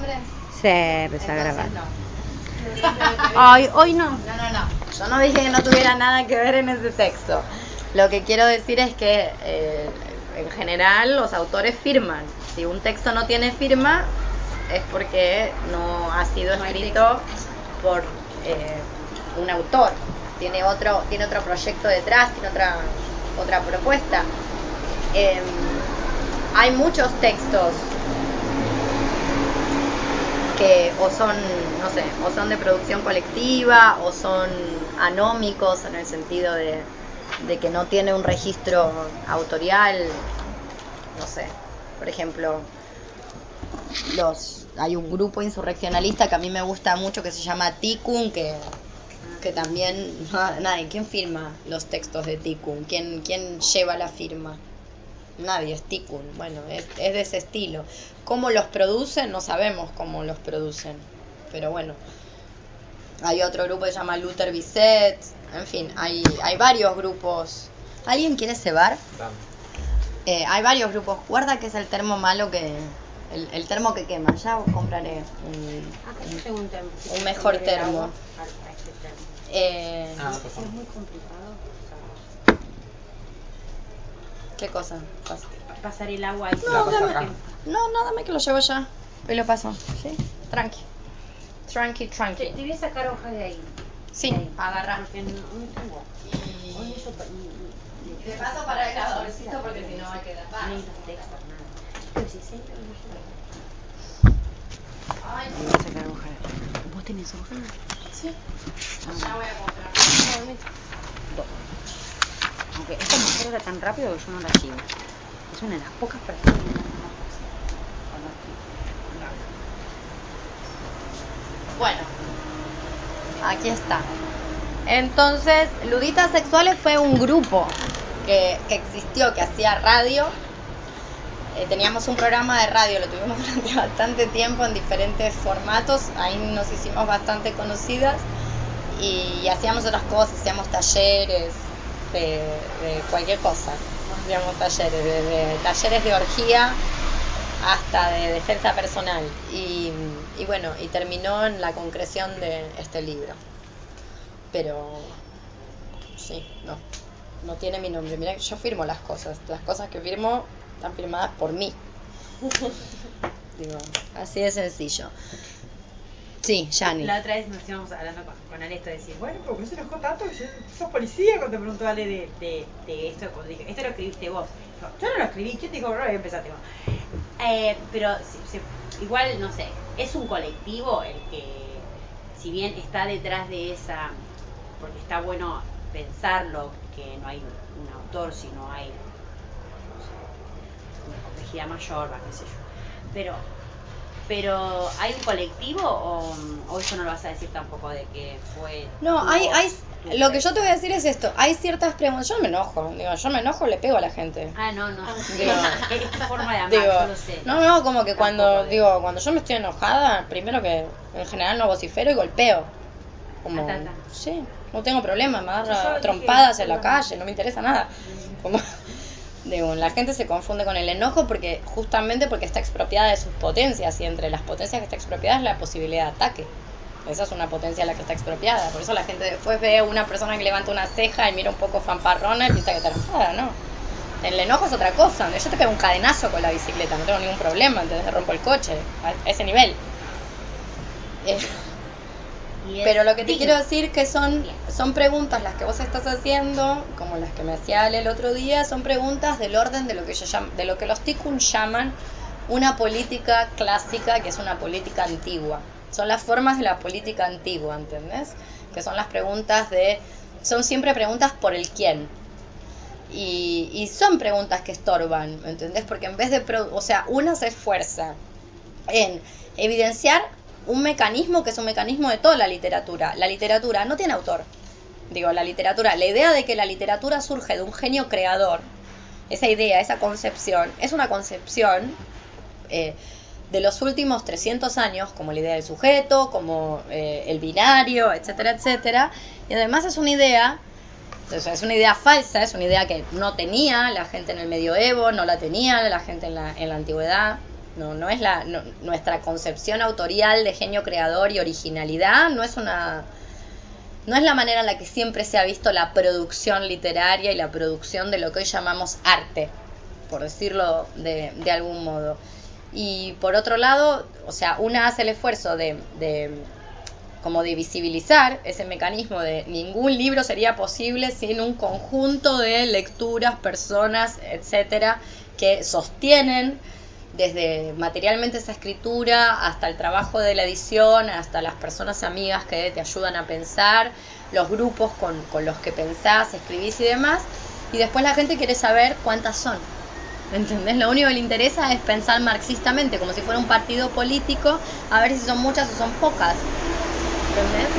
nombre? Sí, empecé a Entonces grabar. no. Ay, hoy no. No. Yo no dije que no tuviera nada que ver en ese texto. Lo que quiero decir es que en general los autores firman. Si un texto no tiene firma es porque no ha sido escrito por un autor. Tiene otro proyecto detrás, tiene otra propuesta. Hay muchos textos que o son, no sé, o son de producción colectiva o son anómicos en el sentido de que no tiene un registro autorial. No sé, por ejemplo, hay un grupo insurreccionalista que a mí me gusta mucho que se llama Tikkun, que también, nadie, ¿quién firma los textos de Tikkun? ¿Quién lleva la firma? Nadie, es Tikkun. Bueno, es de ese estilo. ¿Cómo los producen? No sabemos cómo los producen. Pero bueno, hay otro grupo que se llama Luther Bisset. En fin, hay varios grupos. ¿Alguien quiere cebar? Hay varios grupos. Guarda que es el termo malo que... El termo que quema. Ya compraré un mejor termo. Es muy complicado. ¿Qué cosa? Pasar el agua y dame que lo llevo ya. Y lo paso, ¿sí? Tranqui. Te voy a sacar hoja de ahí. Sí, agarra. Porque no tengo. Y de paso para el grabadorcito porque si no va a quedar. No hay los textos, nada. Pero si sé, Ay, te voy a sacar hoja de ahí. ¿Vos tenés hoja? sí. Ya voy a comprar. Aunque esta mujer era tan rápido que yo no la sigo. Es una de las pocas personas que no Bueno, aquí está. Entonces, Luditas Sexuales fue un grupo que existió, que hacía radio. Teníamos un programa de radio, lo tuvimos durante bastante tiempo en diferentes formatos. Ahí nos hicimos bastante conocidas y hacíamos otras cosas, hacíamos talleres de cualquier cosa. Hacíamos talleres, desde talleres de orgía hasta de defensa personal. Y bueno, y terminó en la concreción de este libro. Pero sí, no tiene mi nombre. Mirá que yo firmo las cosas que firmo están firmadas por mí. Digo, así de sencillo. Sí, Yani. La otra vez nos íbamos hablando con Ale esto de decir, bueno, ¿por qué se enojó tanto? ¿Sos policía? Cuando te preguntó Ale de esto, cuando dije, esto lo escribiste vos. Yo no lo escribí, ¿quién te dijo? Bueno, empezaste vos. Pero igual, no sé, es un colectivo el que, si bien está detrás de esa, porque está bueno pensarlo, que no hay un autor, sino hay, no sé, una complejidad mayor, qué sé yo. Pero ¿hay un colectivo o eso no lo vas a decir tampoco de que fue? No, lo que yo te voy a decir es esto. Hay ciertas preguntas. Yo me enojo, le pego a la gente. No. Digo, Es tu forma de amar, yo lo sé. No, como que cuando yo me estoy enojada, primero que en general no vocifero y golpeo. Como, sí, no tengo problema, me agarra trompadas en la calle, no me interesa nada. Como, digo, la gente se confunde con el enojo justamente porque está expropiada de sus potencias, y entre las potencias que está expropiada es la posibilidad de ataque. Esa es una potencia la que está expropiada. Por eso la gente después ve a una persona que levanta una ceja y mira un poco fanfarrona y piensa que está enojada, ¿no? El enojo es otra cosa. Yo te pego un cadenazo con la bicicleta, no tengo ningún problema, entonces rompo el coche, a ese nivel. Pero lo que te quiero decir que son preguntas las que vos estás haciendo, como las que me hacía Ale el otro día, son preguntas del orden de lo que los Tikkun llaman una política clásica, que es una política antigua. Son las formas de la política antigua, ¿entendés? Que son las preguntas son siempre preguntas por el quién. Y son preguntas que estorban, ¿entendés? Porque en vez de, una se esfuerza en evidenciar un mecanismo que es un mecanismo de toda la literatura. La literatura no tiene autor. La idea de que la literatura surge de un genio creador, esa idea, esa concepción, es una concepción de los últimos 300 años, como la idea del sujeto, como el binario, etcétera, etcétera. Y además es una idea falsa, es una idea que no tenía la gente en el medioevo, no la tenía la gente en la antigüedad, No es nuestra concepción autorial de genio creador y originalidad, no es la manera en la que siempre se ha visto la producción literaria y la producción de lo que hoy llamamos arte, por decirlo de algún modo. Y por otro lado, o sea, una hace el esfuerzo de visibilizar ese mecanismo de ningún libro sería posible sin un conjunto de lecturas, personas, etcétera, que sostienen desde materialmente esa escritura hasta el trabajo de la edición, hasta las personas amigas que te ayudan a pensar, los grupos con los que pensás, escribís y demás, y después la gente quiere saber cuántas son. ¿Entendés? Lo único que le interesa es pensar marxistamente, como si fuera un partido político, a ver si son muchas o son pocas. ¿Entendés?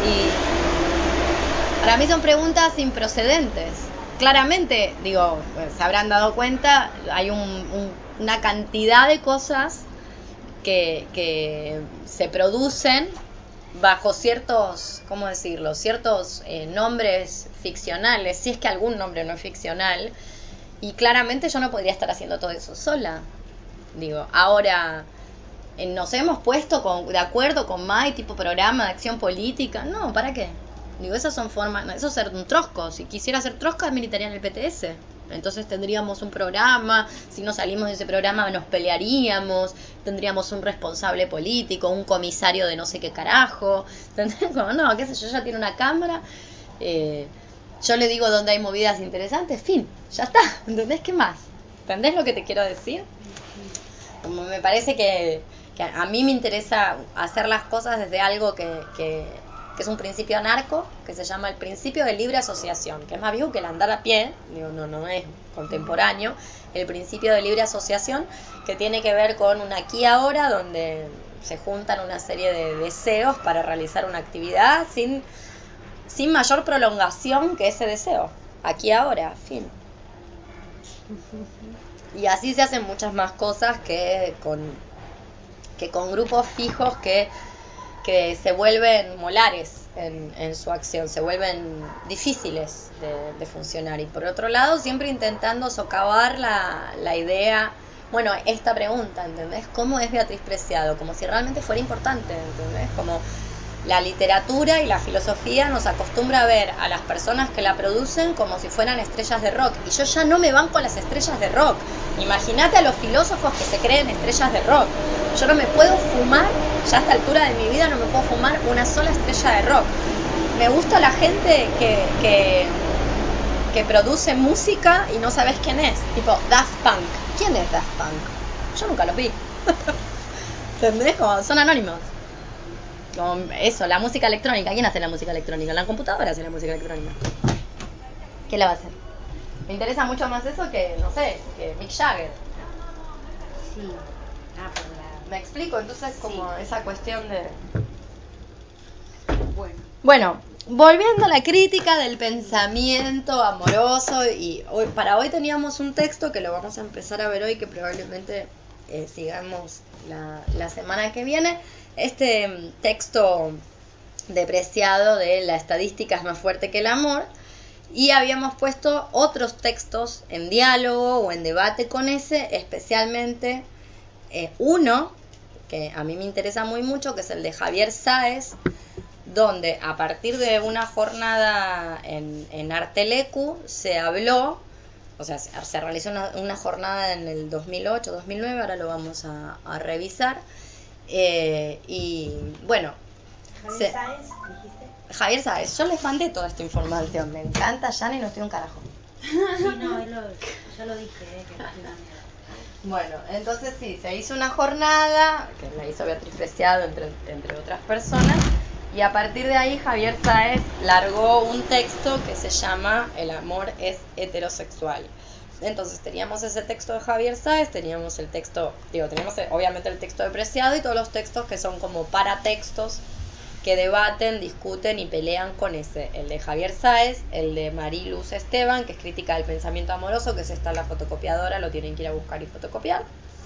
Y para mí son preguntas improcedentes. Claramente, digo, se habrán dado cuenta, hay una cantidad de cosas que se producen bajo ciertos, ¿cómo decirlo? Ciertos nombres ficcionales, si es que algún nombre no es ficcional. Y claramente yo no podría estar haciendo todo eso sola. Digo, ahora nos hemos puesto de acuerdo con Mai, tipo programa de acción política. No, ¿para qué? Digo, esas son formas, eso es ser un trosco. Si quisiera ser trosca, militaría en el PTS. Entonces tendríamos un programa, si no salimos de ese programa nos pelearíamos, tendríamos un responsable político, un comisario de no sé qué carajo. ¿Entendés? Como, no, qué sé yo, ya tiene una cámara. Yo le digo dónde hay movidas interesantes, fin, ya está, ¿entendés? ¿Qué más? ¿Entendés lo que te quiero decir? Como me parece que a mí me interesa hacer las cosas desde algo que es un principio anarco, que se llama el principio de libre asociación, que es más viejo que el andar a pie, digo, no es contemporáneo, el principio de libre asociación, que tiene que ver con un aquí y ahora, donde se juntan una serie de deseos para realizar una actividad sin mayor prolongación que ese deseo. Aquí ahora, fin. Y así se hacen muchas más cosas que con grupos fijos que se vuelven molares en su acción, se vuelven difíciles de funcionar. Y por otro lado, siempre intentando socavar la idea, bueno, esta pregunta, ¿entendés? ¿Cómo es Beatriz Preciado? Como si realmente fuera importante, ¿entendés? Como la literatura y la filosofía nos acostumbra a ver a las personas que la producen como si fueran estrellas de rock. Y yo ya no me banco a las estrellas de rock. Imagínate a los filósofos que se creen estrellas de rock. Yo no me puedo fumar, ya a esta altura de mi vida no me puedo fumar una sola estrella de rock. Me gusta la gente que produce música y no sabes quién es. Tipo Daft Punk. ¿Quién es Daft Punk? Yo nunca los vi. ¿Entendés? Como son anónimos. Como eso, la música electrónica. ¿Quién hace la música electrónica? La computadora hace la música electrónica. ¿Qué la va a hacer? Me interesa mucho más eso que, no sé, que Mick Jagger. Sí. ¿Me explico? Entonces, como sí. Esa cuestión de... Bueno, volviendo a la crítica del pensamiento amoroso, y para hoy teníamos un texto que lo vamos a empezar a ver hoy, que probablemente sigamos la semana que viene. Este texto de Preciado de La estadística es más fuerte que el amor, y habíamos puesto otros textos en diálogo o en debate con ese, especialmente uno que a mí me interesa muy mucho, que es el de Javier Sáez, donde a partir de una jornada en Artelecu se habló, o sea, se realizó una jornada en el 2008, 2009, ahora lo vamos a revisar. Y bueno, Javier Sáez, dijiste. Javier Sáez, yo les mandé toda esta información, me encanta, Jan, y no estoy un carajo. Sí, no, yo lo dije, que no estoy una mierda. Bueno, entonces sí, se hizo una jornada, que la hizo Beatriz Preciado entre otras personas, y a partir de ahí Javier Sáez largó un texto que se llama El amor es heterosexual. Entonces teníamos ese texto de Javier Sáez, teníamos el texto, teníamos obviamente el texto de Preciado y todos los textos que son como paratextos que debaten, discuten y pelean con ese. El de Javier Sáez, el de Mariluz Esteban, que es crítica del pensamiento amoroso, que es esta la fotocopiadora, lo tienen que ir a buscar y fotocopiar.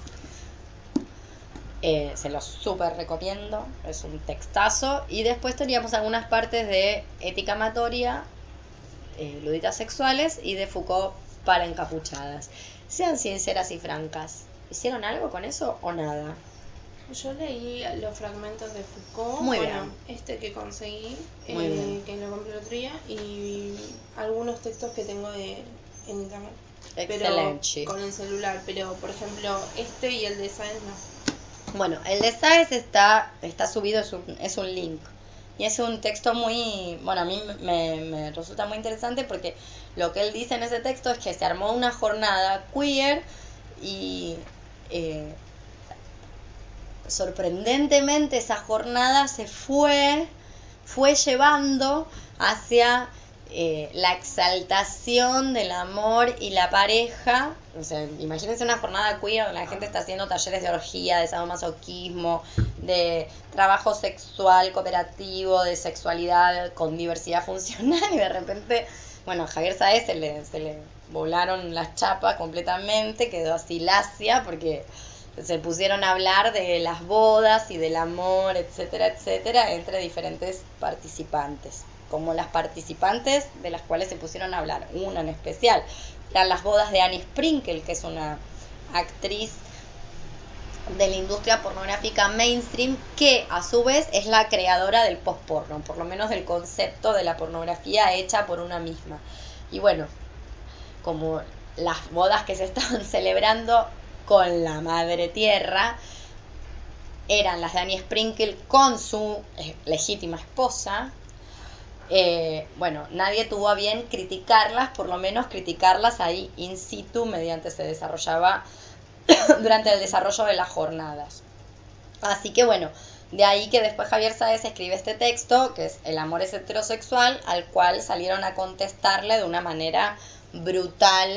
Se los súper recomiendo, es un textazo. Y después teníamos algunas partes de ética amatoria, luditas sexuales, y de Foucault para encapuchadas. Sean sinceras y francas. ¿Hicieron algo con eso o nada? Yo leí los fragmentos de Foucault, Muy bueno, bien. este que conseguí, Muy bien. que lo compré el otro día, y algunos textos que tengo en internet. Excelente. Pero con el celular, pero por ejemplo este y el de Sáenz no. Bueno, el de Sáenz está subido, es un link. Y es un texto muy, bueno, a mí me resulta muy interesante porque lo que él dice en ese texto es que se armó una jornada queer y sorprendentemente esa jornada se fue llevando hacia la exaltación del amor y la pareja. O sea, imagínense una jornada queer donde la gente está haciendo talleres de orgía, de sadomasoquismo, de trabajo sexual cooperativo, de sexualidad con diversidad funcional, y de repente, bueno, a Javier Sáenz se le volaron las chapas completamente, quedó así lacia porque se pusieron a hablar de las bodas y del amor, etcétera, etcétera, entre diferentes participantes. Como las participantes de las cuales se pusieron a hablar, una en especial, eran las bodas de Annie Sprinkle, que es una actriz de la industria pornográfica mainstream, que a su vez es la creadora del post-porno, por lo menos del concepto de la pornografía hecha por una misma. Y bueno, como las bodas que se estaban celebrando con la madre tierra eran las de Annie Sprinkle con su legítima esposa, bueno, nadie tuvo a bien criticarlas, por lo menos criticarlas ahí in situ mediante se desarrollaba durante el desarrollo de las jornadas. Así que bueno, de ahí que después Javier Sáenz escribe este texto, que es El amor es heterosexual, al cual salieron a contestarle de una manera brutal,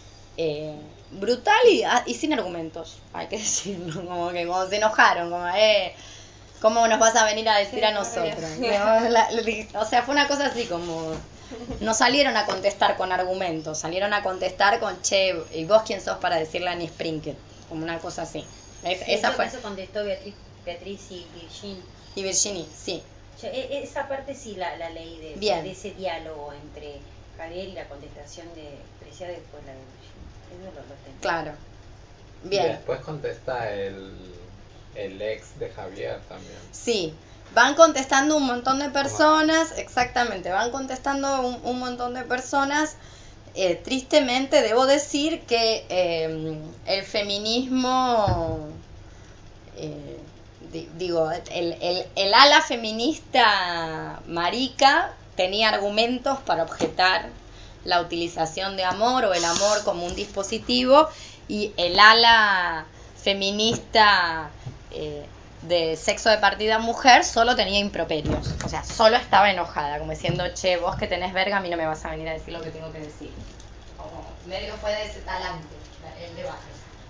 brutal y sin argumentos, hay que decirlo, como que como se enojaron, como ¿cómo nos vas a venir a decir a nosotros? O sea, fue una cosa así como, no salieron a contestar con argumentos, salieron a contestar con, che, ¿y vos quién sos para decirle a Annie Sprinkle? Como una cosa así. Esa fue. Eso contestó Beatriz y Virginie. Y Virginie, sí. Esa parte sí la leí de ese diálogo entre Javier y la contestación de Preciado y después la de Virginie. Eso lo tengo. Claro. Bien. Y después contesta el ex de Javier también. Sí, van contestando un montón de personas, exactamente, van contestando un montón de personas. Tristemente debo decir que el feminismo, digo, el ala feminista marica tenía argumentos para objetar la utilización de amor o el amor como un dispositivo, y el ala feminista de sexo de partida mujer solo tenía improperios, o sea, solo estaba enojada, como diciendo, che, vos que tenés verga, a mí no me vas a venir a decir lo que tengo que decir. Como medio fue de ese talante el debate.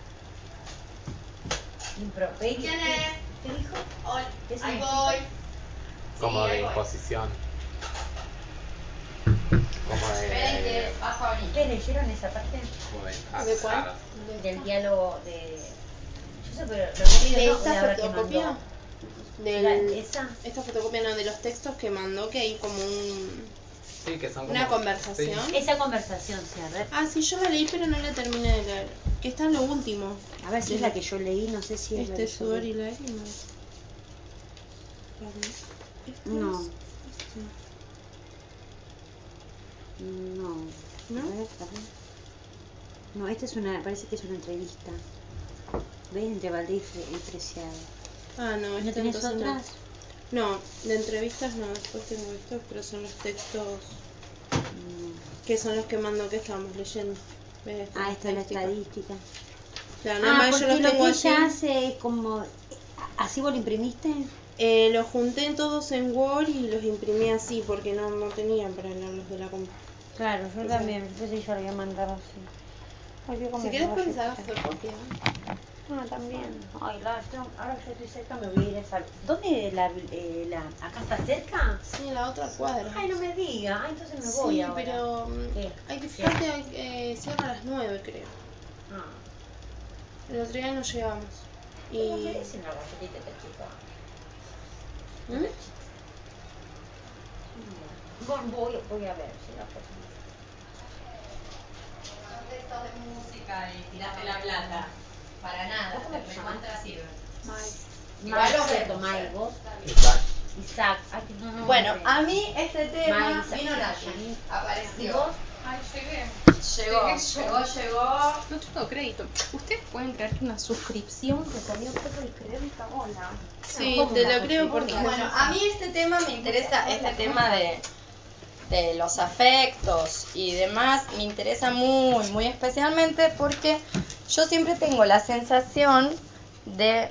Improperio. ¿Quién es? ¿Qué dijo? Hola, ¿Qué ahí significa? voy. Como Sí, de ahí voy. imposición. Como Esperen que de... bajo a ¿Ustedes leyeron esa parte? Como ¿De cuál? Del diálogo de... Yo sé, pero lo ¿De leí, ¿no? esta De ahora que fotocopia? mandó. ¿Esa? Esta fotocopia no, de los textos que mandó, que hay como Sí, que son como... una conversación. Sí. Esa conversación, sí, a ver. Ah, sí, yo la leí, pero no la terminé de leer. Que está en lo último. A ver si es la que yo leí, no sé si es la Este que yo sudor leí. y lágrimas. Vale. ¿Este No. es? Este. No. ¿No? A ver. No, esta es una, parece que es una entrevista. ¿Ves? Entre Valdés y Preciado. Ah, no, ¿No este tenés entonces otras? no, de entrevistas no, después tengo estos, pero son los textos que son los que mandó que estábamos leyendo. ¿Ves? Ah, esta es la estadística. estadística. Claro, nada más yo porque los lo tengo que así. ella hace es como... ¿Así vos lo imprimiste? Los junté todos en Word y los imprimí así porque no tenía para leerlos de la compu. Claro, yo también, entonces yo lo voy a mandar así. Ay, yo como Si querés que puedes no hacer sé. fotocopia. Ah, también. Ay, ahora que yo estoy cerca me voy a ir a esa... ¿Dónde acá está cerca? Sí, la otra cuadra. Ay, no me diga. Ay, entonces me voy Sí, ahora. pero ¿Qué? hay que fijarte, cierra a las 9 creo. Ah. El otro día no llegamos. ¿Cómo Y... me dicen la galletita esta chica? ¿Mm? Bueno, voy a ver si la cosa... Textos de música y tiraste la plata. Para nada, te recontra sirve. Igual lo retomáis vos. Isaac. Isaac. Ay, no, Bueno, no sé. a mí este tema Isaac. vino Nati, apareció. ¿Vos? Ay, llegué. Llegó. No tengo crédito. ¿Ustedes pueden creer que una suscripción que salió por el crédito? Hola. Sí, ¿Cómo te la lo creo porque... Bueno, a mí este tema me interesa, este tema de los afectos y demás, me interesa muy especialmente porque yo siempre tengo la sensación de,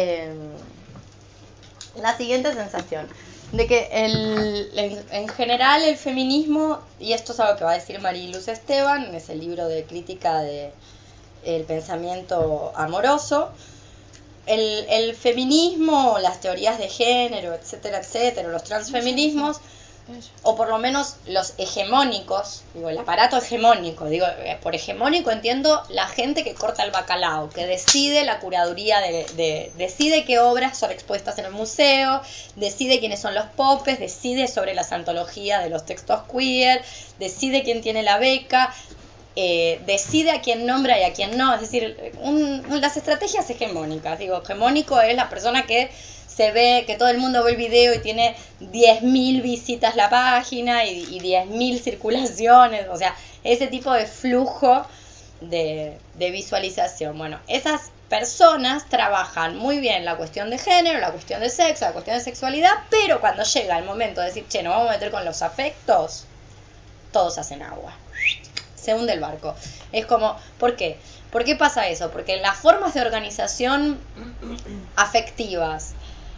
la siguiente sensación, de que en general el feminismo, y esto es algo que va a decir Mariluz Esteban en ese libro de crítica de el pensamiento amoroso, el feminismo, las teorías de género, etcétera, los transfeminismos, o por lo menos los hegemónicos, digo, el aparato hegemónico, digo, por hegemónico entiendo la gente que corta el bacalao, que decide la curaduría, decide qué obras son expuestas en el museo, decide quiénes son los popes, decide sobre las antologías de los textos queer, decide quién tiene la beca, decide a quién nombra y a quién no, es decir, las estrategias hegemónicas, digo, hegemónico es la persona que se ve, que todo el mundo ve el video y tiene 10.000 visitas la página y 10.000 circulaciones, o sea, ese tipo de flujo de visualización. Bueno, esas personas trabajan muy bien la cuestión de género, la cuestión de sexo, la cuestión de sexualidad, pero cuando llega el momento de decir, che, nos vamos a meter con los afectos, todos hacen agua. Se hunde el barco. Es como, ¿por qué? ¿Por qué pasa eso? Porque las formas de organización afectivas,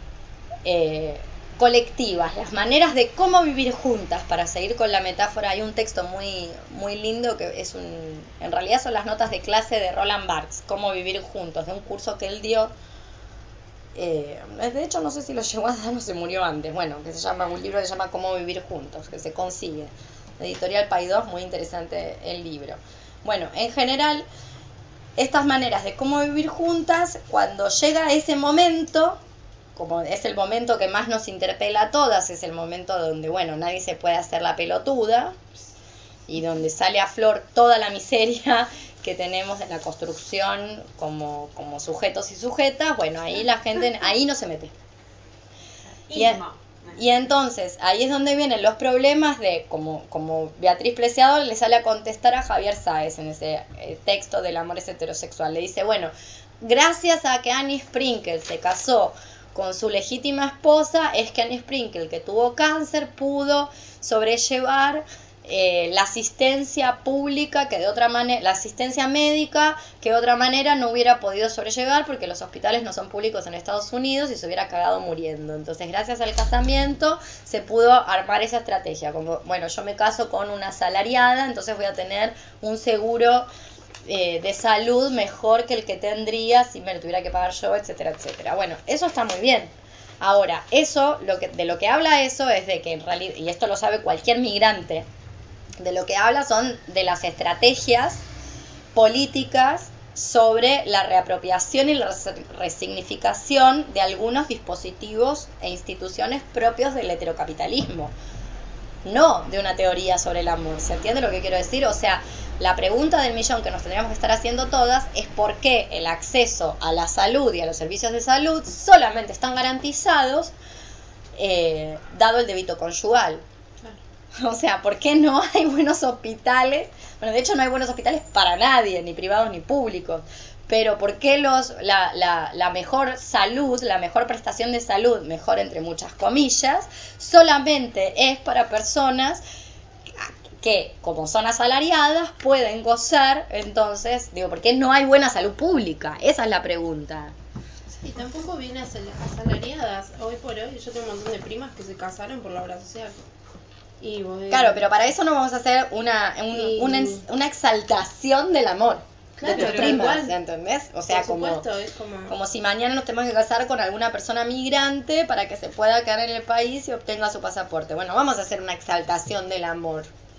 colectivas, las maneras de cómo vivir juntas, para seguir con la metáfora, hay un texto muy lindo que es en realidad son las notas de clase de Roland Barthes, cómo vivir juntos, de un curso que él dio, de hecho no sé si lo llegó a dar o se murió antes, bueno, que se llama, un libro que se llama Cómo vivir juntos, que se consigue, editorial Paidós, muy interesante el libro. Bueno, en general, estas maneras de cómo vivir juntas, cuando llega ese momento, como es el momento que más nos interpela a todas, es el momento donde, bueno, nadie se puede hacer la pelotuda y donde sale a flor toda la miseria que tenemos en la construcción como sujetos y sujetas, bueno, ahí la gente, ahí no se mete. Y entonces, ahí es donde vienen los problemas de, como Beatriz Preciado le sale a contestar a Javier Sáez en ese texto del amor es heterosexual. Le dice, bueno, gracias a que Annie Sprinkle se casó con su legítima esposa, es que Annie Sprinkle, que tuvo cáncer, pudo sobrellevar la asistencia pública, que de otra manera, la asistencia médica, que de otra manera no hubiera podido sobrellevar porque los hospitales no son públicos en Estados Unidos y se hubiera cagado muriendo. Entonces, gracias al casamiento se pudo armar esa estrategia, como, bueno, yo me caso con una asalariada, entonces voy a tener un seguro de salud mejor que el que tendría si me lo tuviera que pagar yo, etcétera, etcétera. Bueno, eso está muy bien. Ahora, eso, de lo que habla eso es de que en realidad, y esto lo sabe cualquier migrante, de lo que habla son de las estrategias políticas sobre la reapropiación y la resignificación de algunos dispositivos e instituciones propios del heterocapitalismo, no de una teoría sobre el amor. ¿Se entiende lo que quiero decir? O sea, la pregunta del millón que nos tendríamos que estar haciendo todas es por qué el acceso a la salud y a los servicios de salud solamente están garantizados dado el débito conyugal. O sea, ¿por qué no hay buenos hospitales? Bueno, de hecho no hay buenos hospitales para nadie, ni privados ni públicos. Pero ¿por qué la mejor salud, la mejor prestación de salud, mejor entre muchas comillas, solamente es para personas que, como son asalariadas, pueden gozar? Entonces, digo, ¿por qué no hay buena salud pública? Esa es la pregunta. Y tampoco viene asalariadas. Hoy por hoy yo tengo un montón de primas que se casaron por la obra social. Y claro, pero para eso no vamos a hacer una exaltación del amor. Claro, de tus primas, ¿entendés? O sea, por supuesto, es como si mañana nos tenemos que casar con alguna persona migrante para que se pueda quedar en el país y obtenga su pasaporte. Bueno, vamos a hacer una exaltación del amor.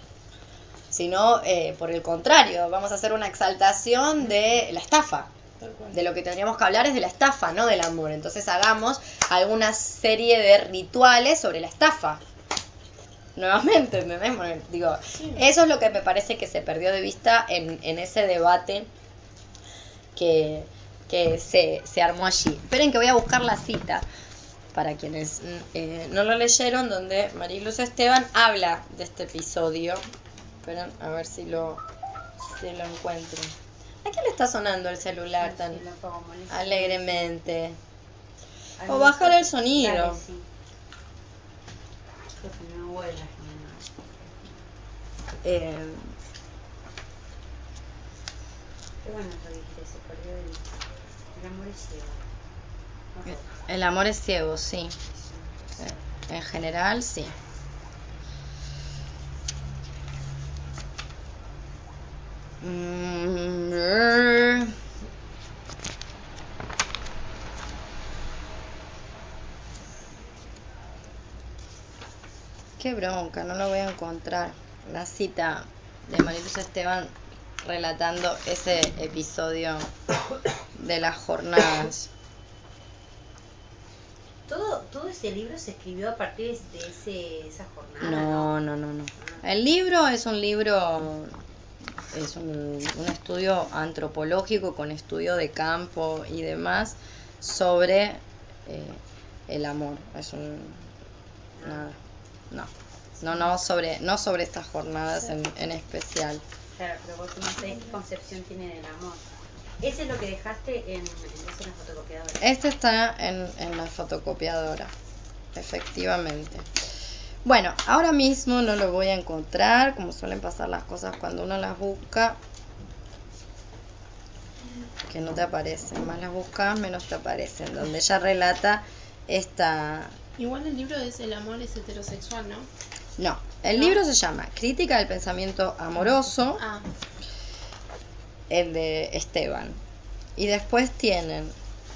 Sino, por el contrario, vamos a hacer una exaltación de la estafa. De lo que tendríamos que hablar es de la estafa, no del amor. Entonces hagamos alguna serie de rituales sobre la estafa. Nuevamente, ¿entendés? Bueno, digo, eso es lo que me parece que se perdió de vista en ese debate que que se armó allí. Esperen que voy a buscar la cita para quienes no lo leyeron, donde María Luz Esteban habla de este episodio. Esperen a ver si lo encuentro. ¿A quién le está sonando el celular tan alegremente? O bajar el sonido. Dale, sí. Porque no vuela. Eh, Qué bueno lo dijiste, se perdió el amor es ciego. el amor es ciego, sí. En general, sí. Qué bronca, no lo voy a encontrar. La cita de María Luz Esteban relatando ese episodio de las jornadas. Todo ese libro se escribió a partir de esa jornada. No. El libro es un libro, es un estudio antropológico con estudio de campo y demás sobre el amor. Es un nada. No sobre estas jornadas en especial. Claro, pero vos no sabés qué concepción tiene del amor. ¿Ese es lo que dejaste en la fotocopiadora? Este está en la fotocopiadora, efectivamente. Bueno, ahora mismo no lo voy a encontrar, como suelen pasar las cosas cuando uno las busca, que no te aparecen, más las buscas, menos te aparecen, donde ella relata esta... Igual el libro es El amor es heterosexual, ¿no? No, el libro se llama Crítica del pensamiento amoroso, el de Esteban. Y después tienen,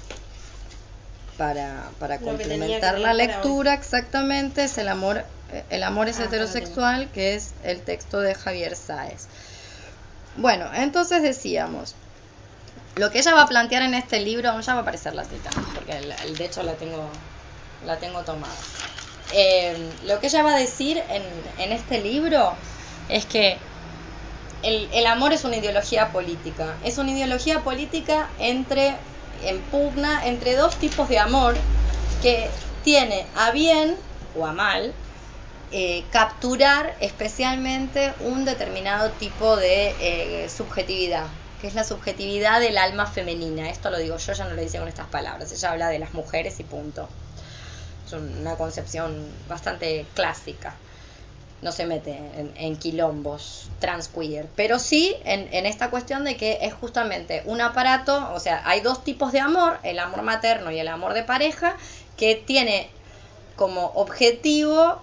para complementar la lectura, exactamente, es El amor es heterosexual, que es el texto de Javier Sáez. Bueno, entonces decíamos, lo que ella va a plantear en este libro, ya va a aparecer la cita, porque de hecho la tengo tomada. Lo que ella va a decir en este libro es que el amor es una ideología política. Es una ideología política en pugna entre dos tipos de amor que tiene a bien o a mal capturar especialmente un determinado tipo de subjetividad, que es la subjetividad del alma femenina. Esto lo digo yo, ya no lo dice con estas palabras. Ella habla de las mujeres y punto. Es una concepción bastante clásica. No se mete en quilombos transqueer, pero sí en esta cuestión de que es justamente un aparato, o sea, hay dos tipos de amor, el amor materno y el amor de pareja, que tiene como objetivo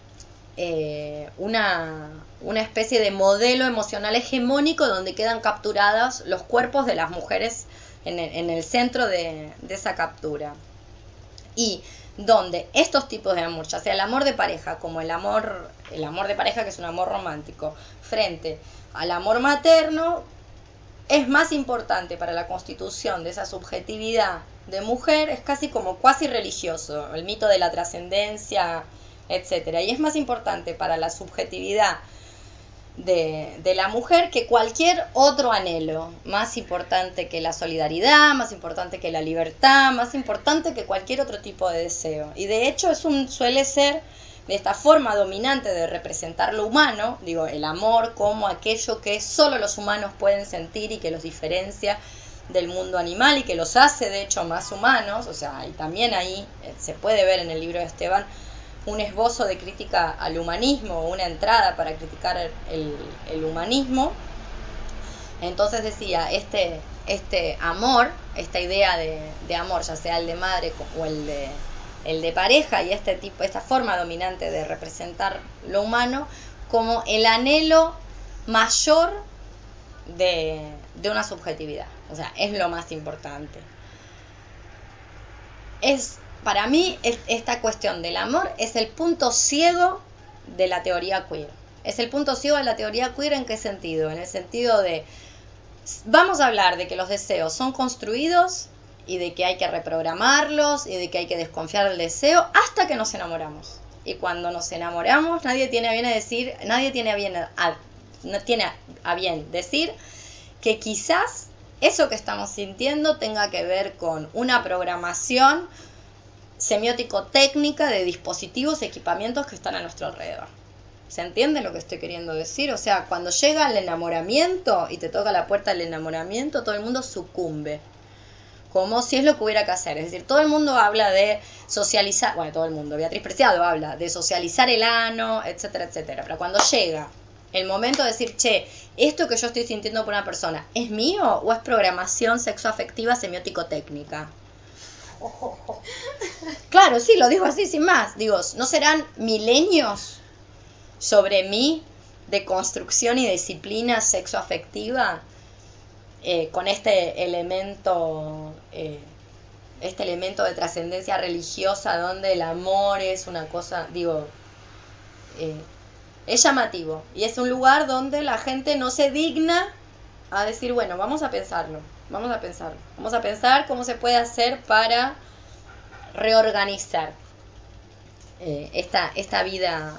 una especie de modelo emocional hegemónico donde quedan capturados los cuerpos de las mujeres en el centro de esa captura. Y donde estos tipos de amor, ya sea el amor de pareja como el amor de pareja, que es un amor romántico, frente al amor materno, es más importante para la constitución de esa subjetividad de mujer, es casi como cuasi religioso, el mito de la trascendencia, etcétera, y es más importante para la subjetividad de la mujer que cualquier otro anhelo, más importante que la solidaridad, más importante que la libertad, más importante que cualquier otro tipo de deseo. Y de hecho suele ser de esta forma dominante de representar lo humano, digo, el amor como aquello que solo los humanos pueden sentir y que los diferencia del mundo animal y que los hace de hecho más humanos. O sea, y también ahí se puede ver en el libro de Esteban un esbozo de crítica al humanismo, una entrada para criticar el humanismo. Entonces decía, este amor, esta idea de amor, ya sea el de madre o el de pareja, y esta forma dominante de representar lo humano como el anhelo mayor de una subjetividad. O sea, es lo más importante. Para mí, esta cuestión del amor es el punto ciego de la teoría queer. Es el punto ciego de la teoría queer, ¿en qué sentido? En el sentido de, vamos a hablar de que los deseos son construidos y de que hay que reprogramarlos y de que hay que desconfiar del deseo hasta que nos enamoramos. Y cuando nos enamoramos, nadie tiene a bien decir que quizás eso que estamos sintiendo tenga que ver con una programación semiótico-técnica de dispositivos y equipamientos que están a nuestro alrededor. ¿Se entiende lo que estoy queriendo decir? O sea, cuando llega el enamoramiento y te toca la puerta del enamoramiento, todo el mundo sucumbe. Como si es lo que hubiera que hacer. Es decir, todo el mundo habla de socializar, bueno, todo el mundo, Beatriz Preciado habla de socializar el ano, etcétera, etcétera. Pero cuando llega el momento de decir, che, esto que yo estoy sintiendo por una persona, ¿es mío o es programación sexoafectiva semiótico-técnica? Claro, sí, lo digo así sin más. Digo, ¿no serán milenios sobre mí de construcción y disciplina sexoafectiva con este elemento de trascendencia religiosa donde el amor es una cosa, digo, es llamativo y es un lugar donde la gente no se digna a decir, bueno, vamos a pensar cómo se puede hacer para reorganizar esta vida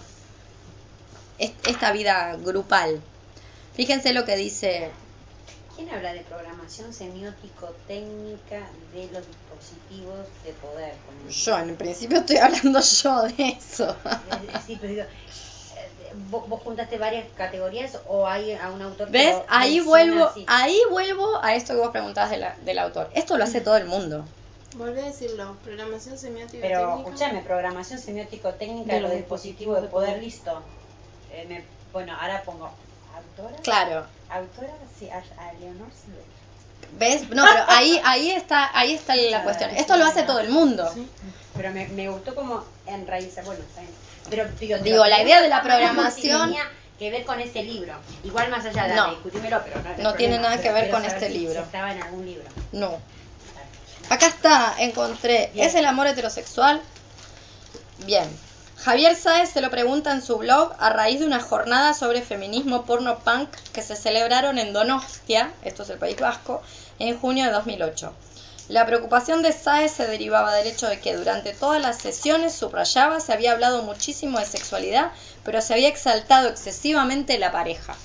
grupal. Fíjense lo que dice. ¿Quién habla de programación semiótico-técnica de los dispositivos de poder? Yo, en principio estoy hablando yo de eso. Sí, pero digo, ¿vos juntaste varias categorías o hay a un autor que ¿ves? lo Ahí menciona vuelvo a esto que vos preguntabas del autor. Esto lo hace todo el mundo. Volví a decirlo, programación semiótica Pero técnica. escúchame, programación semiótico-técnica de los dispositivos de poder, listo. Bueno, ahora pongo autora. Claro. Autora, sí, a Leonor Silvestre. ¿Ves? No, pero ahí está la cuestión. Esto lo hace todo el mundo. Sí. Pero me gustó como enraizar, bueno, está bien. Pero digo, la idea de la programación tenía que ver con ese libro. Igual más allá de no, discutímelo, pero no tiene nada que ver con este libro. Si estaba en algún libro. No. Acá está, encontré. Bien. ¿Es el amor heterosexual? Bien. Javier Sáez se lo pregunta en su blog a raíz de una jornada sobre feminismo porno punk que se celebraron en Donostia, esto es el País Vasco, en junio de 2008. La preocupación de Sáez se derivaba del hecho de que durante todas las sesiones, subrayaba, se había hablado muchísimo de sexualidad, pero se había exaltado excesivamente la pareja.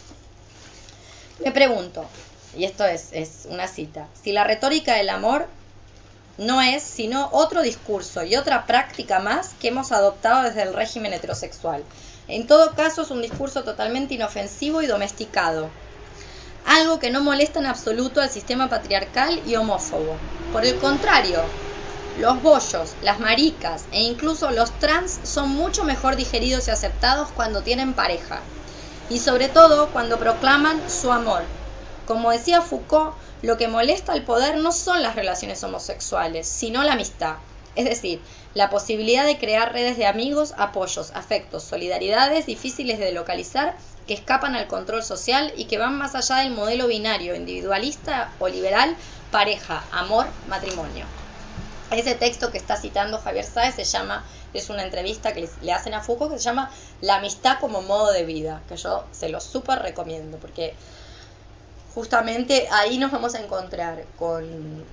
Me pregunto, y esto es una cita, si la retórica del amor no es sino otro discurso y otra práctica más que hemos adoptado desde el régimen heterosexual. En todo caso es un discurso totalmente inofensivo y domesticado, algo que no molesta en absoluto al sistema patriarcal y homófobo. Por el contrario, los bollos, las maricas e incluso los trans son mucho mejor digeridos y aceptados cuando tienen pareja, y sobre todo cuando proclaman su amor. Como decía Foucault, lo que molesta al poder no son las relaciones homosexuales, sino la amistad. Es decir, la posibilidad de crear redes de amigos, apoyos, afectos, solidaridades difíciles de localizar, que escapan al control social y que van más allá del modelo binario, individualista o liberal, pareja, amor, matrimonio. Ese texto que está citando Javier Sáez es una entrevista que le hacen a Foucault que se llama La amistad como modo de vida, que yo se lo súper recomiendo, porque justamente ahí nos vamos a encontrar con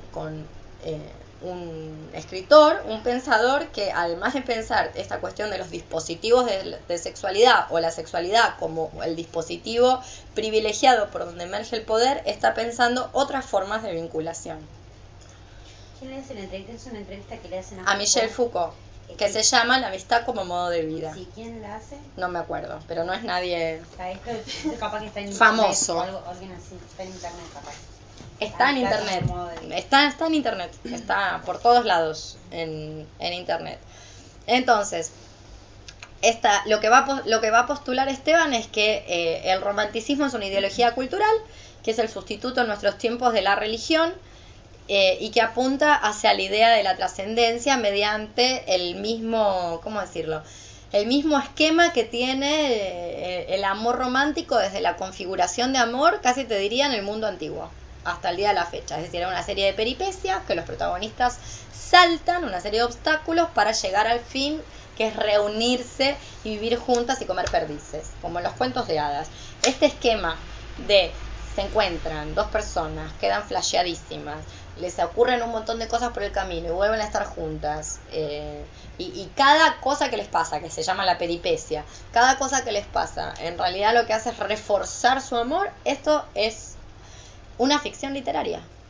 un escritor, un pensador que además de pensar esta cuestión de los dispositivos de sexualidad o la sexualidad como el dispositivo privilegiado por donde emerge el poder, está pensando otras formas de vinculación. ¿Quién le hace la entrevista? Es una entrevista que le hacen a Michel Foucault, que se llama La amistad como modo de vida. Sí, ¿quién la hace? No me acuerdo, pero no es nadie esto capaz que está en famoso. Internet, o alguien así, está en internet capaz. Está en internet, está en internet, está por todos lados en internet. Entonces, lo que va a postular Esteban es que el romanticismo es una ideología cultural, que es el sustituto en nuestros tiempos de la religión, y que apunta hacia la idea de la trascendencia mediante el mismo, ¿cómo decirlo?, el mismo esquema que tiene el amor romántico desde la configuración de amor, casi te diría, en el mundo antiguo, hasta el día de la fecha. Es decir, era una serie de peripecias que los protagonistas saltan, una serie de obstáculos para llegar al fin, que es reunirse y vivir juntas y comer perdices, como en los cuentos de hadas. Este esquema de se encuentran dos personas, quedan flasheadísimas, les ocurren un montón de cosas por el camino y vuelven a estar juntas, y cada cosa que les pasa, que se llama la peripecia, cada cosa que les pasa en realidad lo que hace es reforzar su amor. Esto es una ficción literaria,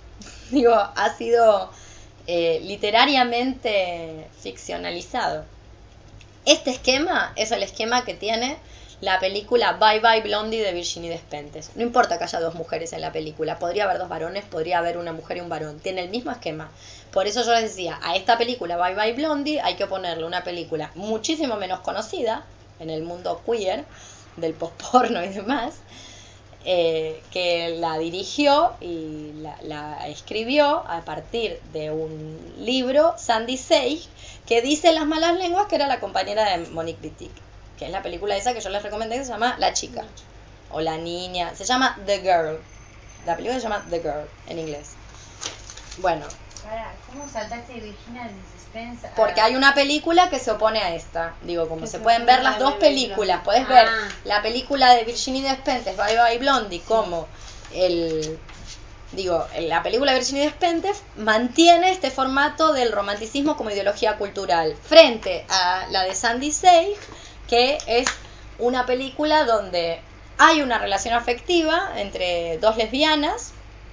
Digo, ha sido literariamente ficcionalizado. Este esquema es el esquema que tiene la película Bye Bye Blondie de Virginie Despentes. No importa que haya dos mujeres en la película, podría haber dos varones, podría haber una mujer y un varón. Tiene el mismo esquema. Por eso yo les decía, a esta película Bye Bye Blondie hay que ponerle una película muchísimo menos conocida en el mundo queer, del postporno y demás, que la dirigió y la escribió a partir de un libro, Sandy Sage, que dice las malas lenguas que era la compañera de Monique Wittig, que es la película esa que yo les recomendé, que se llama La Chica o La Niña, se llama The Girl, la película se llama The Girl en inglés. Bueno, ¿Cómo saltaste de Virginia Despentes? porque hay una película que se opone a esta. Digo, como se pueden ver las dos películas, podés ver la película de Virginie Despentes, Bye Bye Blondie, como la película de Virginie Despentes mantiene este formato del romanticismo como ideología cultural, frente a la de Sandy Sage, que es una película donde hay una relación afectiva entre dos lesbianas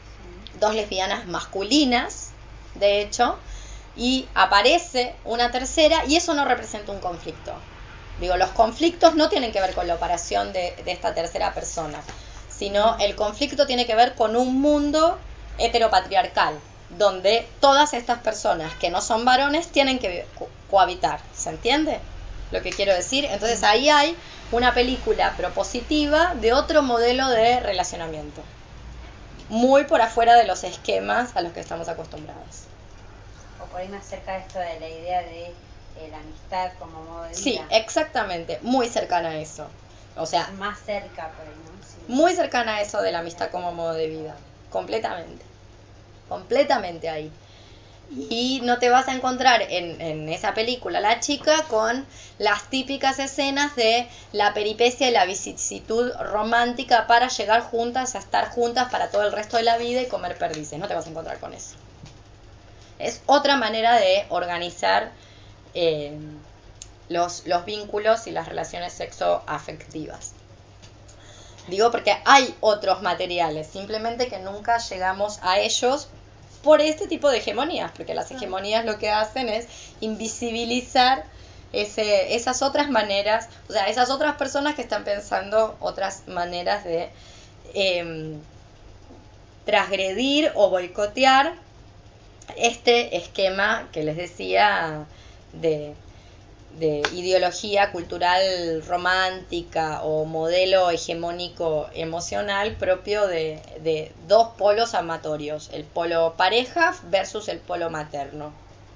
masculinas, de hecho, y aparece una tercera, y eso no representa un conflicto. Digo, los conflictos no tienen que ver con la operación de esta tercera persona, sino el conflicto tiene que ver con un mundo heteropatriarcal, donde todas estas personas que no son varones tienen que cohabitar. ¿Se entiende lo que quiero decir? Entonces ahí hay una película propositiva de otro modelo de relacionamiento, muy por afuera de los esquemas a los que estamos acostumbrados. O por ahí más cerca de esto de la idea de la amistad como modo de vida. Sí, exactamente, muy cercana a eso. O sea, más cerca por ahí, ¿no? Sí. Muy cercana a eso de la amistad como modo de vida. Completamente ahí. Y no te vas a encontrar en esa película La Chica con las típicas escenas de la peripecia y la vicisitud romántica para llegar juntas a estar juntas para todo el resto de la vida y comer perdices. No te vas a encontrar con eso. Es otra manera de organizar los vínculos y las relaciones sexoafectivas. Digo porque hay otros materiales, simplemente que nunca llegamos a ellos por este tipo de hegemonías, porque las hegemonías lo que hacen es invisibilizar esas otras maneras, o sea, esas otras personas que están pensando otras maneras de transgredir o boicotear este esquema que les decía de ideología cultural romántica o modelo hegemónico emocional propio de dos polos amatorios, el polo pareja versus el polo materno.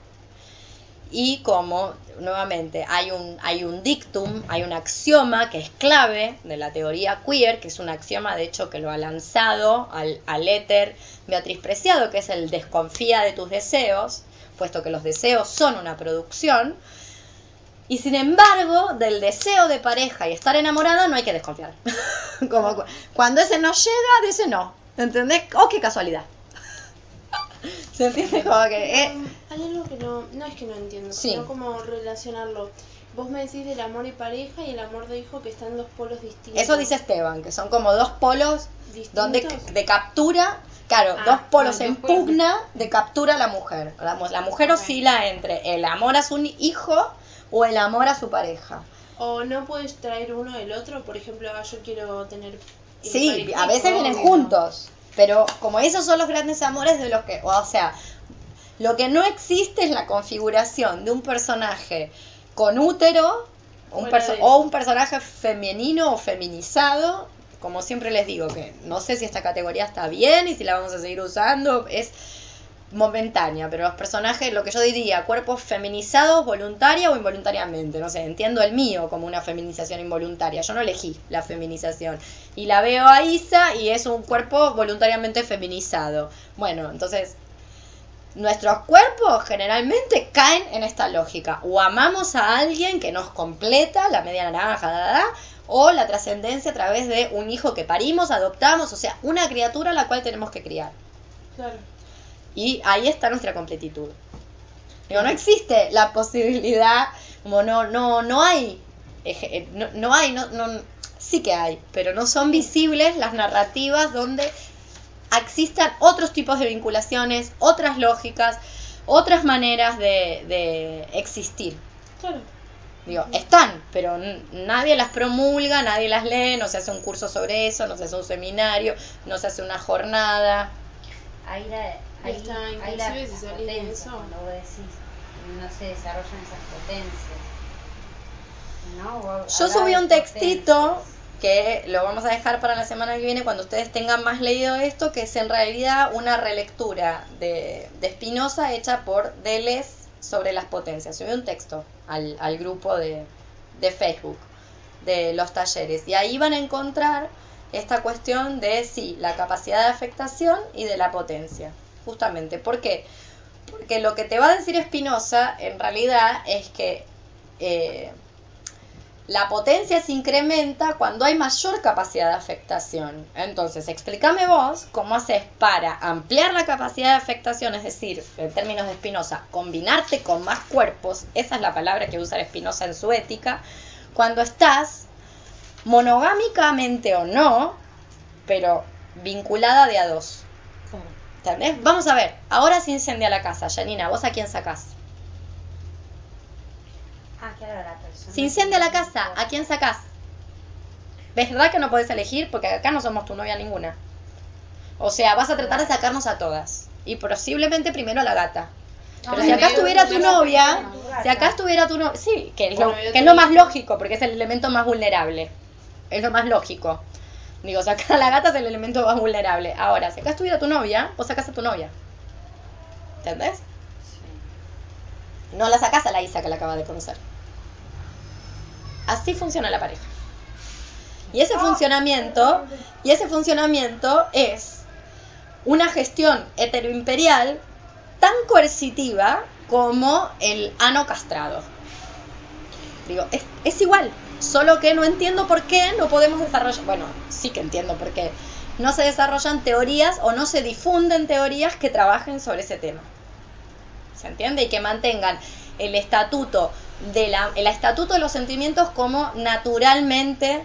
Y como nuevamente hay un dictum, hay un axioma que es clave de la teoría queer, que es un axioma de hecho que lo ha lanzado al éter Beatriz Preciado, que es el desconfía de tus deseos, puesto que los deseos son una producción. Y sin embargo, del deseo de pareja y estar enamorada no hay que desconfiar. Como cuando ese no llega, de ese no. ¿Entendés? ¡Oh, qué casualidad! ¿Se entiende? Como que hay algo que no es que no entiendo, sí, sino como relacionarlo. Vos me decís del amor y pareja y el amor de hijo que están en dos polos distintos. eso dice Esteban, que son como dos polos ¿distintos? Donde de captura, claro, dos polos en pugna de captura a la mujer. La mujer oscila entre el amor a su hijo o el amor a su pareja. O no puedes traer uno del otro, por ejemplo, yo quiero tener... Sí, a veces vienen juntos, pero como esos son los grandes amores de los que, o sea, lo que no existe es la configuración de un personaje con útero, o un personaje femenino o feminizado, como siempre les digo, que no sé si esta categoría está bien y si la vamos a seguir usando, es momentánea, pero los personajes, lo que yo diría, cuerpos feminizados voluntaria o involuntariamente, no sé, entiendo el mío como una feminización involuntaria, yo no elegí la feminización, y la veo a Isa y es un cuerpo voluntariamente feminizado. Bueno, entonces nuestros cuerpos generalmente caen en esta lógica, o amamos a alguien que nos completa, la media naranja, o la trascendencia a través de un hijo que parimos, adoptamos, o sea, una criatura a la cual tenemos que criar. Claro. Y ahí está nuestra completitud. Digo, no existe la posibilidad, como no hay, sí que hay, pero no son visibles las narrativas donde existan otros tipos de vinculaciones, otras lógicas, otras maneras de existir. Claro. Digo, están, pero nadie las promulga, nadie las lee, no se hace un curso sobre eso, no se hace un seminario, no se hace una jornada. Ahí Inclusive la si salís de potencia, eso. cuando vos decís, no se desarrollan esas potencias. ¿No? Vos Yo hablabas subí de un textito potencias. que lo vamos a dejar para la semana que viene cuando ustedes tengan más leído esto, que es en realidad una relectura de Spinoza hecha por Deleuze sobre las potencias. Subí un texto al grupo de Facebook de los talleres y ahí van a encontrar esta cuestión de sí, la capacidad de afectación y de la potencia. Justamente, ¿por qué? Porque lo que te va a decir Spinoza en realidad es que la potencia se incrementa cuando hay mayor capacidad de afectación. Entonces, explícame vos cómo haces para ampliar la capacidad de afectación, es decir, en términos de Spinoza, combinarte con más cuerpos, esa es la palabra que usa Spinoza en su ética, cuando estás monogámicamente o no, pero vinculada de a dos. ¿Entendés? Vamos a ver, ahora se incendia la casa, Janina, ¿vos a quién sacás? Claro, la persona. Se incendia la casa, ¿a quién sacás? ¿Ves, verdad que no podés elegir? Porque acá no somos tu novia ninguna. O sea, vas a tratar de sacarnos a todas. Y posiblemente primero a la gata. Pero si acá estuviera tu novia, si acá estuviera tu novia, sí, que es lo más lógico, porque es el elemento más vulnerable. Es lo más lógico. Digo, sacar a la gata es el elemento más vulnerable. Ahora, si acá estuviera tu novia, vos sacás a tu novia. ¿Entendés? No la sacás a la Isa que la acabas de conocer. Así funciona la pareja. Y ese funcionamiento es una gestión heteroimperial tan coercitiva como el ano castrado. Digo, es igual, solo que no entiendo por qué no podemos desarrollar, bueno, sí que entiendo por qué no se desarrollan teorías o no se difunden teorías que trabajen sobre ese tema. ¿Se entiende? Y que mantengan el estatuto de los sentimientos como naturalmente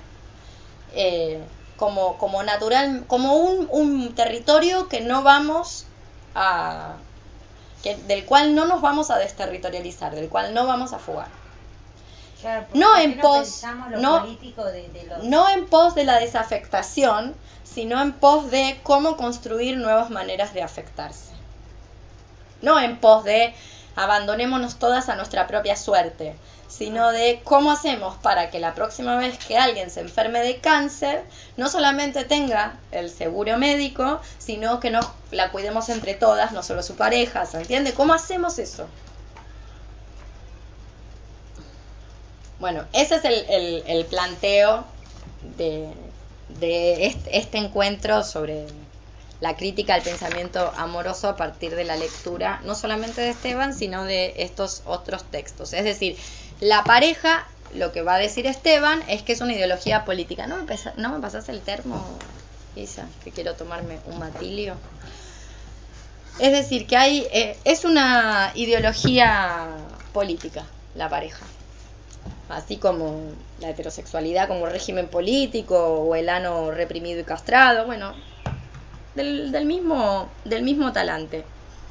como un territorio que no vamos a del cual no nos vamos a desterritorializar, del cual no vamos a fugar. Claro, No en pos pensamos lo no, político de los... no en pos de la desafectación, sino en pos de cómo construir nuevas maneras de afectarse. No en pos de abandonémonos todas a nuestra propia suerte, sino de cómo hacemos para que la próxima vez que alguien se enferme de cáncer, no solamente tenga el seguro médico, sino que la cuidemos entre todas, no solo su pareja, ¿se entiende? ¿Cómo hacemos eso? Bueno, ese es el planteo de este encuentro sobre la crítica al pensamiento amoroso a partir de la lectura, no solamente de Esteban, sino de estos otros textos. Es decir, la pareja, lo que va a decir Esteban, es que es una ideología política. ¿No me pasas el termo, Isa? Que quiero tomarme un matilio. Es decir, que es una ideología política, la pareja. Así como la heterosexualidad como régimen político o el ano reprimido y castrado, bueno, del mismo talante.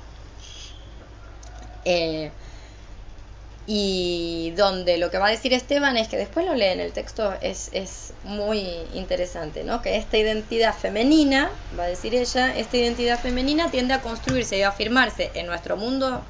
Y donde lo que va a decir Esteban es que después lo lee en el texto, es muy interesante, ¿no? Que esta identidad femenina, va a decir ella, esta identidad femenina tiende a construirse y a afirmarse en nuestro mundo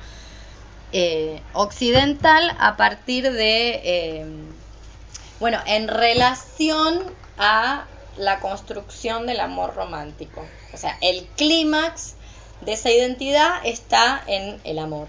occidental a partir de, en relación a la construcción del amor romántico. O sea, el clímax de esa identidad está en el amor.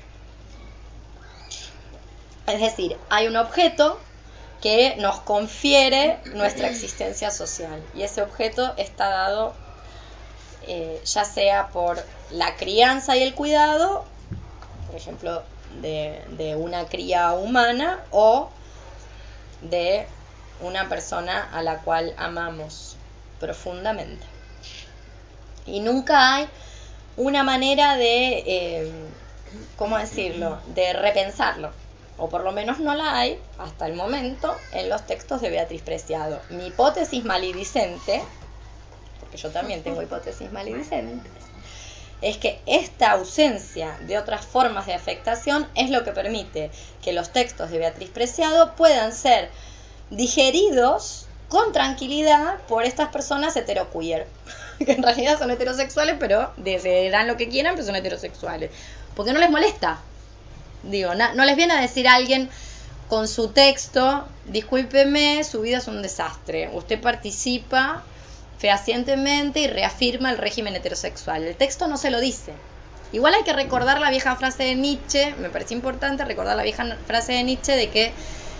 Es decir, hay un objeto que nos confiere nuestra existencia social. Y ese objeto está dado ya sea por la crianza y el cuidado, por ejemplo, de una cría humana, o de una persona a la cual amamos profundamente. Y nunca hay una manera de, ¿cómo decirlo?, de repensarlo. O por lo menos no la hay, hasta el momento, en los textos de Beatriz Preciado. Mi hipótesis maledicente, porque yo también tengo hipótesis maledicentes, es que esta ausencia de otras formas de afectación es lo que permite que los textos de Beatriz Preciado puedan ser digeridos con tranquilidad por estas personas heteroqueer, que en realidad son heterosexuales, pero decidirán lo que quieran, pero son heterosexuales, porque no les molesta. Digo, no les viene a decir a alguien con su texto, discúlpeme, su vida es un desastre. Usted participa fehacientemente y reafirma el régimen heterosexual. El texto no se lo dice. Igual hay que recordar la vieja frase de Nietzsche, me parece importante recordar la vieja frase de Nietzsche de que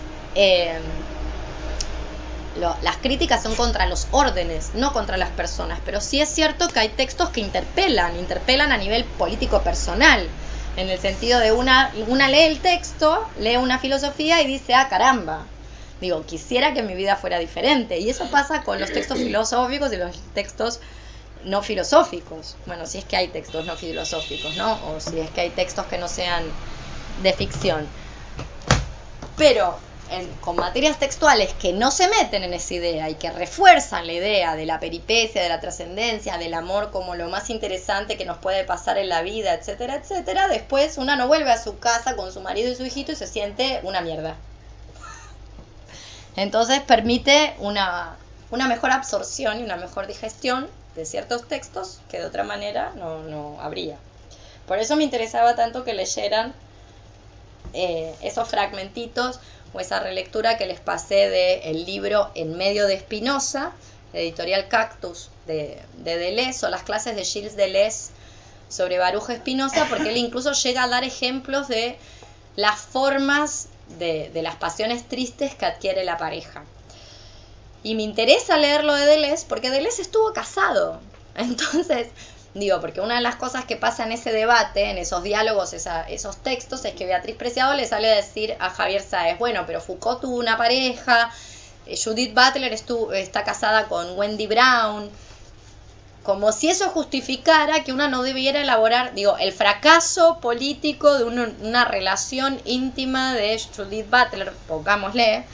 las críticas son contra los órdenes, no contra las personas. Pero sí es cierto que hay textos que interpelan a nivel político personal. En el sentido de una lee el texto, lee una filosofía y dice, ah, caramba, digo, quisiera que mi vida fuera diferente. Y eso pasa con los textos filosóficos y los textos no filosóficos. Bueno, si es que hay textos no filosóficos, ¿no? O si es que hay textos que no sean de ficción. Pero con materias textuales que no se meten en esa idea y que refuerzan la idea de la peripecia, de la trascendencia, del amor como lo más interesante que nos puede pasar en la vida, etcétera, etcétera, después una no vuelve a su casa con su marido y su hijito y se siente una mierda. Entonces permite una mejor absorción y una mejor digestión de ciertos textos que de otra manera no habría. Por eso me interesaba tanto que leyeran esos fragmentitos o esa relectura que les pasé del libro En medio de Spinoza, editorial Cactus de Deleuze, o las clases de Gilles Deleuze sobre Baruch Spinoza, porque él incluso llega a dar ejemplos de las formas de las pasiones tristes que adquiere la pareja. Y me interesa leerlo de Deleuze porque Deleuze estuvo casado. Entonces, digo, porque una de las cosas que pasa en ese debate, en esos diálogos, esos textos, es que Beatriz Preciado le sale a decir a Javier Sáez, bueno, pero Foucault tuvo una pareja, Judith Butler está casada con Wendy Brown, como si eso justificara que una no debiera elaborar, digo, el fracaso político de una relación íntima de Judith Butler, pongámosle,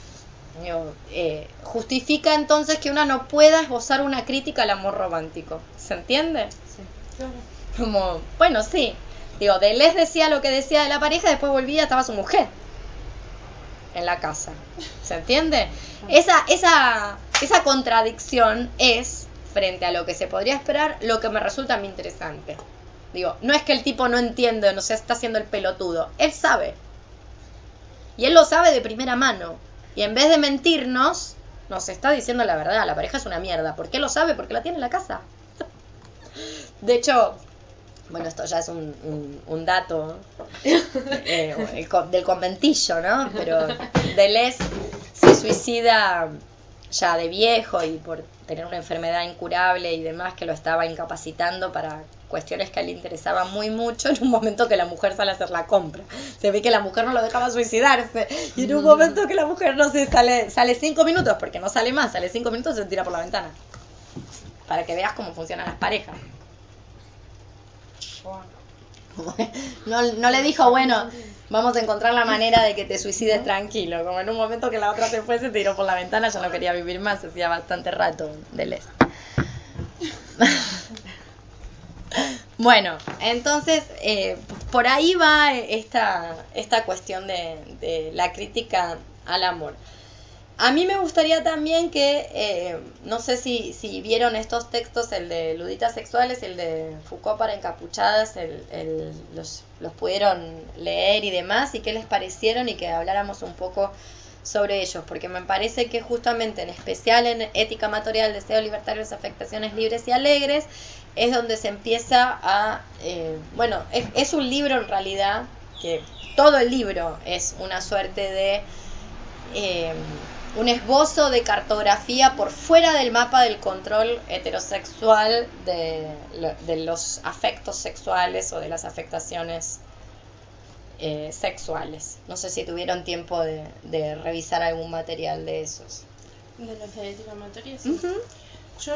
justifica entonces que una no pueda esbozar una crítica al amor romántico. ¿Se entiende? Sí, claro. Como, bueno, sí. Digo, Deleuze decía lo que decía de la pareja, después volvía, estaba su mujer en la casa. ¿Se entiende? Esa contradicción es, frente a lo que se podría esperar, lo que me resulta a mí interesante. Digo, no es que el tipo no entiende, no se está haciendo el pelotudo. Él sabe. Y él lo sabe de primera mano. Y en vez de mentirnos, nos está diciendo la verdad. La pareja es una mierda. ¿Por qué lo sabe? Porque la tiene en la casa. De hecho, bueno, esto ya es un dato del conventillo, ¿no? Pero Deleuze se suicida ya de viejo y por tener una enfermedad incurable y demás que lo estaba incapacitando para cuestiones que a él le interesaban muy mucho, en un momento que la mujer sale a hacer la compra. Se ve que la mujer no lo dejaba suicidarse, y en un momento que la mujer, no sé, sale 5 minutos, porque no sale más, sale 5 minutos y se tira por la ventana. Para que veas cómo funcionan las parejas. No le dijo, bueno, vamos a encontrar la manera de que te suicides tranquilo. Como en un momento que la otra se fue, se tiró por la ventana, ya no quería vivir más, hacía bastante rato Deleuze. Bueno, entonces por ahí va esta cuestión de la crítica al amor. A mí me gustaría también que, no sé si vieron estos textos, el de Luditas Sexuales, el de Foucault para Encapuchadas, los pudieron leer y demás, y qué les parecieron, y que habláramos un poco sobre ellos, porque me parece que justamente, en especial en Ética Amatorial, Deseo Libertario, las Afectaciones Libres y Alegres, es donde se empieza a... bueno, es un libro en realidad, que todo el libro es una suerte de... un esbozo de cartografía por fuera del mapa del control heterosexual de los afectos sexuales o de las afectaciones sexuales. No sé si tuvieron tiempo de revisar algún material de esos. De la genética amatoria, sí. Yo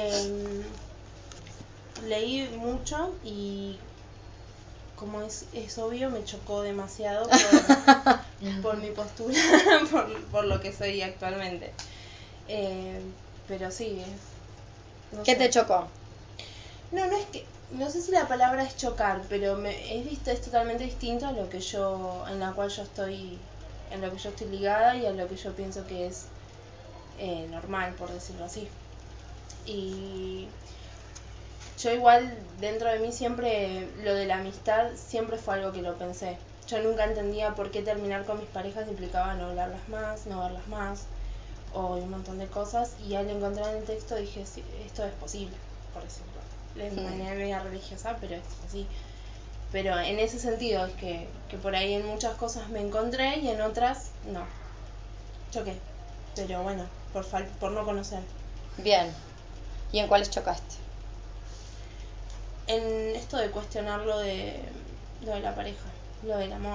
leí mucho y, como es obvio, me chocó demasiado por mi postura, por lo que soy actualmente. Pero sí, No ¿Qué sé. te chocó? No, no es que, no sé si la palabra es chocar, pero es totalmente distinto a lo que yo, en la cual yo estoy, en lo que yo estoy ligada y a lo que yo pienso que es normal, por decirlo así. Y yo igual dentro de mí siempre, lo de la amistad siempre fue algo que lo pensé. Yo nunca entendía por qué terminar con mis parejas implicaba no hablarlas más, no verlas más, o un montón de cosas. Y al encontrar en el texto dije, sí, esto es posible, por decirlo. De manera media religiosa, pero es así. Pero en ese sentido es que por ahí en muchas cosas me encontré y en otras no. Choqué. Pero bueno, por no conocer. Bien. ¿Y en cuáles chocaste? En esto de cuestionar lo de la pareja, lo del amor,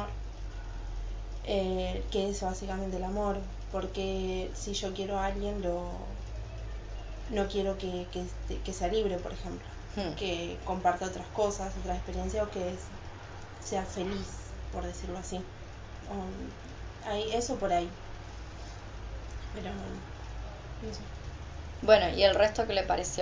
que es básicamente el amor, porque si yo quiero a alguien, no quiero que sea libre, por ejemplo, que comparta otras cosas, otras experiencias, o que sea feliz, por decirlo así. Eso por ahí. Pero no sé. Bueno, ¿y el resto qué le pareció?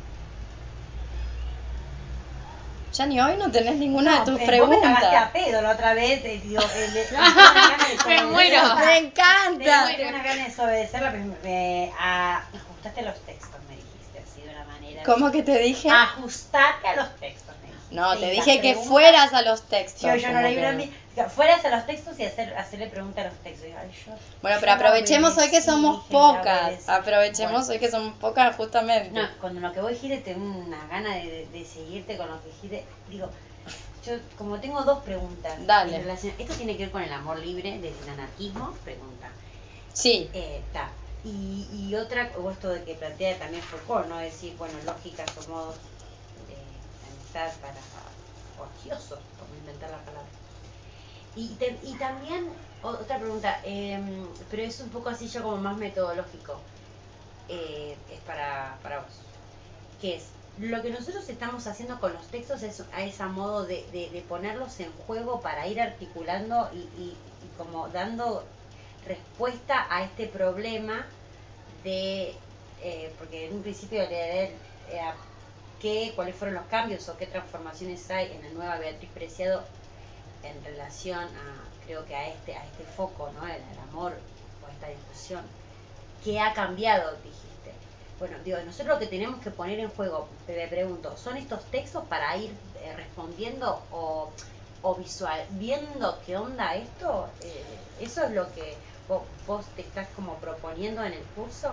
Ya ni hoy no tenés ninguna de tus Vos me cagaste a preguntas. pedo la otra vez, digo, Me muero. ¡Me encanta! Tengo una gana de desobedecerla, pero ajustaste a los textos, me dijiste, así de una manera. ¿Cómo que te dije? Ajustate a los textos, me dijiste. No, te Y dije las que preguntas- fueras a los textos. Yo no como leí que- fueras a los textos y hacerle preguntas a los textos. Digo, ay, Bueno, yo pero aprovechemos hoy que obedecí, somos dije, ya pocas. obedecí. Aprovechemos Bueno. hoy que somos pocas justamente. No, cuando lo que vos dijiste tengo una gana de seguirte con lo que dijiste. Digo, yo como tengo dos preguntas. Dale. en relación- esto tiene que ver con el amor libre, desde el anarquismo, pregunta. Sí. Ta. Y otra, o esto de que plantea también Foucault, ¿no? Es decir, bueno, lógicas o modos de amistad para ociosos, por no inventar la palabra. Y también, otra pregunta, pero es un poco así ya como más metodológico, es para vos, que es, lo que nosotros estamos haciendo con los textos es a modo de ponerlos en juego para ir articulando y como dando respuesta a este problema de, porque en un principio leer cuáles fueron los cambios o qué transformaciones hay en la nueva Beatriz Preciado en relación a, creo que a este foco, ¿no? El amor o esta discusión, ¿qué ha cambiado? Dijiste. Bueno, digo, nosotros lo que tenemos que poner en juego, te pregunto, ¿son estos textos para ir respondiendo o viendo qué onda esto? ¿Eso es lo que vos te estás como proponiendo en el curso?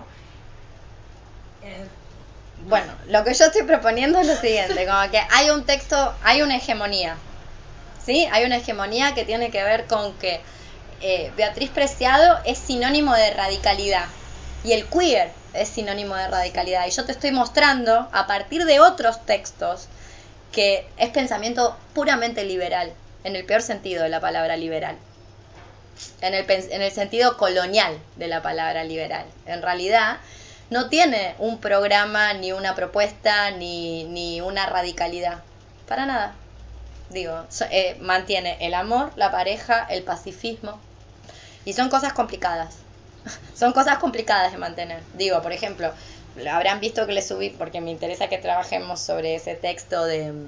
Bueno, lo que yo estoy proponiendo es lo siguiente, como que hay un texto, hay una hegemonía, ¿sí? Hay una hegemonía que tiene que ver con que Beatriz Preciado es sinónimo de radicalidad y el queer es sinónimo de radicalidad. Y yo te estoy mostrando, a partir de otros textos, que es pensamiento puramente liberal, en el peor sentido de la palabra liberal. En el sentido colonial de la palabra liberal. En realidad no tiene un programa, ni una propuesta, ni una radicalidad. Para nada. Digo, mantiene el amor, la pareja, el pacifismo. Y son cosas complicadas. Son cosas complicadas de mantener. Digo, por ejemplo, habrán visto que le subí, porque me interesa que trabajemos sobre ese texto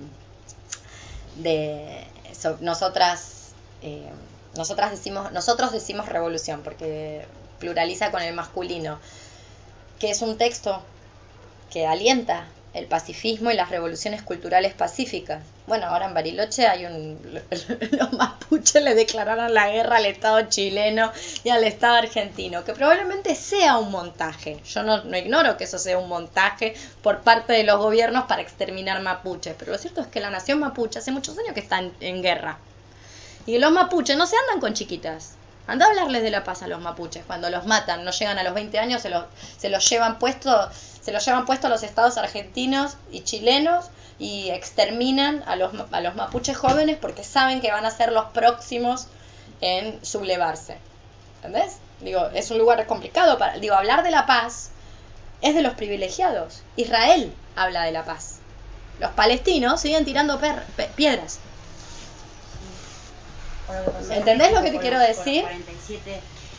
nosotros decimos revolución, porque pluraliza con el masculino, que es un texto que alienta el pacifismo y las revoluciones culturales pacíficas. Bueno, ahora en Bariloche los mapuches le declararon la guerra al Estado chileno y al Estado argentino, que probablemente sea un montaje. Yo no ignoro que eso sea un montaje por parte de los gobiernos para exterminar mapuches, pero lo cierto es que la nación mapuche hace muchos años que está en guerra. Y los mapuches no se andan con chiquitas. Anda a hablarles de la paz a los mapuches. Cuando los matan, no llegan a los 20 años, se los llevan puesto a los estados argentinos y chilenos y exterminan a los mapuches jóvenes porque saben que van a ser los próximos en sublevarse. ¿Entendés? Digo, es un lugar complicado hablar de la paz es de los privilegiados. Israel habla de la paz. Los palestinos siguen tirando piedras. ¿Entendés lo que te quiero decir? 47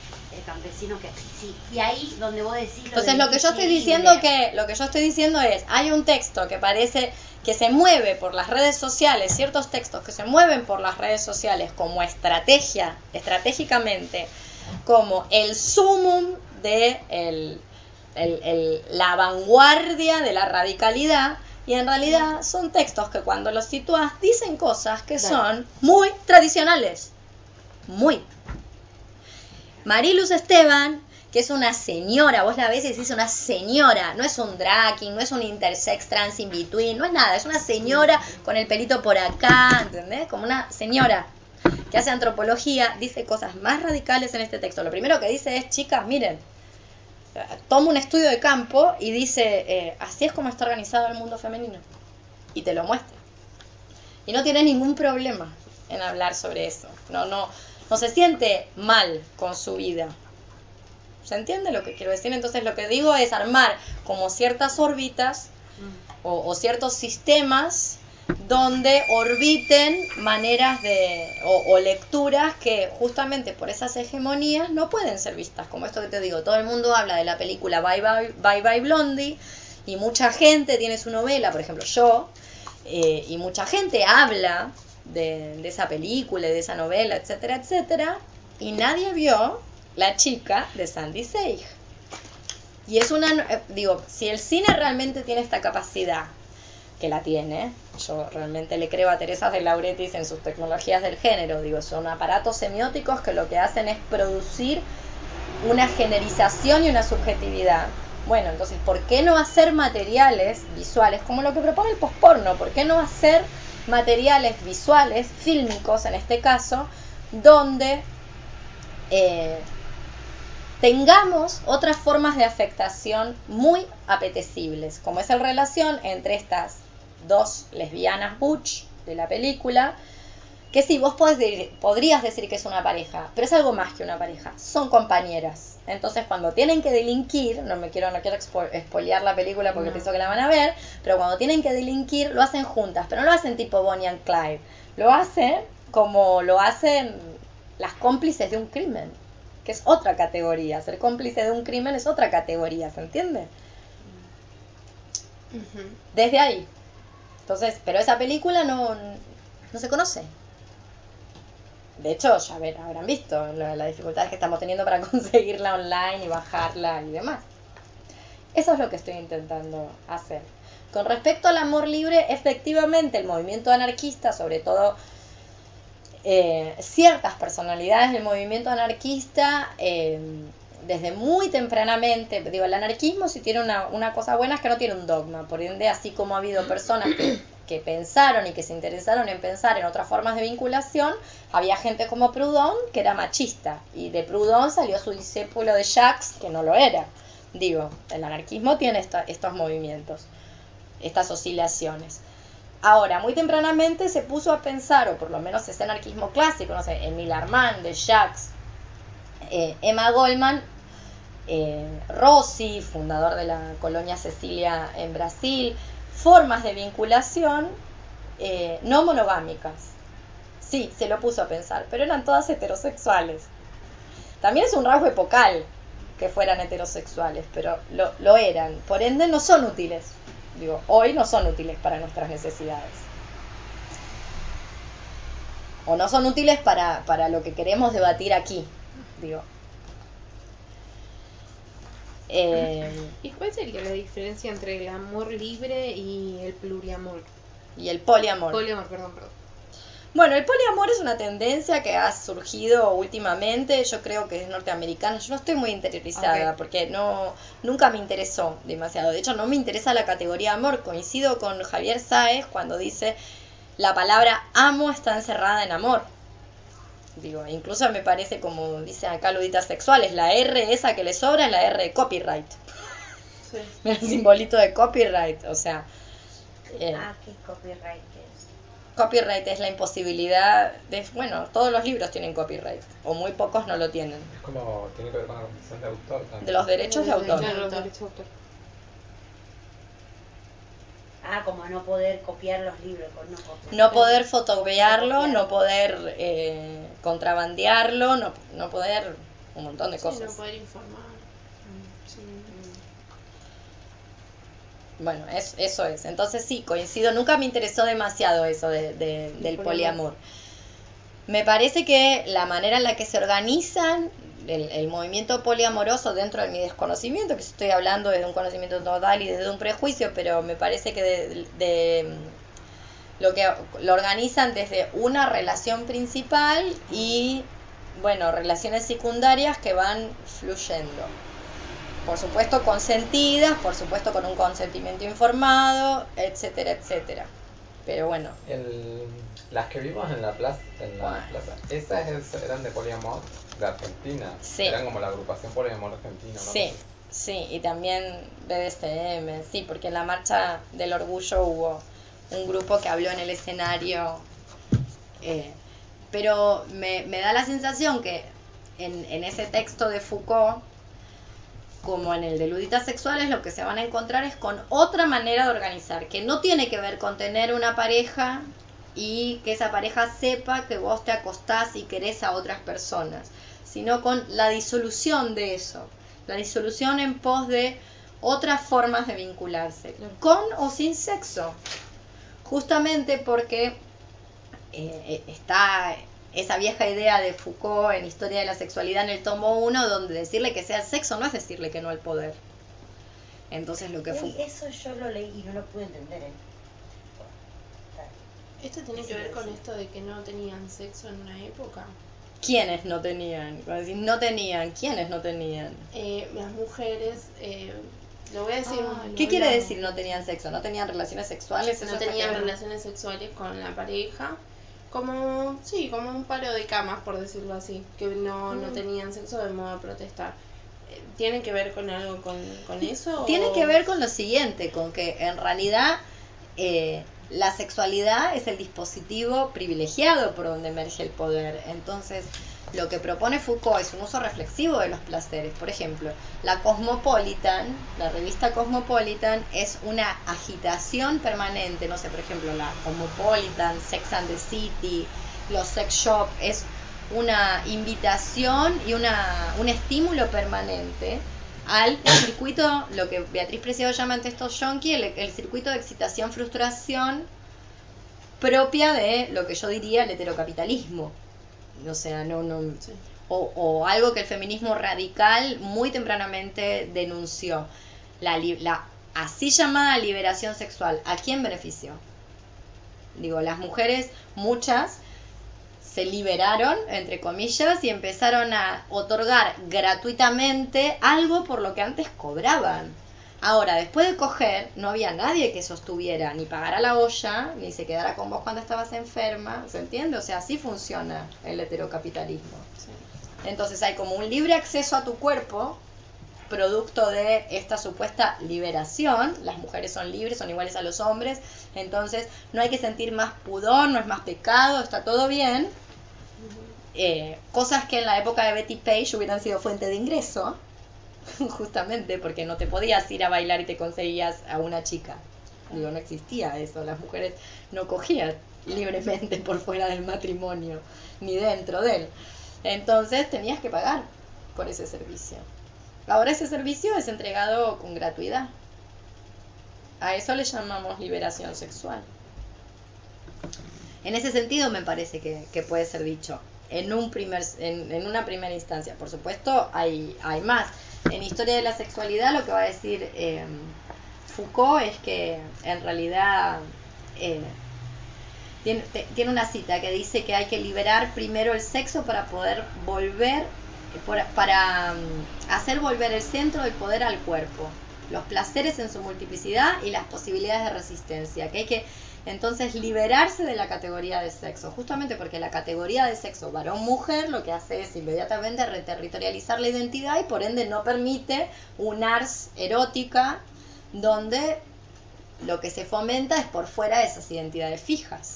campesino que sí, y ahí donde vos decís Entonces lo que yo estoy diciendo es, hay un texto que parece que se mueve por las redes sociales, ciertos textos que se mueven por las redes sociales como estratégicamente, como el sumum de la vanguardia de la radicalidad, y en realidad son textos que cuando los situás dicen cosas que son muy tradicionales, muy. Mariluz Esteban, que es una señora, vos la ves y decís una señora, no es un drag king, no es un intersex trans in between, no es nada, es una señora con el pelito por acá, ¿entendés? Como una señora que hace antropología, dice cosas más radicales en este texto. Lo primero que dice es, chicas, miren, toma un estudio de campo y dice, así es como está organizado el mundo femenino, y te lo muestra. Y no tiene ningún problema en hablar sobre eso, no se siente mal con su vida. ¿Se entiende lo que quiero decir? Entonces lo que digo es armar como ciertas órbitas o ciertos sistemas donde orbiten maneras o lecturas que justamente por esas hegemonías no pueden ser vistas. Como esto que te digo, todo el mundo habla de la película Bye Bye Blondie y mucha gente tiene su novela, por ejemplo yo, y mucha gente habla de esa película, de esa novela, etcétera, etcétera, y nadie vio La chica de Sandy Seig. Y es si el cine realmente tiene esta capacidad, que la tiene, yo realmente le creo a Teresa de Lauretis en sus tecnologías del género, son aparatos semióticos que lo que hacen es producir una generización y una subjetividad. Bueno, entonces, ¿por qué no hacer materiales visuales como lo que propone el posporno? ¿Por qué no hacer materiales visuales, fílmicos en este caso, donde tengamos otras formas de afectación muy apetecibles, como es la relación entre estas dos lesbianas butch de la película, que sí, vos podrías decir que es una pareja, pero es algo más que una pareja, son compañeras. Entonces cuando tienen que delinquir, no quiero spoilear la película porque pienso que la van a ver, pero cuando tienen que delinquir lo hacen juntas, pero no lo hacen tipo Bonnie and Clyde, lo hacen como lo hacen las cómplices de un crimen, que es otra categoría. Ser cómplice de un crimen es otra categoría, ¿se entiende? Desde ahí. Entonces, pero esa película no se conoce. De hecho, ya habrán visto las dificultades que estamos teniendo para conseguirla online y bajarla y demás. Eso es lo que estoy intentando hacer. Con respecto al amor libre, efectivamente el movimiento anarquista, sobre todo ciertas personalidades del movimiento anarquista, desde muy tempranamente, el anarquismo sí tiene una cosa buena, es que no tiene un dogma, por ende, así como ha habido personas que pensaron y que se interesaron en pensar en otras formas de vinculación, había gente como Proudhon que era machista, y de Proudhon salió su discípulo de Jacques que no lo era. El anarquismo tiene estos movimientos, estas oscilaciones. Ahora, muy tempranamente se puso a pensar, o por lo menos ese anarquismo clásico, no sé, Émile Armand, de Jacques, Emma Goldman, Rossi, fundador de la colonia Cecilia en Brasil, formas de vinculación no monogámicas. Sí, se lo puso a pensar, pero eran todas heterosexuales. También es un rasgo epocal que fueran heterosexuales, pero lo eran. Por ende, no son útiles. Hoy no son útiles para nuestras necesidades. O no son útiles para lo que queremos debatir aquí. ¿Y cuál sería la diferencia entre el amor libre y el pluriamor? Y el poliamor. Poliamor, perdón. Bueno, el poliamor es una tendencia que ha surgido últimamente, yo creo que es norteamericana, yo no estoy muy interiorizada porque nunca me interesó demasiado, de hecho no me interesa la categoría amor, coincido con Javier Sáez cuando dice la palabra amo está encerrada en amor. Incluso me parece, como dicen acá luditas sexuales, la R esa que le sobra es la R de copyright. Sí. El simbolito de copyright, o sea... ¿qué copyright es? Copyright es la imposibilidad de... Bueno, todos los libros tienen copyright, o muy pocos no lo tienen. Es como, tiene que ver con la condición de autor también. De los derechos de autor. Claro, los derechos de autor. Como no poder copiar los libros. No poder fotocopiarlo, no poder contrabandearlo, no poder un montón de Sí, cosas. no poder informar. Sí. Bueno, eso es. Entonces sí, coincido. Nunca me interesó demasiado eso del poliamor. Me parece que la manera en la que se organizan el movimiento poliamoroso dentro de mi desconocimiento, que estoy hablando desde un conocimiento total y desde un prejuicio, pero me parece que lo que lo organizan desde una relación principal y, bueno, relaciones secundarias que van fluyendo. Por supuesto consentidas, por supuesto con un consentimiento informado, etcétera, etcétera. Pero bueno. Las que vimos en la plaza, esas eran de poliamor de Argentina. Sí. Eran como la agrupación poliamor argentina, ¿no? Sí, sí, y también BDSM, sí, porque en la marcha del orgullo hubo un grupo que habló en el escenario. Pero me da la sensación que en ese texto de Foucault, como en el de luditas sexuales, lo que se van a encontrar es con otra manera de organizar, que no tiene que ver con tener una pareja y que esa pareja sepa que vos te acostás y querés a otras personas, sino con la disolución de eso, la disolución en pos de otras formas de vincularse, con o sin sexo, justamente porque está esa vieja idea de Foucault en Historia de la Sexualidad en el tomo 1, donde decirle que sea el sexo no es decirle que no al poder. Entonces lo que Eso yo lo leí y no lo pude entender. ¿Esto tiene que ver con esto de que no tenían sexo en una época? ¿Quiénes no tenían? Cuando decís no tenían, ¿quiénes no tenían? Las mujeres, lo voy a decir... ¿Qué quiere decir no tenían sexo? ¿No tenían relaciones sexuales? No tenían relaciones sexuales con la pareja, como un paro de camas, por decirlo así, que no tenían sexo de modo a protestar. ¿Tiene que ver con algo con eso? Tiene que ver con lo siguiente, con que en realidad la sexualidad es el dispositivo privilegiado por donde emerge el poder. Entonces, lo que propone Foucault es un uso reflexivo de los placeres. Por ejemplo, la revista Cosmopolitan es una agitación permanente. No sé, por ejemplo, la Cosmopolitan, Sex and the City, los sex shop, es una invitación y un estímulo permanente al circuito, lo que Beatriz Preciado llama en textos yonki, el circuito de excitación-frustración propia de lo que yo diría el heterocapitalismo. O sea, o algo que el feminismo radical muy tempranamente denunció. La así llamada liberación sexual, ¿a quién benefició? Digo, las mujeres, muchas, se liberaron, entre comillas, y empezaron a otorgar gratuitamente algo por lo que antes cobraban. Ahora, después de coger, no había nadie que sostuviera, ni pagara la olla, ni se quedara con vos cuando estabas enferma, ¿se entiende? O sea, así funciona el heterocapitalismo. Sí. Entonces hay como un libre acceso a tu cuerpo, producto de esta supuesta liberación. Las mujeres son libres, son iguales a los hombres, entonces no hay que sentir más pudor, no es más pecado, está todo bien. Cosas que en la época de Betty Page hubieran sido fuente de ingreso, justamente porque no te podías ir a bailar y te conseguías a una chica. Digo, no existía eso, las mujeres no cogían libremente por fuera del matrimonio, ni dentro de él. Entonces tenías que pagar por ese servicio. Ahora ese servicio es entregado con gratuidad. A eso le llamamos liberación sexual. En ese sentido me parece que puede ser dicho en una primera instancia. Por supuesto hay más. En Historia de la Sexualidad lo que va a decir Foucault es que en realidad tiene una cita que dice que hay que liberar primero el sexo para poder volver, para hacer volver el centro del poder al cuerpo, los placeres en su multiplicidad y las posibilidades de resistencia, que hay que entonces liberarse de la categoría de sexo, justamente porque la categoría de sexo varón-mujer lo que hace es inmediatamente reterritorializar la identidad y por ende no permite una ars erótica donde lo que se fomenta es por fuera de esas identidades fijas.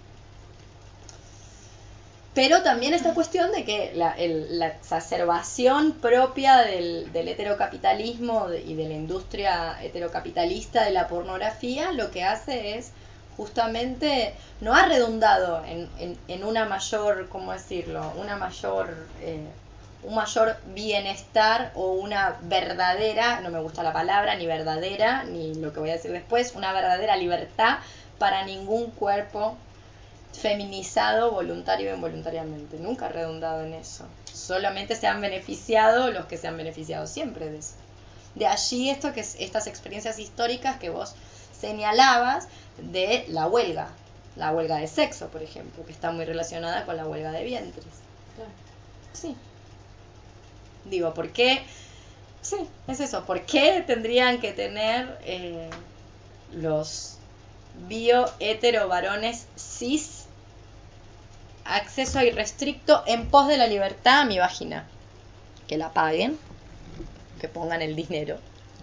Pero también esta cuestión de que la exacerbación propia del heterocapitalismo y de la industria heterocapitalista de la pornografía lo que hace es justamente, no ha redundado en una mayor, ¿cómo decirlo?, una mayor un mayor bienestar o una verdadera, no me gusta la palabra, ni verdadera, ni lo que voy a decir después, una verdadera libertad para ningún cuerpo feminizado voluntario o involuntariamente. Nunca ha redundado en eso. Solamente se han beneficiado los que se han beneficiado siempre de eso. De allí estas experiencias históricas que vos señalabas de la huelga de sexo, por ejemplo, que está muy relacionada con la huelga de vientres. Claro. Sí. Digo, ¿por qué? Sí, es eso. ¿Por qué tendrían que tener los bio-hetero varones cis acceso irrestricto en pos de la libertad a mi vagina? Que la paguen, que pongan el dinero.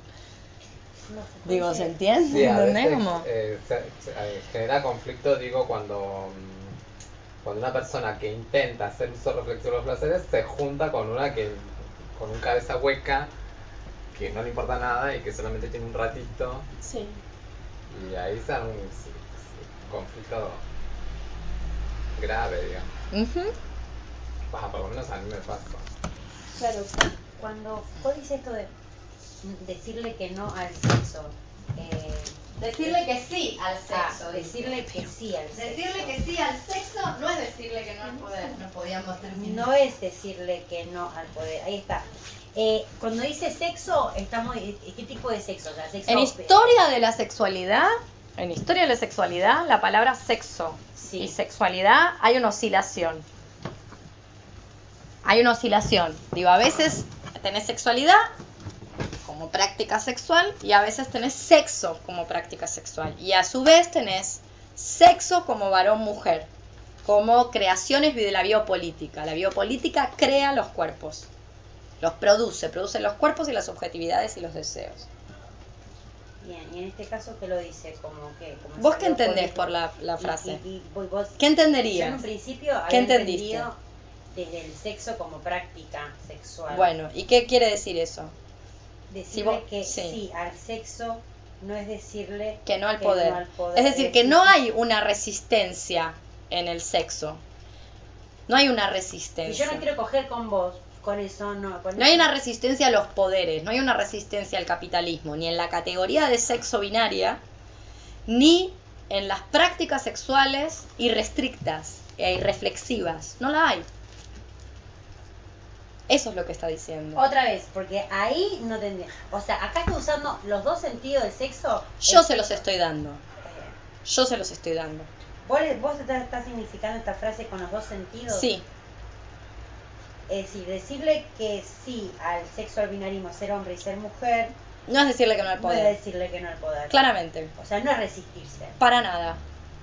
Digo, ¿se entiende? Sí, a ¿Entendés? veces Como... genera conflicto, digo, cuando una persona que intenta hacer uso reflexivo de los placeres se junta con con un cabeza hueca que no le importa nada y que solamente tiene un ratito, Sí. y ahí se da un conflicto grave, digamos. Ujú. Baja, por lo menos a mí me pasa. Claro. Cuando vos dices esto de decirle que no al sexo, Decirle que sí al sexo. decirle que sí al sexo. Decirle que sí al sexo no es decirle que no al poder. No podíamos terminar. No es decirle que no al poder. Ahí está. Cuando dice sexo, estamos, ¿qué tipo de sexo? O sea, sexo En historia de la sexualidad, la palabra sexo Sí. y sexualidad hay una oscilación. Digo, a veces tenés sexualidad como práctica sexual y a veces tenés sexo como práctica sexual. Y a su vez tenés sexo como varón-mujer, como creaciones de la biopolítica. La biopolítica crea los cuerpos, los produce los cuerpos y las subjetividades y los deseos. Bien, y en este caso, ¿qué lo dice? Como que, como ¿Vos si qué lo entendés político- por la frase? Y vos, ¿Qué entenderías? Yo en un principio ¿Qué había entendiste? entendido desde el sexo como práctica sexual. Bueno, ¿y qué quiere decir eso? Decirle si vos- que sí. sí al sexo no es decirle Que no al poder. no al poder. Es decir, que no hay una resistencia en el sexo. No hay una Y resistencia. yo no quiero coger con vos, con eso no. Con No hay eso. una resistencia a los poderes, no hay una resistencia al capitalismo, ni en la categoría de sexo binaria, ni en las prácticas sexuales irrestrictas e irreflexivas. No la hay. Eso es lo que está diciendo. Otra vez, porque ahí no tendría. O sea, acá está usando los dos sentidos del sexo. Yo se los estoy dando. Yo se los estoy dando. ¿Vos estás significando esta frase con los dos sentidos? Sí. Es decir, decirle que sí al sexo, al binarismo, ser hombre y ser mujer, No es decirle que no al no es poder. decirle que no al poder. Claramente. O sea, no es resistirse. Para nada.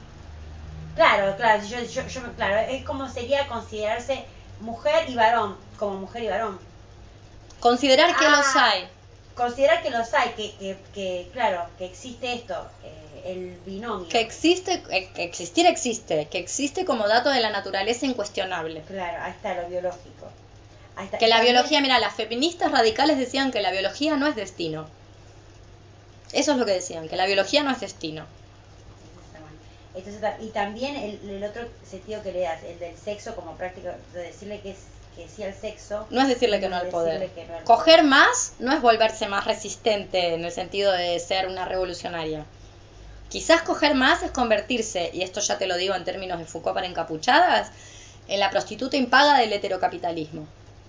Claro, claro, es como sería considerarse mujer y varón, como mujer y varón. Considerar que los hay. Considerar que los hay, que claro, que existe esto, el binomio. Que existe, que existir existe. Que existe como dato de la naturaleza incuestionable. Claro, ahí está lo biológico. Ahí está. Que la También- biología, mira, las feministas radicales decían que la biología no es destino. Eso es lo que decían, que la biología no es destino. Entonces, y también el otro sentido que le das, el del sexo como práctica, de decirle que sí al sexo. No es decirle que no al decirle poder. que no al Coger poder. más no es volverse más resistente en el sentido de ser una revolucionaria. Quizás coger más es convertirse, y esto ya te lo digo en términos de Foucault para encapuchadas, en la prostituta impaga del heterocapitalismo.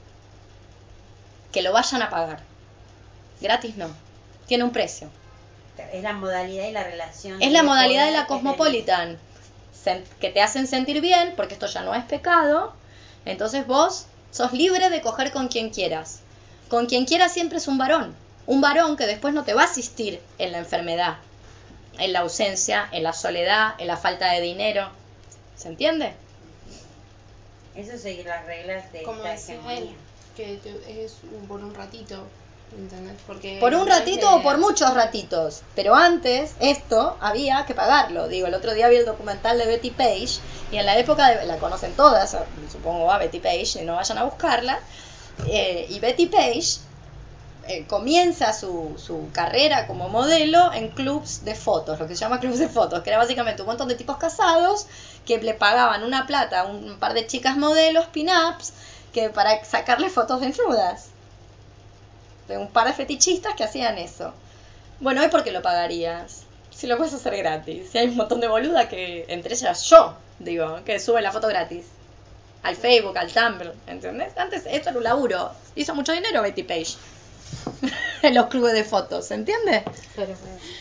Que lo vayan a pagar. Gratis no. Tiene un precio. Es la modalidad y la relación. Es la modalidad de poder la que Cosmopolitan, que te hacen sentir bien, porque esto ya no es pecado, entonces vos sos libre de coger con quien quieras. Con quien quieras siempre es un varón que después no te va a asistir en la enfermedad, en la ausencia, en la soledad, en la falta de dinero. ¿Se entiende? tenés. Eso es seguir las reglas de Como esta decía hegemonía. él, que es por un ratito, ¿entendés? Porque Por un no es ratito que- o por muchos ratitos. Pero antes, esto había que pagarlo. Digo, el otro día vi el documental de Betty Page, y en la época la conocen todas, supongo, a Betty Page, y no vayan a buscarla. Y Betty Page comienza su carrera como modelo en clubs de fotos, lo que se llama clubs de fotos, que era básicamente un montón de tipos casados que le pagaban una plata a un par de chicas modelos, pin-ups, que para sacarle fotos desnudas. De un par de fetichistas que hacían eso. Bueno, ¿y por qué lo pagarías? Si lo puedes hacer gratis. Si hay un montón de boludas que, entre ellas yo, digo, que suben la foto gratis. Al Facebook, al Tumblr, ¿entendés? Antes esto era un laburo. Hizo mucho dinero Betty Page. En los clubes de fotos, ¿se entiende? Pero,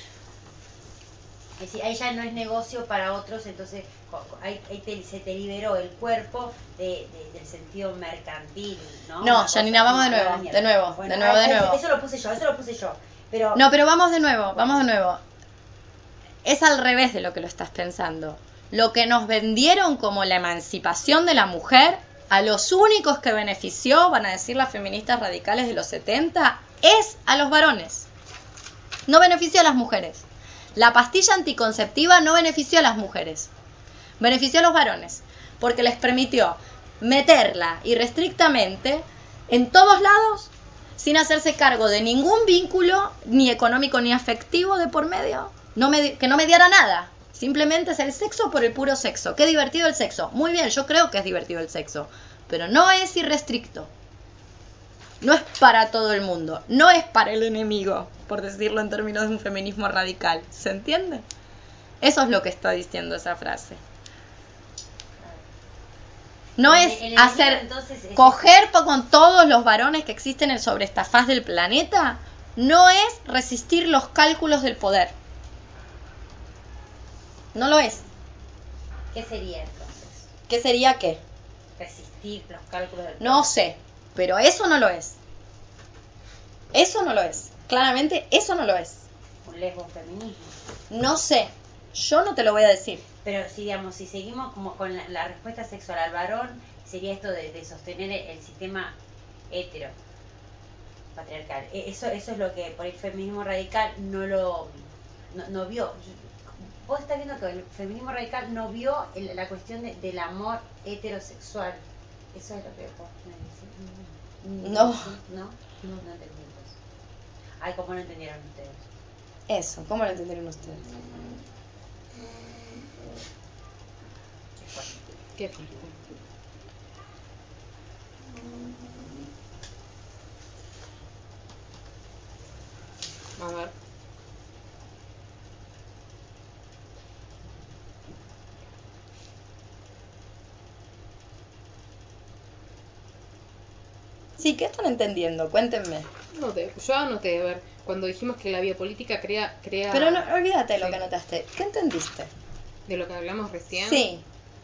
Es decir, ahí ya no es negocio para otros, entonces ahí se te liberó el cuerpo del sentido mercantil, ¿no? No, Janina, vamos de nuevo. Eso lo puse yo. Pero No, pero vamos de nuevo. Es al revés de lo que lo estás pensando. Lo que nos vendieron como la emancipación de la mujer, a los únicos que benefició, van a decir las feministas radicales de los 70, es a los varones. No benefició a las mujeres. La pastilla anticonceptiva no benefició a las mujeres. Benefició a los varones. Porque les permitió meterla irrestrictamente en todos lados, sin hacerse cargo de ningún vínculo, ni económico ni afectivo de por medio. Que no mediara nada. Simplemente es el sexo por el puro sexo. Qué divertido el sexo. Muy bien, yo creo que es divertido el sexo. Pero no es irrestricto. No es para todo el mundo. No es para el enemigo, por decirlo en términos de un feminismo radical. ¿Se entiende? Eso es lo que está diciendo esa frase. No es hacer... Coger con todos los varones que existen sobre esta faz del planeta. No es resistir los cálculos del poder. No lo es. ¿Qué sería entonces? ¿Qué sería qué? Resistir los cálculos del No sé, pero eso no lo es. Eso no lo es. Claramente eso no lo es. Un lesbofeminismo. No sé, yo no te lo voy a decir. Pero si, digamos, si seguimos como con la respuesta sexual al varón, sería esto de sostener el sistema hetero patriarcal. Eso es lo que por el feminismo radical no vio. Vos estás viendo que el feminismo radical no vio la cuestión del amor heterosexual. Eso es lo que vos me decís. No. ¿No? No entendí eso. Ay, ¿cómo lo entendieron ustedes? Eso, ¿cómo lo entendieron ustedes? Qué fuerte. A ver. Sí, ¿qué están entendiendo? Cuéntenme. Yo anoté, a ver, cuando dijimos que la biopolitica crea... Pero no, olvídate de lo Sí. que anotaste. ¿Qué entendiste? De lo que hablamos recién. Sí.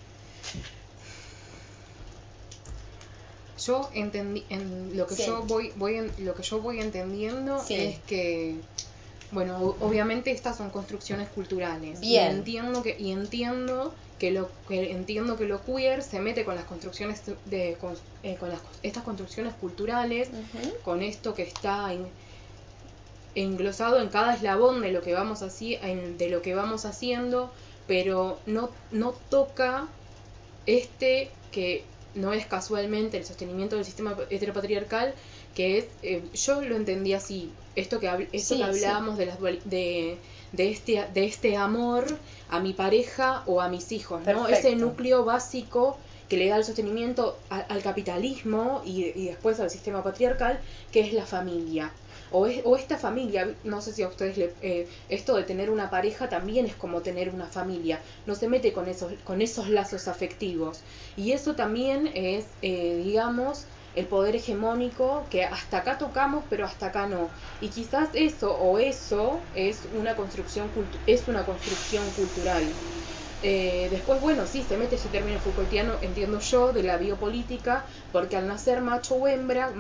Yo entendí, lo que Sí. yo voy entendiendo Sí. es que, bueno, obviamente estas son construcciones culturales. Bien. Y entiendo que lo queer se mete con las construcciones estas construcciones culturales, Ujú. con esto que está englosado en cada eslabón de lo que vamos haciendo, pero no toca que no es casualmente el sostenimiento del sistema heteropatriarcal, que es, yo lo entendí así, esto que hablábamos de este amor a mi pareja o a mis hijos, ¿no? Perfecto. Ese núcleo básico que le da el sostenimiento al capitalismo y después al sistema patriarcal, que es la familia. O esta familia, no sé si a ustedes esto de tener una pareja también es como tener una familia, no se mete con esos lazos afectivos. Y eso también es, digamos, el poder hegemónico que hasta acá tocamos, pero hasta acá no. Y quizás eso es una construcción cultural. Después, bueno, sí, se mete ese término Foucaultiano, entiendo yo, de la biopolítica, porque al nacer macho o hembra,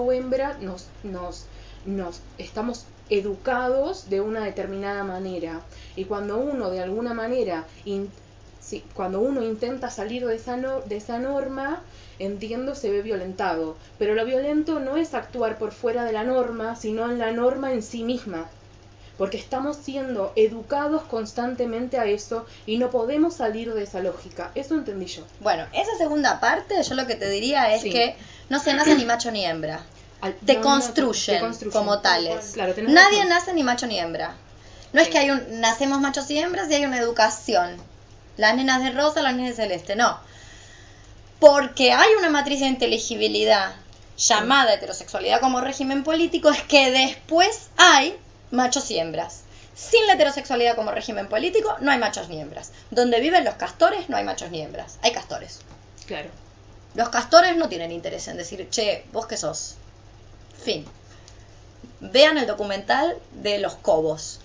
nos estamos educados de una determinada manera, y cuando uno de alguna manera cuando uno intenta salir de esa norma, entiendo, se ve violentado, pero lo violento no es actuar por fuera de la norma, sino en la norma en sí misma, porque estamos siendo educados constantemente a eso y no podemos salir de esa lógica. Eso entendí yo. Bueno, esa segunda parte, yo lo que te diría es Sí. que no se nace ni macho ni hembra. Te construyen como tales. Claro, tenés Nadie razón. nace ni macho ni hembra. No es Sí. que nacemos machos y hembras y hay una educación. Las nenas de rosa, las nenas de celeste, no. porque hay una matriz de inteligibilidad llamada heterosexualidad como régimen político, es que después hay machos y hembras. Sin la heterosexualidad como régimen político no hay machos ni hembras. Donde viven los castores no hay machos ni hembras, hay castores. Claro. Los castores no tienen interés en decir, che, ¿vos qué sos? Fin. Vean el documental de los Cobos,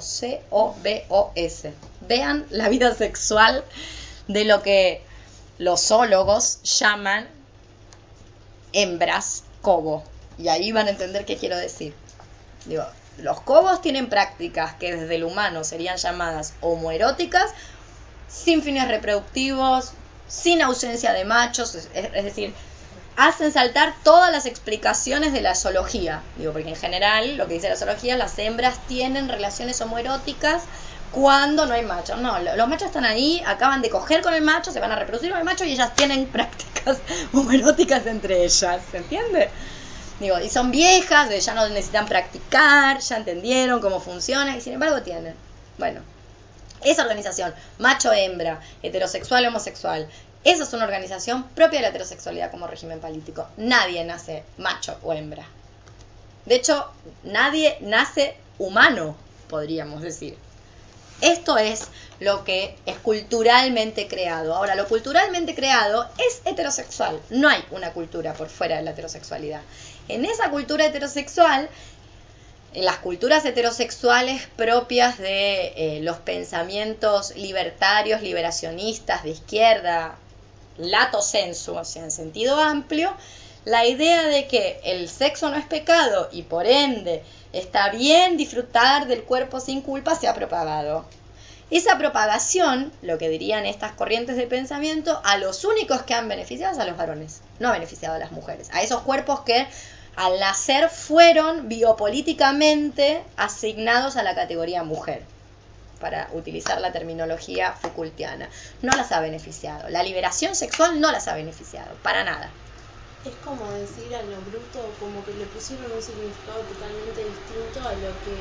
C-O-B-O-S. Vean la vida sexual de lo que los zoólogos llaman hembras cobo. Y ahí van a entender qué quiero decir. Digo, los cobos tienen prácticas que desde el humano serían llamadas homoeróticas, sin fines reproductivos, sin ausencia de machos, es decir, hacen saltar todas las explicaciones de la zoología. Digo, porque en general, lo que dice la zoología, las hembras tienen relaciones homoeróticas cuando no hay machos. No, los machos están ahí, acaban de coger con el macho, se van a reproducir con el macho y ellas tienen prácticas homoeróticas entre ellas, ¿se entiende? Digo, y son viejas, ya no necesitan practicar, ya entendieron cómo funciona y sin embargo tienen. Bueno, esa organización, macho-hembra, heterosexual-homosexual, esa es una organización propia de la heterosexualidad como régimen político. Nadie nace macho o hembra. De hecho, nadie nace humano, podríamos decir. Esto es lo que es culturalmente creado. Ahora, lo culturalmente creado es heterosexual. No hay una cultura por fuera de la heterosexualidad. En esa cultura heterosexual, en las culturas heterosexuales propias de los pensamientos libertarios, liberacionistas, de izquierda, lato sensu, o sea, en sentido amplio, la idea de que el sexo no es pecado y por ende está bien disfrutar del cuerpo sin culpa se ha propagado. Esa propagación, lo que dirían estas corrientes de pensamiento, a los únicos que han beneficiado es a los varones, no ha beneficiado a las mujeres, a esos cuerpos que al nacer fueron biopolíticamente asignados a la categoría mujer, para utilizar la terminología Foucaultiana. No las ha beneficiado. La liberación sexual no las ha beneficiado, para nada. Es como decir a lo bruto, como que le pusieron un significado totalmente distinto a lo que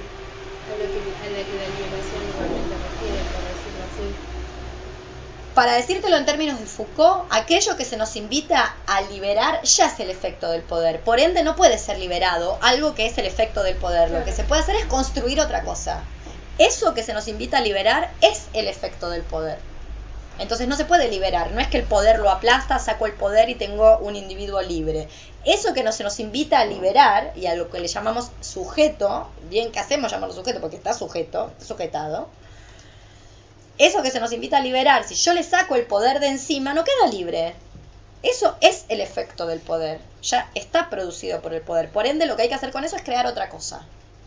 la liberación normalmente refiere, por decirlo así. Para decírtelo en términos de Foucault, aquello que se nos invita a liberar ya es el efecto del poder. Por ende, no puede ser liberado algo que es el efecto del poder. Lo que se puede hacer es construir otra cosa. Eso que se nos invita a liberar es el efecto del poder. Entonces no se puede liberar, no es que el poder lo aplasta, saco el poder y tengo un individuo libre. Eso que se nos invita a liberar, y a lo que le llamamos sujeto, bien que hacemos llamarlo sujeto porque está sujeto, sujetado, eso que se nos invita a liberar, si yo le saco el poder de encima, no queda libre. Eso es el efecto del poder, ya está producido por el poder. Por ende, lo que hay que hacer con eso es crear otra cosa,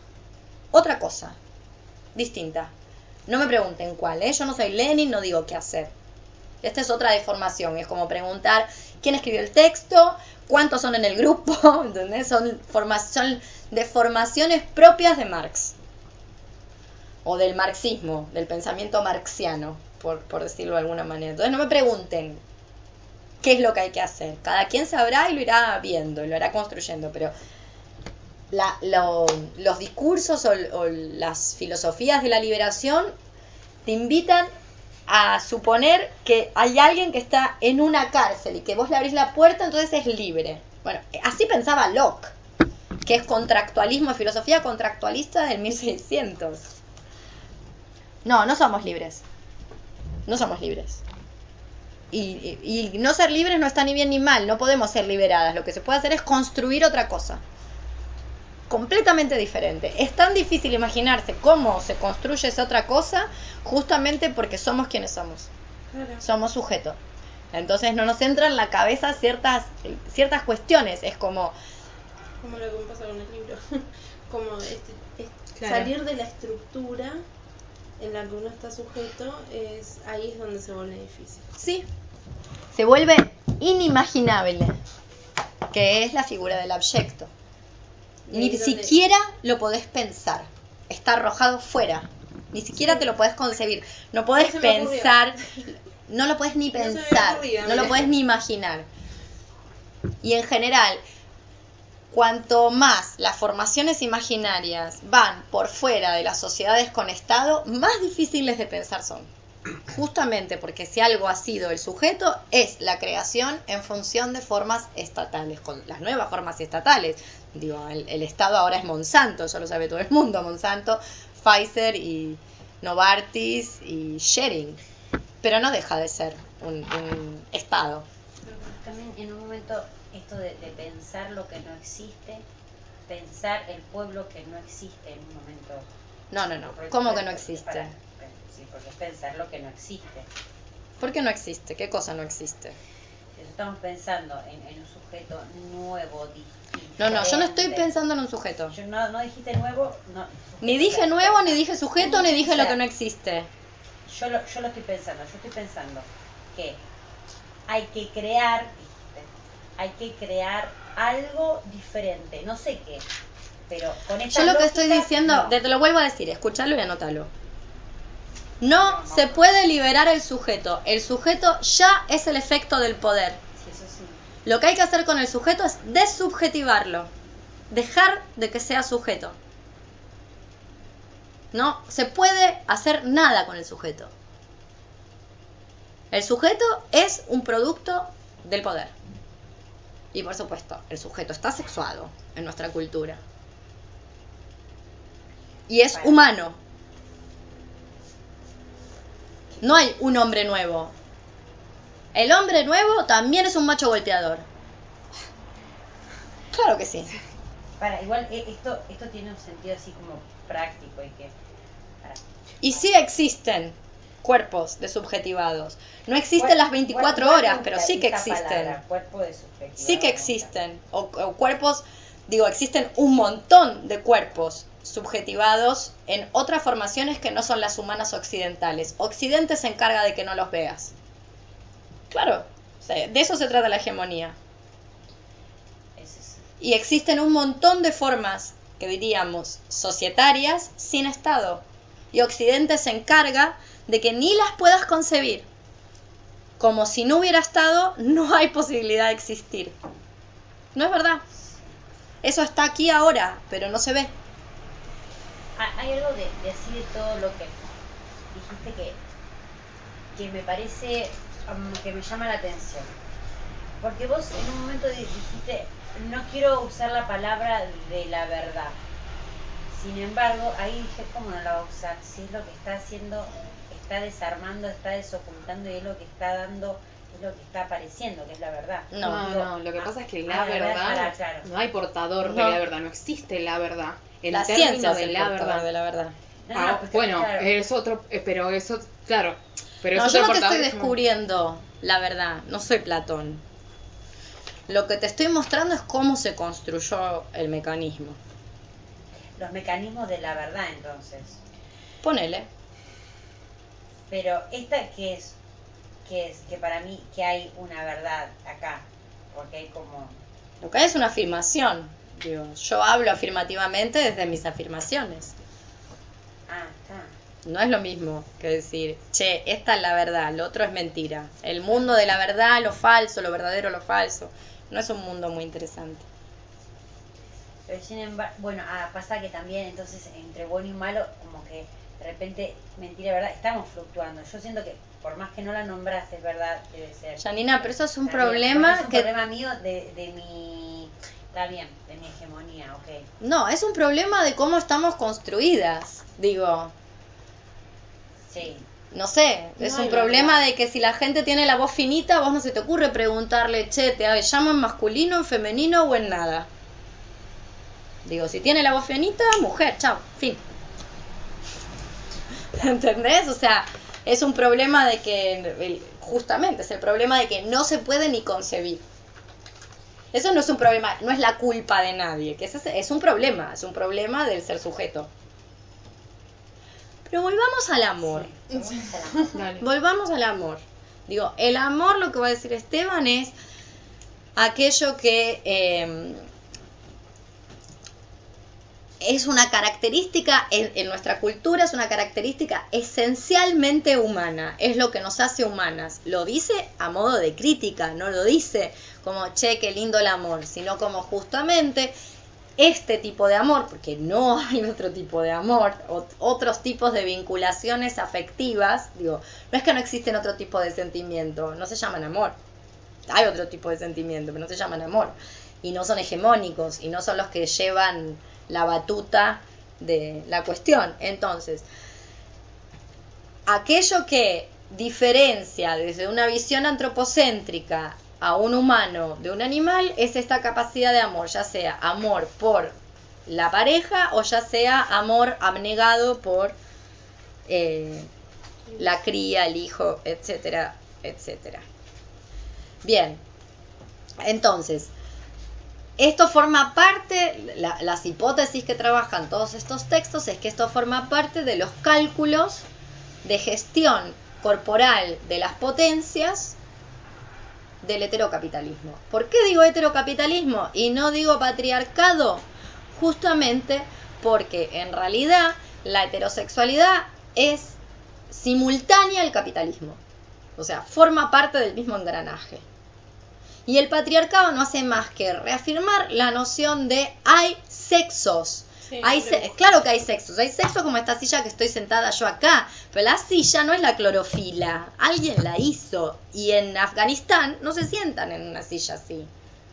distinta. No me pregunten cuál, yo no soy Lenin, no digo qué hacer. Esta es otra deformación, es como preguntar quién escribió el texto, cuántos son en el grupo, ¿entendés? Son deformaciones propias de Marx, o del marxismo, del pensamiento marxiano, por decirlo de alguna manera. Entonces no me pregunten qué es lo que hay que hacer, cada quien sabrá y lo irá viendo, y lo irá construyendo, pero los discursos o las filosofías de la liberación te invitan a suponer que hay alguien que está en una cárcel y que vos le abrís la puerta, entonces es libre. Bueno, así pensaba Locke, que es contractualismo, filosofía contractualista del 1600. No somos libres. No somos libres. Y no ser libres no está ni bien ni mal, no podemos ser liberadas. Lo que se puede hacer es construir otra cosa completamente diferente. Es tan difícil imaginarse cómo se construye esa otra cosa justamente porque somos quienes somos. Claro. Somos sujetos. Entonces no nos entran en la cabeza ciertas cuestiones. Es como lo que me pasa con el libro. Como claro. Salir de la estructura en la que uno está sujeto, ahí es donde se vuelve difícil. Sí. Se vuelve inimaginable, que es la figura del abyecto. Ni siquiera lo podés pensar. Está arrojado fuera. Ni siquiera te lo podés concebir. No podés pensar. No lo podés ni pensar. No lo podés ni imaginar. Y en general, cuanto más las formaciones imaginarias van por fuera de las sociedades con Estado, más difíciles de pensar son. Justamente porque si algo ha sido el sujeto, es la creación en función de formas estatales, con las nuevas formas estatales. Digo, el Estado ahora es Monsanto, ya lo sabe todo el mundo, Monsanto, Pfizer y Novartis y Schering, pero no deja de ser un Estado. Pero también en un momento esto de pensar lo que no existe, pensar el pueblo que no existe en un momento. No, ¿cómo que no existe? Sí, porque es pensar lo que no existe. ¿Por qué no existe? ¿Qué cosa no existe? Estamos pensando en un sujeto nuevo, distinto. No, yo no estoy pensando en un sujeto. No dijiste nuevo, no. Ni dije nuevo, ni dije sujeto, ni dije lo que no existe. Yo lo estoy pensando, que hay que crear, algo diferente, no sé qué, pero con esta Yo lo que lógica, estoy diciendo, no. te lo vuelvo a decir, escúchalo y anótalo. No se puede liberar el sujeto ya es el efecto del poder. Sí, eso sí. Lo que hay que hacer con el sujeto es desubjetivarlo, dejar de que sea sujeto. No se puede hacer nada con el sujeto. El sujeto es un producto del poder. Y por supuesto, el sujeto está sexuado en nuestra cultura. Y es humano. No hay un hombre nuevo. El hombre nuevo también es un macho volteador. Claro que sí. Igual esto tiene un sentido así como práctico y que... Y sí existen cuerpos desubjetivados. No existen las 24 horas, pero sí que existen. Cuerpo desubjetivado. Sí que existen. O cuerpos, existen un montón de cuerpos subjetivados en otras formaciones que no son las humanas occidentales. Occidente se encarga de que no los veas. Claro, de eso se trata la hegemonía. Y existen un montón de formas, que diríamos, societarias, sin Estado. Y Occidente se encarga de que ni las puedas concebir. Como si no hubiera Estado, no hay posibilidad de existir. ¿No es verdad? Eso está aquí ahora, pero no se ve. Hay algo de así de todo lo que dijiste que me parece, que me llama la atención. Porque vos en un momento dijiste, no quiero usar la palabra de la verdad. Sin embargo, ahí dije, ¿cómo no la va a usar? Si es lo que está haciendo, está desarmando, está desocultando y es lo que está dando, es lo que está apareciendo, que es la verdad. No, lo que pasa es que la verdad, claro. no hay portador de la verdad, no existe la verdad. En La términos ciencia es de el la portador verdad. de la verdad. Bueno, claro. es otro, pero eso, claro. Pero No, es yo otro no te estoy portador. descubriendo la verdad, no soy Platón. Lo que te estoy mostrando es cómo se construyó el mecanismo. Los mecanismos de la verdad, entonces. Ponele. Pero esta que es que para mí que hay una verdad acá, porque hay como... Lo que hay es una afirmación. Yo hablo afirmativamente desde mis afirmaciones. Está. No es lo mismo que decir, che, esta es la verdad, lo otro es mentira. El mundo de la verdad, lo falso, lo verdadero, lo falso. No es un mundo muy interesante. Pero sin embargo, bueno, pasa que también entonces entre bueno y malo, como que de repente mentira, verdad, estamos fluctuando. Yo siento que por más que no la nombras, es verdad, debe ser. Janina, pero eso es un Está bien, problema es un problema mío de mi... Está bien, de mi hegemonía, ok. No, es un problema de cómo estamos construidas. Sí. No sé, es un problema de que si la gente tiene la voz finita, vos no se te ocurre preguntarle, che, ¿te llamo en masculino, en femenino o en nada? Si tiene la voz finita, mujer, chao, fin. ¿Entendés? O sea, es un problema de que, justamente, es el problema de que no se puede ni concebir. Eso no es un problema, no es la culpa de nadie, que es un problema del ser sujeto. Pero volvamos al amor. Volvamos al amor. El amor, lo que va a decir Esteban, es aquello que es una característica en nuestra cultura, es una característica esencialmente humana, es lo que nos hace humanas. Lo dice a modo de crítica, no lo dice como, che, qué lindo el amor, sino como justamente este tipo de amor, porque no hay otro tipo de amor, otros tipos de vinculaciones afectivas, digo, no es que no existen otro tipo de sentimiento, no se llaman amor. Hay otro tipo de sentimiento, pero no se llaman amor. Y no son hegemónicos, y no son los que llevan la batuta de la cuestión. Entonces, aquello que diferencia desde una visión antropocéntrica a un humano de un animal es esta capacidad de amor, ya sea amor por la pareja o ya sea amor abnegado por la cría, el hijo, etcétera, etcétera. Bien, entonces, esto forma parte, las hipótesis que trabajan todos estos textos es que esto forma parte de los cálculos de gestión corporal de las potencias del heterocapitalismo. ¿Por qué digo heterocapitalismo y no digo patriarcado? Justamente porque en realidad la heterosexualidad es simultánea al capitalismo. O sea, forma parte del mismo engranaje. Y el patriarcado no hace más que reafirmar la noción de hay sexos. Sí, claro que hay sexos como esta silla que estoy sentada yo acá, pero la silla no es la clorofila, alguien la hizo, y en Afganistán no se sientan en una silla así.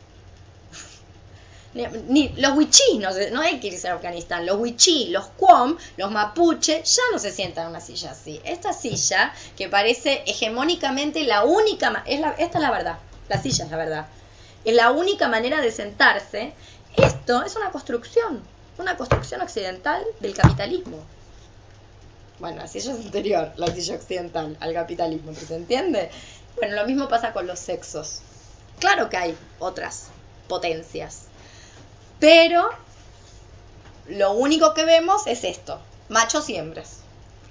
Ni los wichí, no hay que irse a Afganistán, los wichí, los cuom, los mapuche, ya no se sientan en una silla así. Esta silla, que parece hegemónicamente la única, esta es la verdad, la silla es la verdad, es la única manera de sentarse. Esto es una construcción occidental del capitalismo. Bueno, la silla es anterior, la silla occidental al capitalismo, ¿se entiende? Bueno, lo mismo pasa con los sexos. Claro que hay otras potencias, pero lo único que vemos es esto, machos y hembras.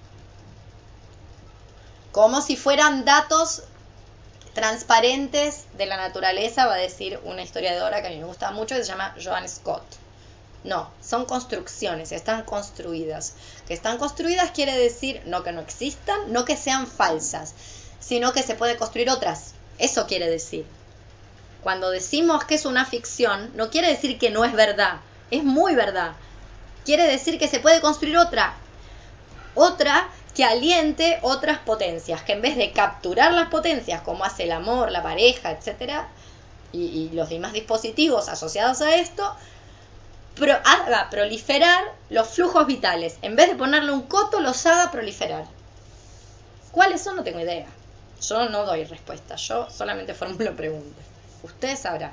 Como si fueran datos transparentes de la naturaleza, va a decir una historiadora que a mí me gusta mucho, que se llama Joan Scott. No, son construcciones, están construidas. Que están construidas quiere decir no que no existan, no que sean falsas, sino que se puede construir otras. Eso quiere decir. Cuando decimos que es una ficción, no quiere decir que no es verdad, es muy verdad. Quiere decir que se puede construir otra que aliente otras potencias, que en vez de capturar las potencias como hace el amor, la pareja, etcétera, y los demás dispositivos asociados a esto, haga proliferar los flujos vitales. En vez de ponerle un coto, los haga proliferar. ¿Cuáles son? No tengo idea. Yo no doy respuesta. Yo solamente formulo preguntas. Ustedes sabrán.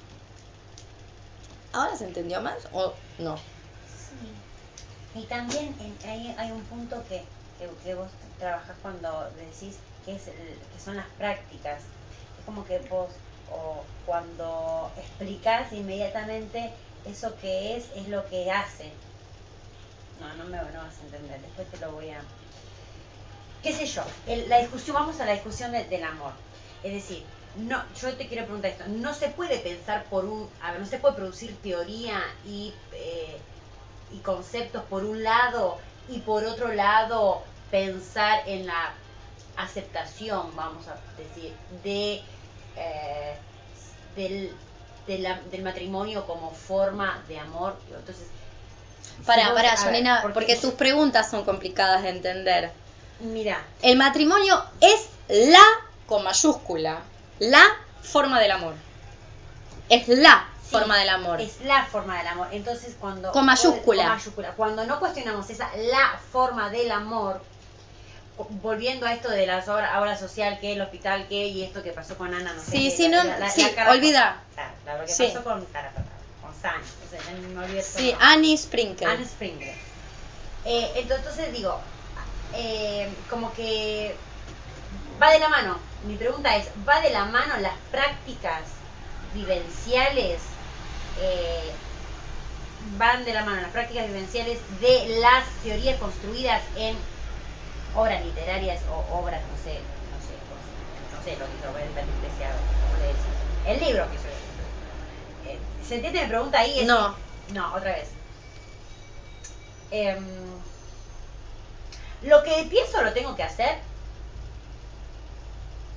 ¿Ahora se entendió más o no? Sí. Y también hay un punto que vos trabajás cuando decís que son las prácticas. Es como que vos, o cuando explicás inmediatamente eso que es lo que hace. No vas a entender, después te lo voy a... ¿Qué sé yo? Vamos a la discusión del amor. Es decir, no, yo te quiero preguntar esto, no se puede pensar no se puede producir teoría y conceptos por un lado y por otro lado pensar en la aceptación, vamos a decir, del matrimonio como forma de amor. Entonces, Pará, Janina, porque tus preguntas son complicadas de entender. Mira, el matrimonio es la, con mayúscula, la forma del amor. Es la forma del amor. Es la forma del amor. Entonces, cuando... Con mayúscula. Con mayúscula. Cuando no cuestionamos la forma del amor, volviendo a esto de la obra social, que el hospital, que y esto que pasó con Ana, no sé. Olvida. Lo que pasó con Sani. No olvides. Sí, Annie Sprinkle. Entonces digo, como que va de la mano. Mi pregunta es, ¿va de la mano las prácticas vivenciales? Van de la mano las prácticas vivenciales de las teorías construidas en obras literarias o obras, no sé, lo que yo voy a despreciar, ¿cómo le decís? El libro que yo... ¿Se entiende mi pregunta ahí? No, otra vez. Lo que pienso lo tengo que hacer.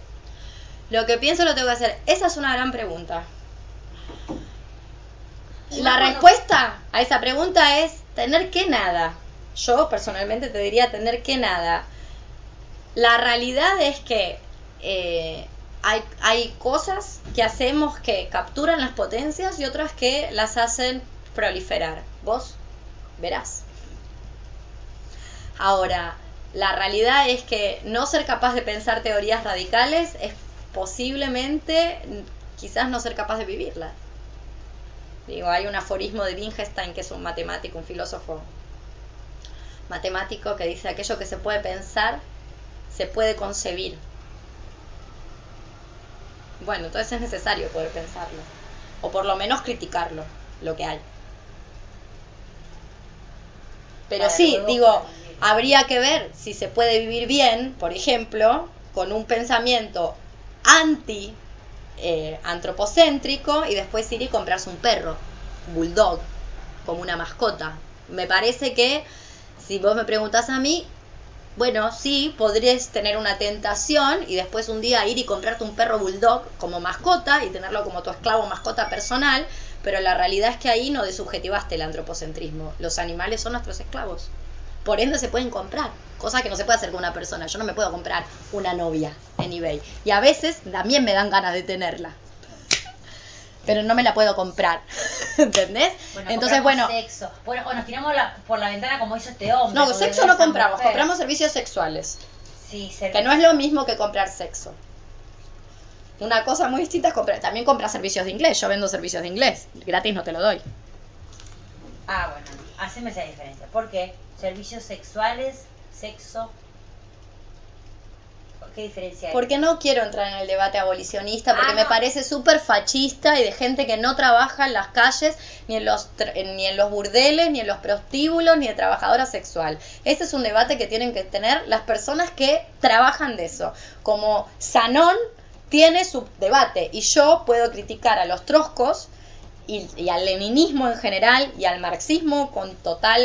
Lo que pienso lo tengo que hacer. Esa es una gran pregunta. Y la más cuando- respuesta a esa pregunta es tener que nada. Yo personalmente te diría tener que nada. La realidad es que hay cosas que hacemos que capturan las potencias y otras que las hacen proliferar. Vos verás. Ahora, la realidad es que no ser capaz de pensar teorías radicales es posiblemente quizás no ser capaz de vivirlas. Digo, hay un aforismo de Wittgenstein, que es un matemático, un filósofo matemático, que dice: aquello que se puede pensar se puede concebir. Bueno, entonces es necesario poder pensarlo, o por lo menos criticarlo, lo que hay. Pero Para sí, luego digo, poder vivir. habría que ver si se puede vivir bien, por ejemplo, con un pensamiento anti antropocéntrico y después ir y comprarse un perro, bulldog, como una mascota. Me parece que, si vos me preguntás a mí, bueno, sí, podrías tener una tentación y después un día ir y comprarte un perro bulldog como mascota y tenerlo como tu esclavo mascota personal, pero la realidad es que ahí no desubjetivaste el antropocentrismo. Los animales son nuestros esclavos. Por ende se pueden comprar, cosa que no se puede hacer con una persona. Yo no me puedo comprar una novia en eBay. Y a veces también me dan ganas de tenerla. Pero no me la puedo comprar. ¿Entendés? Bueno, Entonces, compramos bueno, sexo. Bueno, o nos tiramos por la ventana como hizo este hombre. no, porque sexo no esa compramos, mujer. compramos servicios sexuales. Sí, Que no es lo mismo que comprar sexo. Una cosa muy distinta es comprar. También compras servicios de inglés. Yo vendo servicios de inglés. Gratis no te lo doy. Ah, bueno, no. Haceme esa diferencia. ¿Por qué? Servicios sexuales, sexo. ¿Qué diferencia hay? Porque no quiero entrar en el debate abolicionista, porque Ah, me no. parece súper fascista y de gente que no trabaja en las calles, ni en los burdeles, ni en los prostíbulos, ni de trabajadora sexual. Este es un debate que tienen que tener las personas que trabajan de eso. Como Sanón tiene su debate y yo puedo criticar a los troscos y al leninismo en general y al marxismo con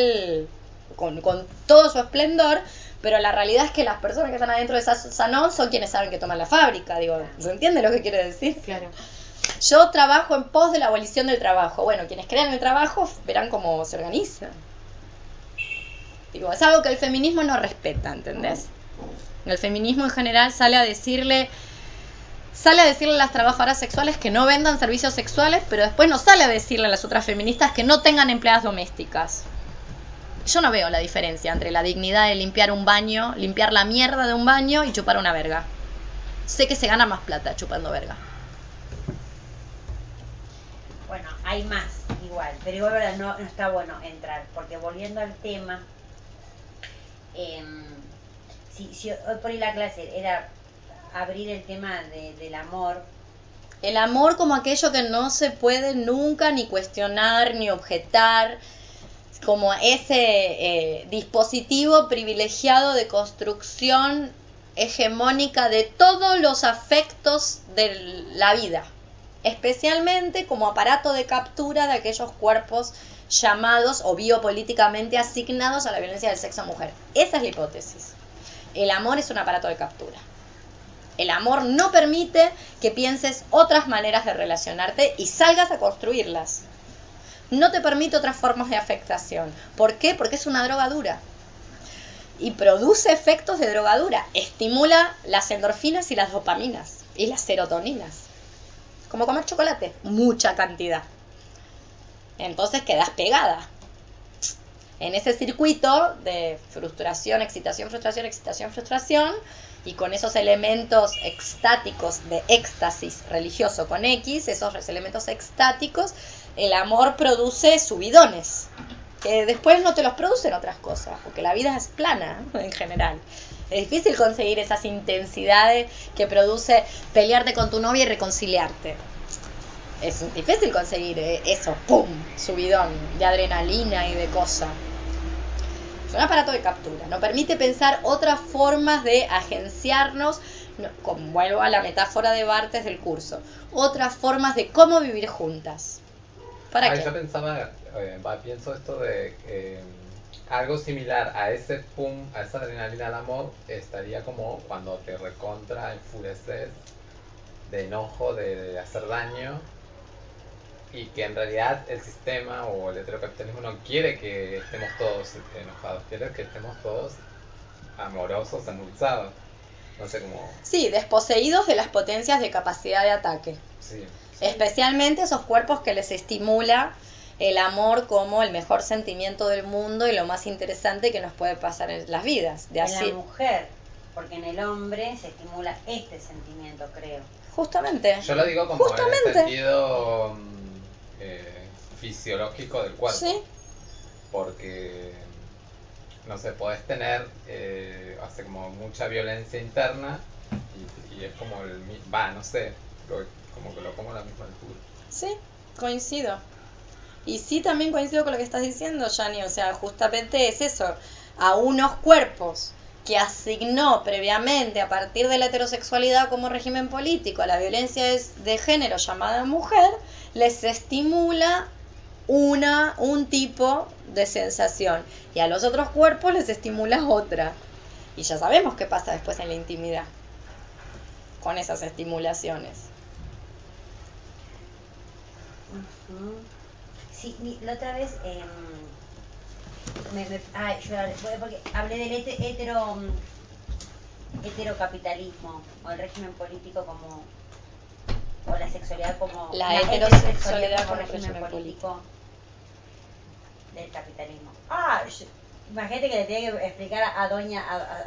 todo su esplendor, pero la realidad es que las personas que están adentro de Sanón son quienes saben que toman la fábrica. Digo, ¿se entiende lo que quiero decir? Claro. Yo trabajo en pos de la abolición del trabajo. Bueno, quienes crean el trabajo verán cómo se organizan. Digo, es algo que el feminismo no respeta, ¿entendés? El feminismo en general sale a decirle a las trabajadoras sexuales que no vendan servicios sexuales, pero después no sale a decirle a las otras feministas que no tengan empleadas domésticas. Yo no veo la diferencia entre la dignidad de limpiar un baño, limpiar la mierda de un baño y chupar una verga. Sé que se gana más plata chupando verga. Bueno, hay más igual, pero igual ¿verdad? No está bueno entrar, porque volviendo al tema, si hoy por ahí la clase era abrir el tema del amor. El amor como aquello que no se puede nunca ni cuestionar ni objetar, como ese dispositivo privilegiado de construcción hegemónica de todos los afectos de la vida, especialmente como aparato de captura de aquellos cuerpos llamados o biopolíticamente asignados a la violencia del sexo mujer. Esa es la hipótesis. El amor es un aparato de captura. El amor no permite que pienses otras maneras de relacionarte y salgas a construirlas. No te permite otras formas de afectación. ¿Por qué? Porque es una drogadura. Y produce efectos de drogadura. Estimula las endorfinas y las dopaminas. Y las serotoninas. Como comer chocolate. Mucha cantidad. Entonces quedas pegada en ese circuito de frustración, excitación, frustración, excitación, frustración. Y con esos elementos extáticos de éxtasis religioso con X, esos elementos extáticos, el amor produce subidones, que después no te los producen otras cosas, porque la vida es plana, ¿no? En general. Es difícil conseguir esas intensidades que produce pelearte con tu novia y reconciliarte. Es difícil conseguir eso, ¡pum!, subidón de adrenalina y de cosas. Es un aparato de captura, nos permite pensar otras formas de agenciarnos, vuelvo a la metáfora de Barthes del curso, otras formas de cómo vivir juntas. ¿Para qué? Yo pensaba, pienso esto de algo similar a ese pum, a esa adrenalina del amor, estaría como cuando te recontra enfureces de enojo, de hacer daño, y que en realidad el sistema o el heterocapitalismo no quiere que estemos todos enojados, quiere que estemos todos amorosos, endulzados. No sé cómo. Sí, desposeídos de las potencias de capacidad de ataque. Sí. Especialmente esos cuerpos que les estimula el amor como el mejor sentimiento del mundo y lo más interesante que nos puede pasar en las vidas. De En así, la mujer, porque en el hombre se estimula este sentimiento, creo. justamente. Yo lo digo como en Justamente. el sentido fisiológico del cuerpo. Sí. Porque, no sé, podés tener hace como mucha violencia interna y es como no sé, como que lo pongo a la misma altura. Sí, coincido. Y sí, también coincido con lo que estás diciendo, Yani. O sea, justamente es eso. A unos cuerpos que asignó previamente a partir de la heterosexualidad como régimen político a la violencia de género llamada mujer, les estimula un tipo de sensación. Y a los otros cuerpos les estimula otra. Y ya sabemos qué pasa después en la intimidad con esas estimulaciones. Ujú. Sí, la otra vez porque hablé del heterocapitalismo o el régimen político como, o la sexualidad como La heterosexualidad como régimen político del capitalismo. Imagínate que le tenía que explicar a doña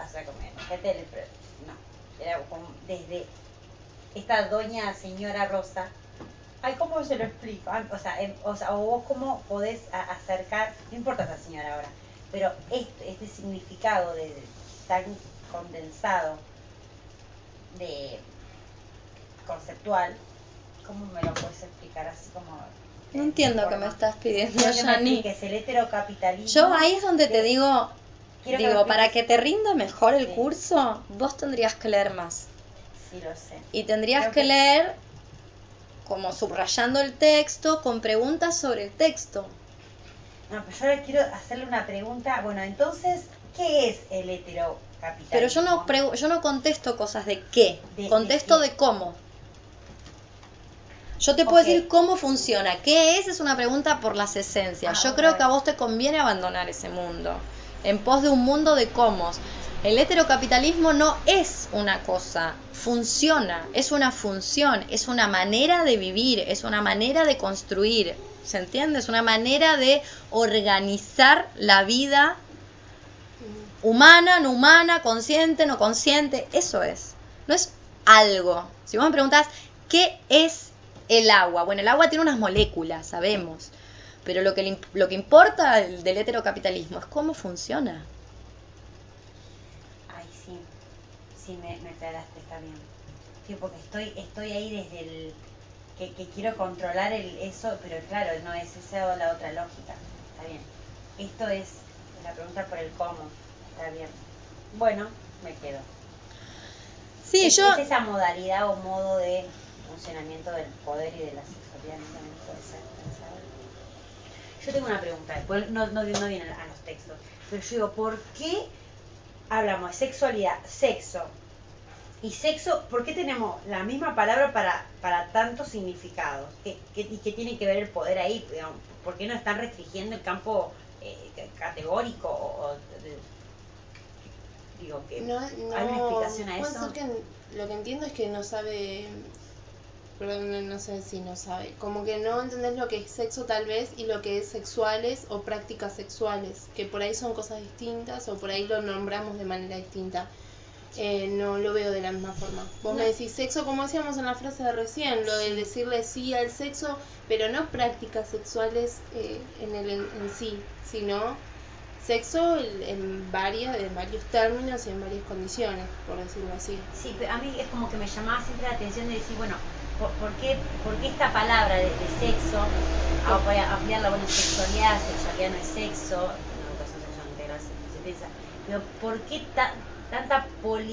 no, era como desde esta doña señora Rosa. Ay, ¿cómo se lo explico? O vos cómo podés acercar, no importa esa señora ahora, pero este significado tan condensado de conceptual, ¿cómo me lo puedes explicar así como? No entiendo qué me estás pidiendo, Quiero que me Yani. expliques el heterocapitalismo. Yo ahí es donde te digo, Quiero que me para expliques. que te rinda mejor el Sí. curso, vos tendrías que leer más. Sí, lo sé. Y tendrías Creo que que- leer como subrayando el texto con preguntas sobre el texto. No, pero yo le quiero hacerle una pregunta. Bueno, entonces, ¿qué es el heterocapitalismo? Pero yo no contesto cosas de qué, contesto de qué. de cómo. Yo te puedo Ok. decir cómo funciona. ¿Qué es? Es una pregunta por las esencias. Yo otra creo que a vez. vos te conviene abandonar ese mundo en pos de un mundo de cómo. El heterocapitalismo no es una cosa, funciona, es una función, es una manera de vivir, es una manera de construir, ¿se entiende? Es una manera de organizar la vida humana, no humana, consciente, no consciente, eso es. No es algo. Si vos me preguntás, ¿qué es el agua? Bueno, el agua tiene unas moléculas, sabemos. Pero lo que importa del heterocapitalismo es cómo funciona. Ay, sí. Sí, me aclaraste, está bien. Sí, porque estoy ahí desde el... Que quiero controlar eso, pero claro, no es esa la otra lógica. Está bien. Esto es la pregunta por el cómo. Está bien. Bueno, me quedo. Sí, es esa modalidad o modo de funcionamiento del poder y de la sexualidad también puede ser pensado. Yo tengo una pregunta, no viene a los textos, pero yo digo, ¿por qué hablamos de sexualidad, sexo y sexo? ¿Por qué tenemos la misma palabra para tantos significados? ¿Y qué tiene que ver el poder ahí? Digamos, ¿por qué no están restringiendo el campo categórico? Digo que No, hay una explicación a puede eso. ser que lo que entiendo es que no sabe, perdón, no sé si no sabe, como que no entendés lo que es sexo tal vez y lo que es sexuales o prácticas sexuales, que por ahí son cosas distintas o por ahí lo nombramos de manera distinta. No lo veo de la misma forma. Vos me decís sexo, como decíamos en la frase de recién, lo de decirle sí al sexo, pero no prácticas sexuales en sí, sino sexo en varios términos y en varias condiciones, por decirlo así. Sí, pero a mí es como que me llamaba siempre la atención de decir, bueno, ¿por qué esta palabra de sexo? Voy a ampliarla, bueno, sexualidad no es sexo, en la educación sexual integral se piensa, pero ¿por qué tanta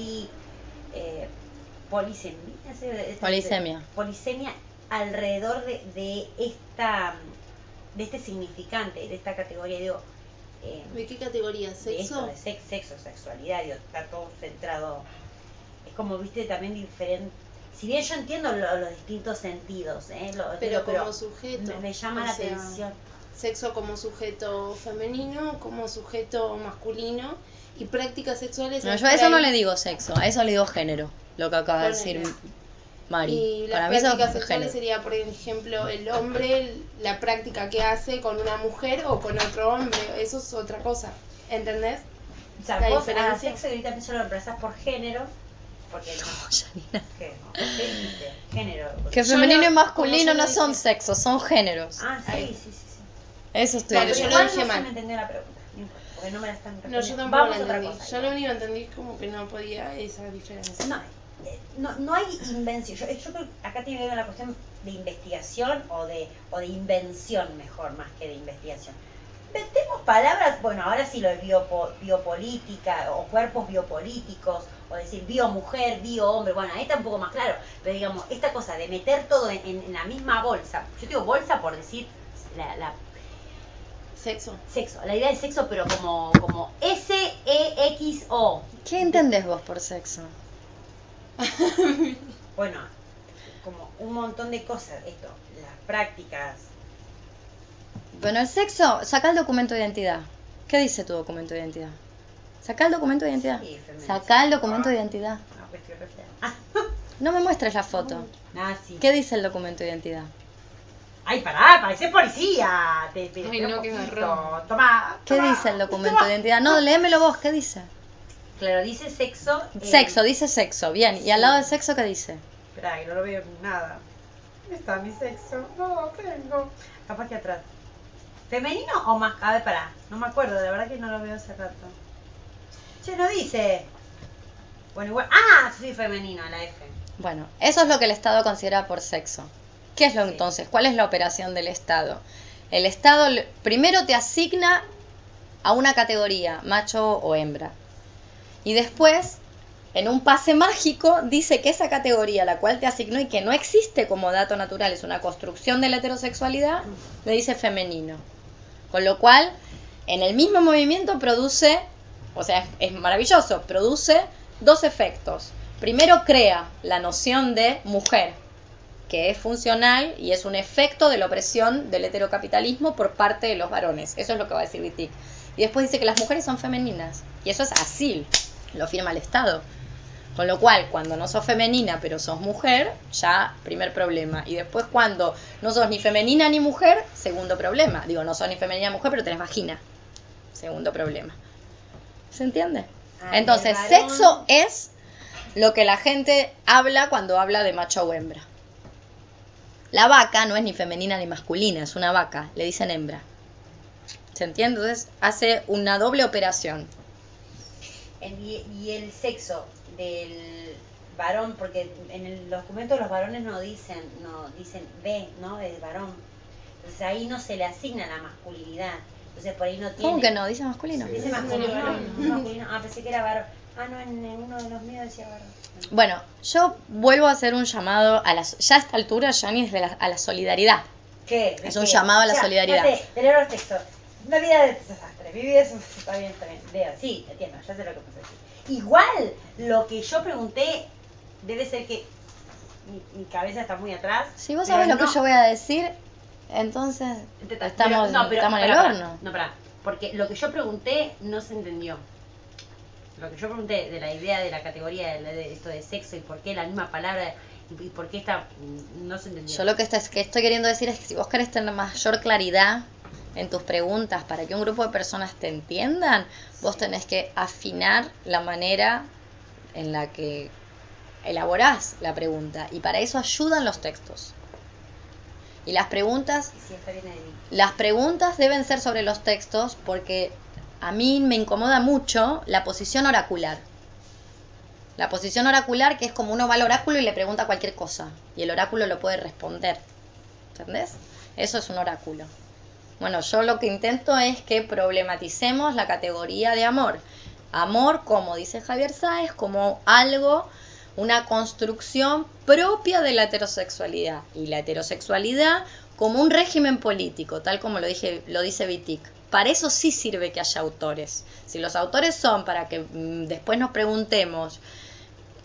polisemia alrededor de este significante, de esta categoría? Digo, ¿de qué categoría? ¿Sexo? De sexo, sexualidad, digo, está todo centrado. Es como, viste, también diferente. si bien yo entiendo los distintos sentidos, Pero como sujeto, me llama o la sea, atención. Sexo como sujeto femenino, como sujeto masculino y prácticas sexuales. No, hay yo a por eso no ahí. le digo sexo, a eso le digo género, lo que acaba de decir Ponele. Mari. Y las Para mí eso prácticas es sexuales género. sería, por ejemplo, el hombre, la práctica que hace con una mujer o con otro hombre. Eso es otra cosa, ¿entendés? O sea, La vos diferencia. a sexo directamente solo lo reemplazás por género, porque Janina. ¿qué? No, ¿qué dijiste? Género. Que Yo femenino lo- y masculino como yo no lo son dije. sexos, son géneros. Ah, sí, Ahí. sí. Eso estoy No, Pero pero yo diciendo. lo igual dije no se mal. me entendió la pregunta, no importa, porque no me la están No, respondiendo. yo tampoco Vamos la a otra entendí. cosa. Yo lo único que entendí es como que no podía esa diferencia. No hay invención. Yo creo que acá tiene que ver la cuestión de investigación o de invención, mejor, más que de investigación. Inventemos palabras, bueno, ahora sí lo de biopolítica o cuerpos biopolíticos, o decir biomujer, biohombre, bueno, ahí está un poco más claro, pero digamos, esta cosa de meter todo en la misma bolsa, yo digo bolsa por decir la Sexo. sexo, la idea del sexo, pero como SEXO. ¿Qué entendés vos por sexo? Bueno, como un montón de cosas, esto, las prácticas. Bueno, el sexo, saca el documento de identidad. ¿Qué dice tu documento de identidad? Saca el documento de identidad. Sí, femenino. Saca el documento de identidad. No, pues estoy re fea. No me muestres la foto. Nazi. ¿Qué dice el documento de identidad? Ay, pará, pareces policía. Te Ay, no, qué garrón. Toma. ¿Qué dice el documento de identidad? No, léemelo vos, ¿qué dice? Claro, dice sexo. Sexo, dice sexo, bien. ¿Y al lado del sexo qué dice? Espera, que no lo veo nada. ¿Dónde está mi sexo? No, tengo. Capaz que atrás. ¿Femenino o más? A ver, pará. No me acuerdo, la verdad que no lo veo hace rato. Che, no dice. Bueno, igual. Ah, sí, femenino, la F. Bueno, eso es lo que el Estado considera por sexo. ¿Qué es lo entonces? ¿Cuál es la operación del Estado? El Estado primero te asigna a una categoría, macho o hembra. Y después, en un pase mágico, dice que esa categoría, la cual te asignó y que no existe como dato natural, es una construcción de la heterosexualidad, le dice femenino. Con lo cual, en el mismo movimiento produce, o sea, es maravilloso, produce dos efectos. Primero crea la noción de mujer, que es funcional y es un efecto de la opresión del heterocapitalismo por parte de los varones. Eso es lo que va a decir Wittig. Y después dice que las mujeres son femeninas. Y eso es así, lo firma el Estado. Con lo cual, cuando no sos femenina pero sos mujer, ya primer problema. Y después cuando no sos ni femenina ni mujer, segundo problema. Digo, no sos ni femenina ni mujer pero tenés vagina. Segundo problema. ¿Se entiende? Entonces, el varón- sexo es lo que la gente habla cuando habla de macho o hembra. La vaca no es ni femenina ni masculina, es una vaca, le dicen hembra. ¿Se entiende? Entonces hace una doble operación. Y el sexo del varón, porque en el documento los varones no dicen B, ¿no? Es varón. Entonces ahí no se le asigna la masculinidad. Entonces por ahí no tiene. ¿Cómo que no? ¿Dice masculino? Sí. Dice masculino. Ah, pensé que era varón. Ah, no, en uno de los míos decía varón. Bueno, yo vuelvo a hacer un llamado a ya a esta altura, Jani, a la solidaridad. ¿Qué? Es un llamado a la solidaridad. Ya sé, te leo los textos. Una vida de desastre. Mi vida es está bien. Leo, sí, entiendo, ya sé lo que pasa. Igual, lo que yo pregunté debe ser que mi cabeza está muy atrás. Si vos pero sabés lo no- que yo voy a decir, entonces estamos en el horno. No, pará, porque lo que yo pregunté no se entendió. Lo que yo pregunté de la idea de la categoría de esto de sexo y por qué la misma palabra y por qué esta no se entendió. Yo lo que estoy queriendo decir es que si vos querés tener mayor claridad en tus preguntas para que un grupo de personas te entiendan, vos tenés que afinar la manera en la que elaborás la pregunta. Y para eso ayudan los textos. Y las preguntas Sí, está bien ahí. Las preguntas deben ser sobre los textos porque a mí me incomoda mucho la posición oracular. La posición oracular que es como uno va al oráculo y le pregunta cualquier cosa y el oráculo lo puede responder. ¿Entendés? Eso es un oráculo. Bueno, yo lo que intento es que problematicemos la categoría de amor. Amor, como dice Javier Sáez, como algo, una construcción propia de la heterosexualidad. Y la heterosexualidad como un régimen político, tal como lo dice Wittig. Para eso sí sirve que haya autores. Si los autores son para que después nos preguntemos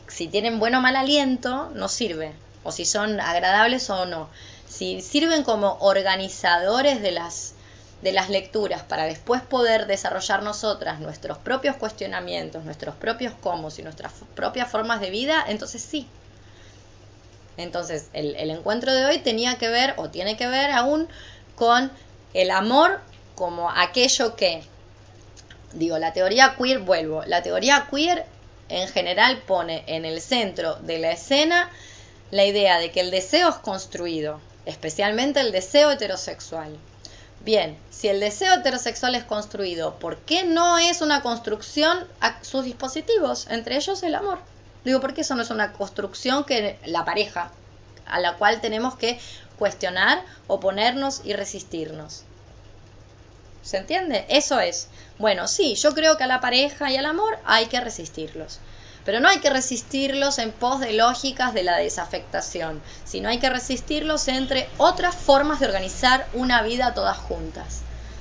si tienen buen o mal aliento, no sirve. O si son agradables o no. Si sirven como organizadores de las lecturas para después poder desarrollar nosotras nuestros propios cuestionamientos, nuestros propios cómo y nuestras propias formas de vida, entonces sí. Entonces el encuentro de hoy tenía que ver, o tiene que ver aún, con el amor como aquello que, digo, la teoría queer, la teoría queer en general pone en el centro de la escena la idea de que el deseo es construido, especialmente el deseo heterosexual. Bien, si el deseo heterosexual es construido, ¿por qué no es una construcción a sus dispositivos, entre ellos el amor? Digo, ¿por qué eso no es una construcción que la pareja, a la cual tenemos que cuestionar, oponernos y resistirnos? ¿Se entiende? Eso es. Bueno, sí, yo creo que a la pareja y al amor hay que resistirlos. Pero no hay que resistirlos en pos de lógicas de la desafectación, sino hay que resistirlos entre otras formas de organizar una vida todas juntas.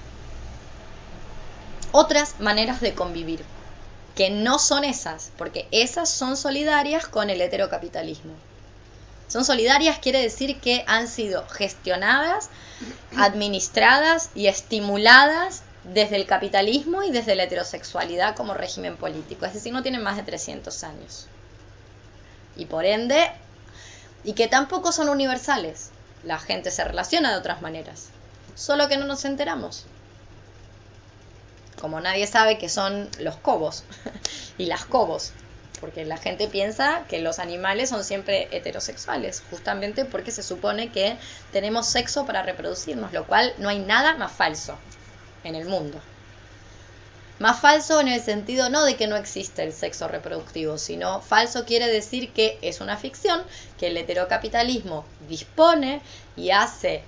Otras maneras de convivir, que no son esas, porque esas son solidarias con el heterocapitalismo. Son solidarias quiere decir que han sido gestionadas, administradas y estimuladas desde el capitalismo y desde la heterosexualidad como régimen político, es decir, no tienen más de 300 años. Y por ende, y que tampoco son universales. La gente se relaciona de otras maneras, solo que no nos enteramos. Como nadie sabe qué son los cobos y las cobos, porque la gente piensa que los animales son siempre heterosexuales, justamente porque se supone que tenemos sexo para reproducirnos, lo cual no hay nada más falso en el mundo. Más falso en el sentido no de que no existe el sexo reproductivo, sino falso quiere decir que es una ficción que el heterocapitalismo dispone y hace,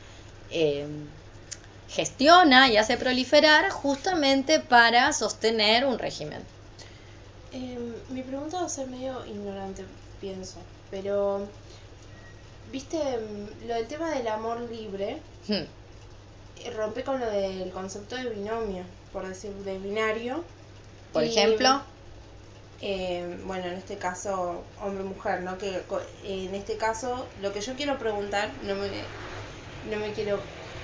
gestiona y hace proliferar justamente para sostener un régimen. Mi pregunta va a ser medio ignorante, pienso, pero viste lo del tema del amor libre. Rompe con lo del concepto de binomio, por decir, de binario. Por ejemplo, bueno, en este caso hombre-mujer, ¿no? Que en este caso lo que yo quiero preguntar, no me quiero...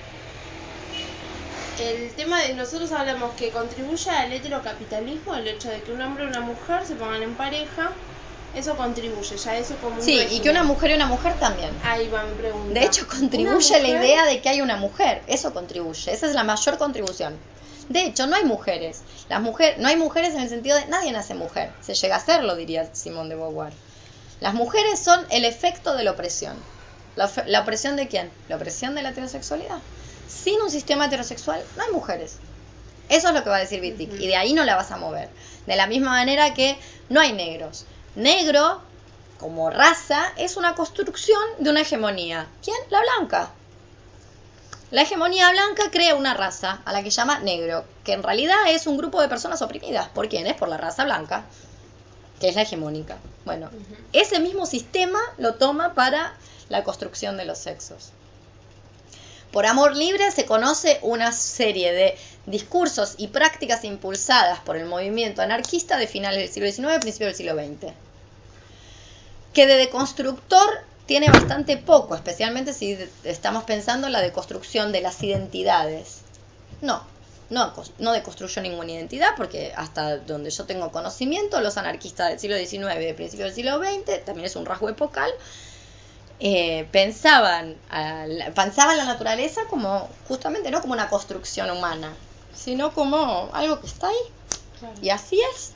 El tema de nosotros hablamos que contribuye al heterocapitalismo, el hecho de que un hombre y una mujer se pongan en pareja, eso contribuye, ya eso como un sí, régimen. y que una mujer y una mujer también. Ahí va mi pregunta. De hecho, contribuye la idea de que hay una mujer. Eso contribuye. Esa es la mayor contribución. De hecho, no hay mujeres. No hay mujeres en el sentido de nadie nace mujer. Se llega a serlo, diría Simone de Beauvoir. Las mujeres son el efecto de la opresión. ¿La opresión de quién? La opresión de la heterosexualidad. Sin un sistema heterosexual no hay mujeres. Eso es lo que va a decir Wittig. Y de ahí no la vas a mover. De la misma manera que no hay negros. Negro, como raza, es una construcción de una hegemonía. ¿Quién? La blanca. La hegemonía blanca crea una raza a la que llama negro, que en realidad es un grupo de personas oprimidas. ¿Por quién? Es por la raza blanca, que es la hegemónica. Bueno, ese mismo sistema lo toma para la construcción de los sexos. Por amor libre se conoce una serie de discursos y prácticas impulsadas por el movimiento anarquista de finales del siglo XIX y principios del siglo XX, que de deconstructor tiene bastante poco, especialmente si estamos pensando en la deconstrucción de las identidades. No deconstruyó ninguna identidad, porque hasta donde yo tengo conocimiento, los anarquistas del siglo XIX y de principios del siglo XX, también es un rasgo epocal, pensaban la naturaleza como, justamente, no como una construcción humana, sino como algo que está ahí. Claro. Y así es.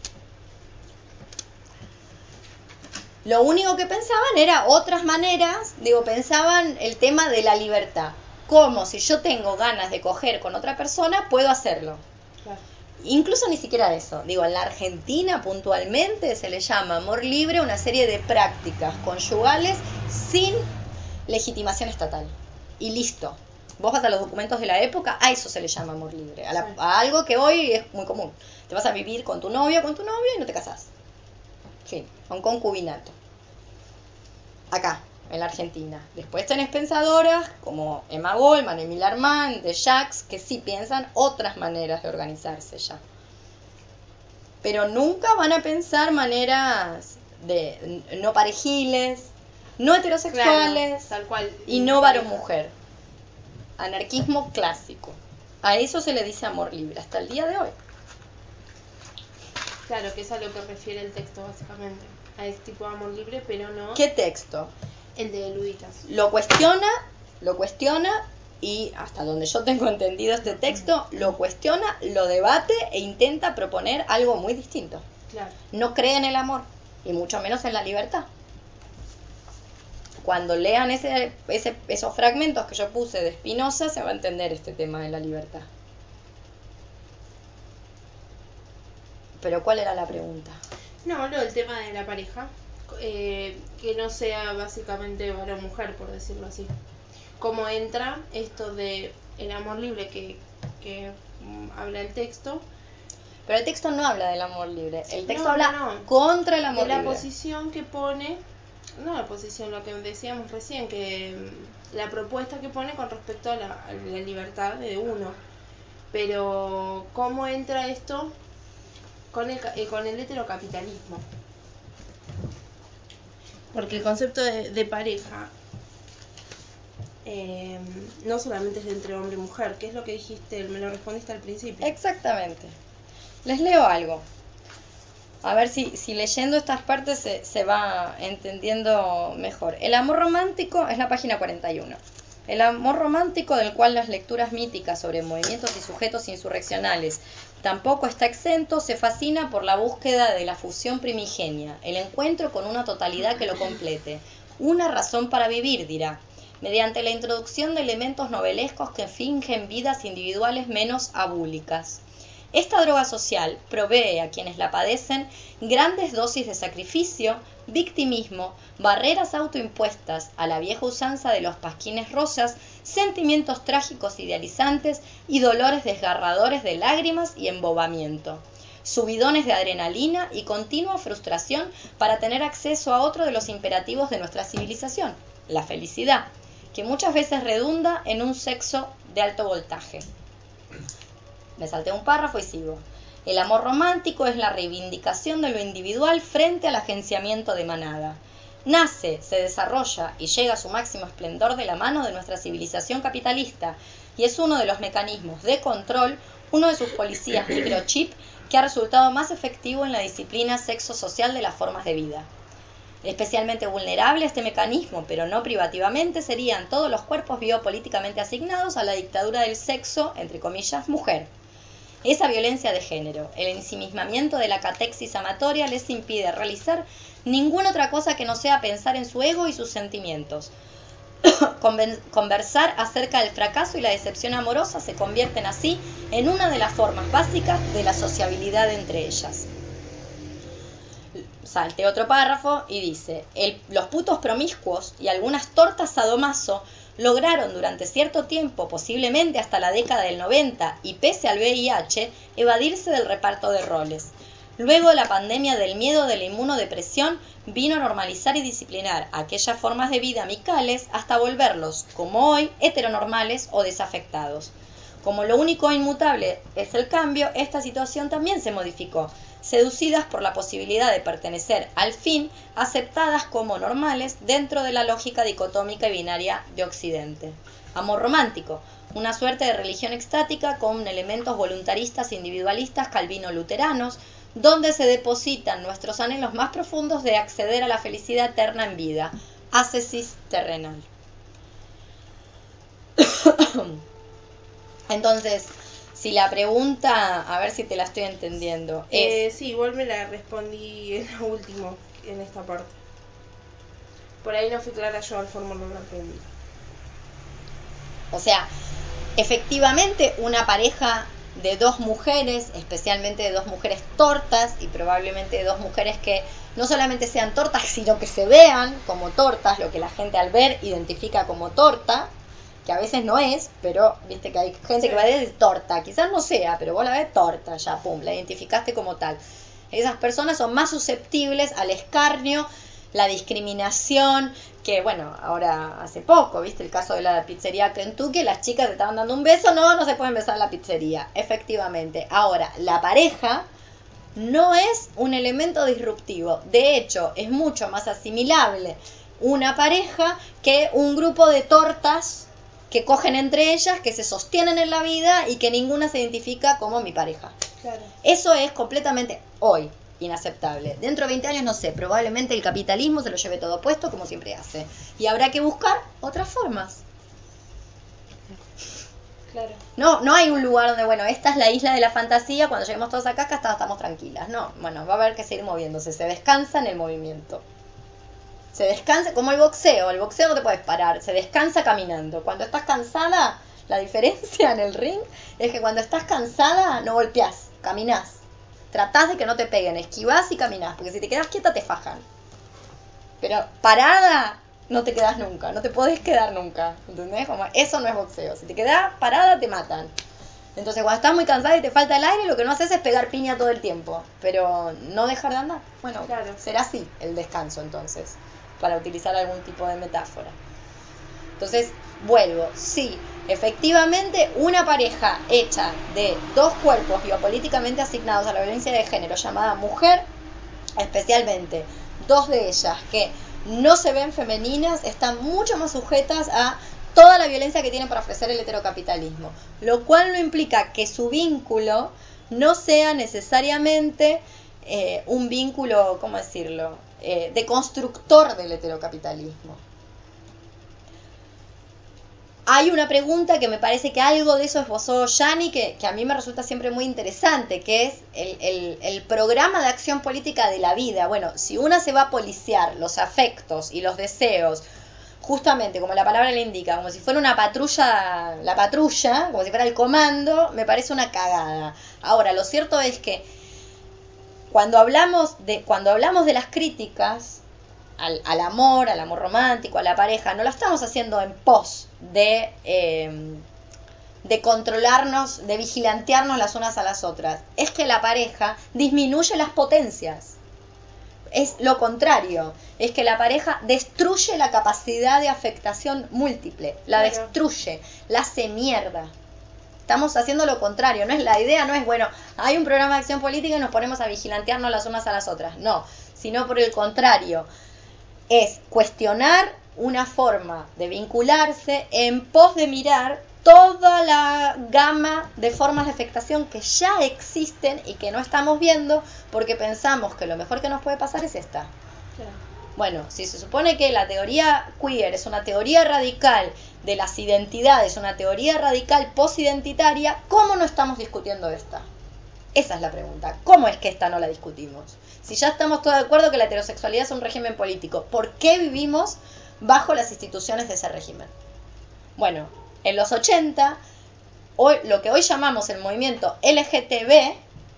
Lo único que pensaban era otras maneras, pensaban el tema de la libertad. Como si yo tengo ganas de coger con otra persona, puedo hacerlo. Claro. Incluso ni siquiera eso. En la Argentina puntualmente se le llama amor libre una serie de prácticas conyugales sin legitimación estatal. Y listo. Vos vas a los documentos de la época, a eso se le llama amor libre. A algo que hoy es muy común. Te vas a vivir con tu novio y no te casás. Fin, un concubinato. Acá, en la Argentina. Después tenés pensadoras como Emma Goldman, Émile Armand, de Jacques, que sí piensan otras maneras de organizarse ya. Pero nunca van a pensar maneras de no parejiles, no heterosexuales, Claro, tal cual. y no varón-mujer. Anarquismo clásico. A eso se le dice amor libre hasta el día de hoy. Claro, que es a lo que refiere el texto básicamente. A ese tipo de amor libre, pero no ¿Qué texto? el de Luditas. Lo cuestiona y hasta donde yo tengo entendido este texto, lo cuestiona, lo debate e intenta proponer algo muy distinto. Claro. No cree en el amor y mucho menos en la libertad. Cuando lean esos fragmentos que yo puse de Spinoza, se va a entender este tema de la libertad. Pero ¿cuál era la pregunta? No, lo del tema de la pareja, que no sea básicamente varón-mujer, por decirlo así. Cómo entra esto de el amor libre que habla el texto. Pero el texto no habla del amor libre. El texto No, habla no. contra el amor De la libre. posición que pone, no la posición, lo que decíamos recién, que la propuesta que pone con respecto a la libertad de uno. Pero cómo entra esto con el heterocapitalismo. Porque el concepto de pareja no solamente es de entre hombre y mujer, que es lo que dijiste, me lo respondiste al principio. Exactamente. Les leo algo. A ver si leyendo estas partes se va entendiendo mejor. El amor romántico es la página 41. El amor romántico, del cual las lecturas míticas sobre movimientos y sujetos insurreccionales tampoco está exento, se fascina por la búsqueda de la fusión primigenia, el encuentro con una totalidad que lo complete. Una razón para vivir, dirá, mediante la introducción de elementos novelescos que fingen vidas individuales menos abúlicas. Esta droga social provee a quienes la padecen grandes dosis de sacrificio, victimismo, barreras autoimpuestas a la vieja usanza de los pasquines rosas, sentimientos trágicos idealizantes y dolores desgarradores de lágrimas y embobamiento, subidones de adrenalina y continua frustración para tener acceso a otro de los imperativos de nuestra civilización, la felicidad, que muchas veces redunda en un sexo de alto voltaje. Me salté un párrafo y sigo. El amor romántico es la reivindicación de lo individual frente al agenciamiento de manada. Nace, se desarrolla y llega a su máximo esplendor de la mano de nuestra civilización capitalista y es uno de los mecanismos de control, uno de sus policías microchip que ha resultado más efectivo en la disciplina sexo-social de las formas de vida. Especialmente vulnerable este mecanismo, pero no privativamente, serían todos los cuerpos biopolíticamente asignados a la dictadura del sexo, entre comillas, mujer. Esa violencia de género, el ensimismamiento de la catexis amatoria les impide realizar ninguna otra cosa que no sea pensar en su ego y sus sentimientos. Conversar acerca del fracaso y la decepción amorosa se convierten así en una de las formas básicas de la sociabilidad entre ellas. Salte otro párrafo y dice, los putos promiscuos y algunas tortas sadomaso lograron durante cierto tiempo, posiblemente hasta la década del 90, y pese al VIH, evadirse del reparto de roles. Luego la pandemia del miedo de la inmunodepresión vino a normalizar y disciplinar aquellas formas de vida amicales hasta volverlos, como hoy, heteronormales o desafectados. Como lo único inmutable es el cambio, esta situación también se modificó, seducidas por la posibilidad de pertenecer al fin, aceptadas como normales dentro de la lógica dicotómica y binaria de Occidente. Amor romántico, una suerte de religión extática con elementos voluntaristas e individualistas calvino-luteranos, donde se depositan nuestros anhelos más profundos de acceder a la felicidad eterna en vida, ascesis terrenal. Entonces, si la pregunta, a ver si te la estoy entendiendo, es... Sí, igual me la respondí en lo último, en esta parte. Por ahí no fui clara yo al formular la pregunta. O sea, efectivamente una pareja de dos mujeres, especialmente de dos mujeres tortas y probablemente de dos mujeres que no solamente sean tortas, sino que se vean como tortas, lo que la gente al ver identifica como torta, que a veces no es, pero viste que hay gente que va a decir torta, quizás no sea, pero vos la ves torta, ya pum, la identificaste como tal. Esas personas son más susceptibles al escarnio, la discriminación, que bueno, ahora hace poco, viste el caso de la pizzería Kentucky, las chicas estaban dando un beso, no se pueden besar en la pizzería, efectivamente. Ahora, la pareja no es un elemento disruptivo. De hecho, es mucho más asimilable una pareja que un grupo de tortas que cogen entre ellas, que se sostienen en la vida y que ninguna se identifica como mi pareja. Claro. Eso es completamente hoy inaceptable. Dentro de 20 años, no sé, probablemente el capitalismo se lo lleve todo puesto como siempre hace. Y habrá que buscar otras formas. Claro. No hay un lugar donde, bueno, esta es la isla de la fantasía, cuando lleguemos todos acá estamos tranquilas. No, bueno, va a haber que seguir moviéndose. Se descansa en el movimiento. Se descansa, como el boxeo no te puedes parar, se descansa caminando. Cuando estás cansada, la diferencia en el ring es que cuando estás cansada no golpeás, caminás. Tratás de que no te peguen, esquivás y caminás, porque si te quedas quieta te fajan. Pero parada no te quedas nunca, no te podés quedar nunca, ¿entendés? Como eso no es boxeo, si te quedás parada te matan. Entonces cuando estás muy cansada y te falta el aire, lo que no haces es pegar piña todo el tiempo, pero no dejar de andar. Bueno, claro, será así el descanso entonces, para utilizar algún tipo de metáfora. Entonces, vuelvo, sí, efectivamente una pareja hecha de dos cuerpos biopolíticamente asignados a la violencia de género llamada mujer, especialmente dos de ellas que no se ven femeninas, están mucho más sujetas a toda la violencia que tiene para ofrecer el heterocapitalismo, lo cual no implica que su vínculo no sea necesariamente un vínculo, ¿cómo decirlo?, de constructor del heterocapitalismo. Hay una pregunta que me parece que algo de eso esbozó Yani, que a mí me resulta siempre muy interesante, que es el programa de acción política de la vida. Bueno, si una se va a policiar los afectos y los deseos, justamente como la palabra le indica, como si fuera una patrulla, la patrulla, como si fuera el comando, me parece una cagada. Ahora, lo cierto es que cuando hablamos de las críticas al amor romántico, a la pareja, no lo estamos haciendo en pos de controlarnos, de vigilantearnos las unas a las otras. Es que la pareja disminuye las potencias. Es lo contrario, es que la pareja destruye la capacidad de afectación múltiple, la destruye, la hace mierda. Estamos haciendo lo contrario, la idea no es, bueno, hay un programa de acción política y nos ponemos a vigilantearnos las unas a las otras, no, sino por el contrario, es cuestionar una forma de vincularse en pos de mirar toda la gama de formas de afectación que ya existen y que no estamos viendo porque pensamos que lo mejor que nos puede pasar es esta. Claro. Bueno, si se supone que la teoría queer es una teoría radical de las identidades, una teoría radical posidentitaria, ¿cómo no estamos discutiendo esta? Esa es la pregunta. ¿Cómo es que esta no la discutimos? Si ya estamos todos de acuerdo que la heterosexualidad es un régimen político, ¿por qué vivimos bajo las instituciones de ese régimen? Bueno, en los 80, hoy, lo que hoy llamamos el movimiento LGTB,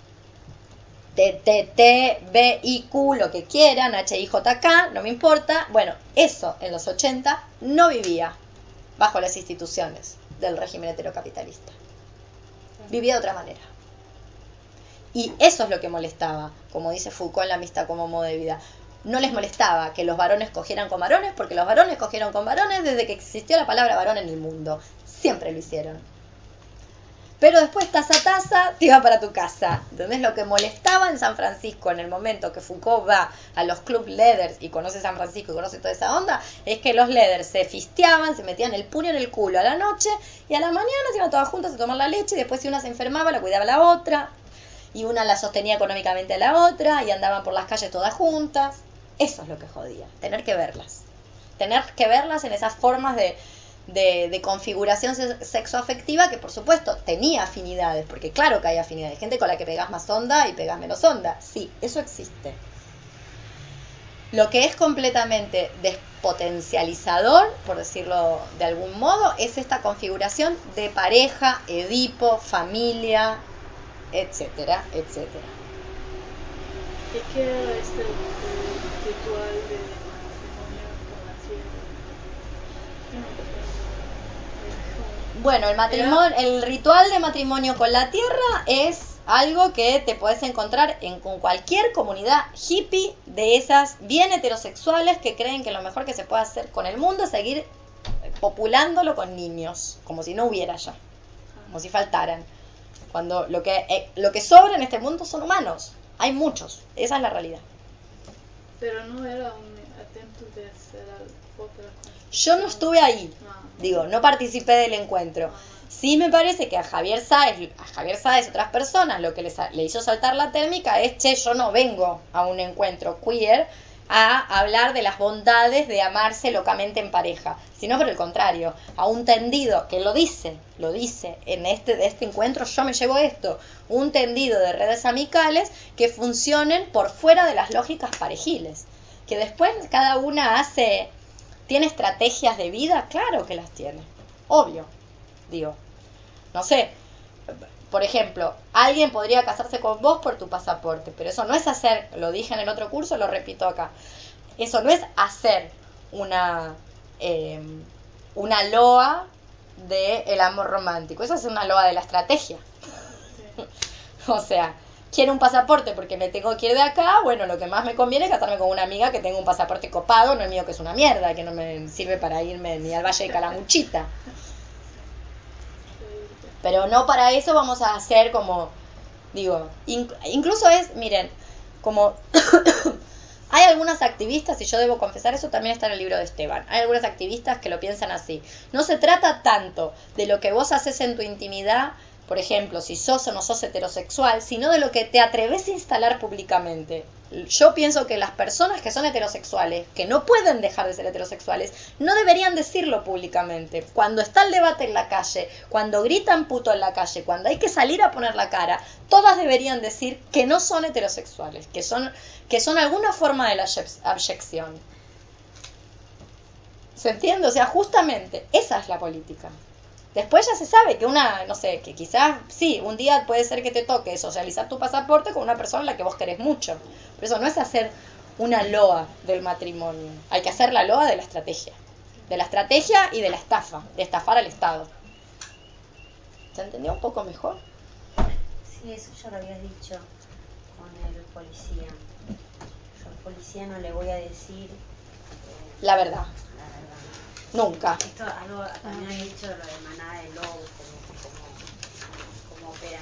TTBIQ, lo que quieran, HIJK, no me importa, bueno, eso en los 80 no vivía bajo las instituciones del régimen heterocapitalista. Vivía de otra manera. Y eso es lo que molestaba, como dice Foucault en La amistad como modo de vida. No les molestaba que los varones cogieran con varones, porque los varones cogieron con varones desde que existió la palabra varón en el mundo. Siempre lo hicieron. Pero después, taza a taza, te iba para tu casa. ¿Entendés? Lo que molestaba en San Francisco en el momento que Foucault va a los club leathers y conoce San Francisco y conoce toda esa onda, es que los leathers se fisteaban, se metían el puño en el culo a la noche y a la mañana se iban todas juntas a tomar la leche y después si una se enfermaba la cuidaba la otra y una la sostenía económicamente a la otra y andaban por las calles todas juntas. Eso es lo que jodía, tener que verlas en esas formas de configuración sexoafectiva que por supuesto tenía afinidades, porque claro que hay afinidades, gente con la que pegás más onda y pegás menos onda, sí, eso existe. Lo que es completamente despotencializador, por decirlo de algún modo, es esta configuración de pareja, Edipo, familia, etcétera, etcétera. ¿Qué queda de este ritual de matrimonio con la tierra? Bueno, el ritual de matrimonio con la tierra es algo que te puedes encontrar con cualquier comunidad hippie de esas bien heterosexuales que creen que lo mejor que se puede hacer con el mundo es seguir populándolo con niños, como si no hubiera ya, como si faltaran. Cuando lo que sobra en este mundo son humanos. Hay muchos, esa es la realidad. Pero no era un atento de hacer otra cosa. Yo no estuve ahí, digo, no participé del encuentro. Sí me parece que a Javier Sáez y otras personas lo que le hizo saltar la térmica es, che, yo no vengo a un encuentro queer a hablar de las bondades de amarse locamente en pareja, sino por el contrario, a un tendido, que lo dice, en de este encuentro yo me llevo esto, un tendido de redes amicales que funcionen por fuera de las lógicas parejiles, que después cada una tiene estrategias de vida, claro que las tiene, obvio, digo, no sé, por ejemplo, alguien podría casarse con vos por tu pasaporte, pero eso no es hacer, lo dije en el otro curso, lo repito acá, eso no es hacer una loa del amor romántico, eso es una loa de la estrategia. O sea, quiero un pasaporte porque me tengo que ir de acá, bueno, lo que más me conviene es casarme con una amiga que tenga un pasaporte copado, no el mío que es una mierda, que no me sirve para irme ni al Valle de Calamuchita. Pero no para eso vamos a hacer como, digo, incluso miren, como hay algunas activistas, y yo debo confesar, eso también está en el libro de Esteban, hay algunas activistas que lo piensan así. No se trata tanto de lo que vos haces en tu intimidad, por ejemplo, si sos o no sos heterosexual, sino de lo que te atreves a instalar públicamente. Yo pienso que las personas que son heterosexuales, que no pueden dejar de ser heterosexuales, no deberían decirlo públicamente. Cuando está el debate en la calle, cuando gritan puto en la calle, cuando hay que salir a poner la cara, todas deberían decir que no son heterosexuales, que son alguna forma de la abyección. ¿Se entiende? O sea, justamente, esa es la política. Después ya se sabe que no sé, que quizás, sí, un día puede ser que te toque socializar tu pasaporte con una persona a la que vos querés mucho. Pero eso no es hacer una loa del matrimonio. Hay que hacer la loa de la estrategia. De la estrategia y de la estafa, de estafar al Estado. ¿Se entendió un poco mejor? Sí, eso ya lo habías dicho con el policía. Yo al policía no le voy a decir la verdad. Nunca. Esto algo también he dicho lo de manada de lobos, cómo operan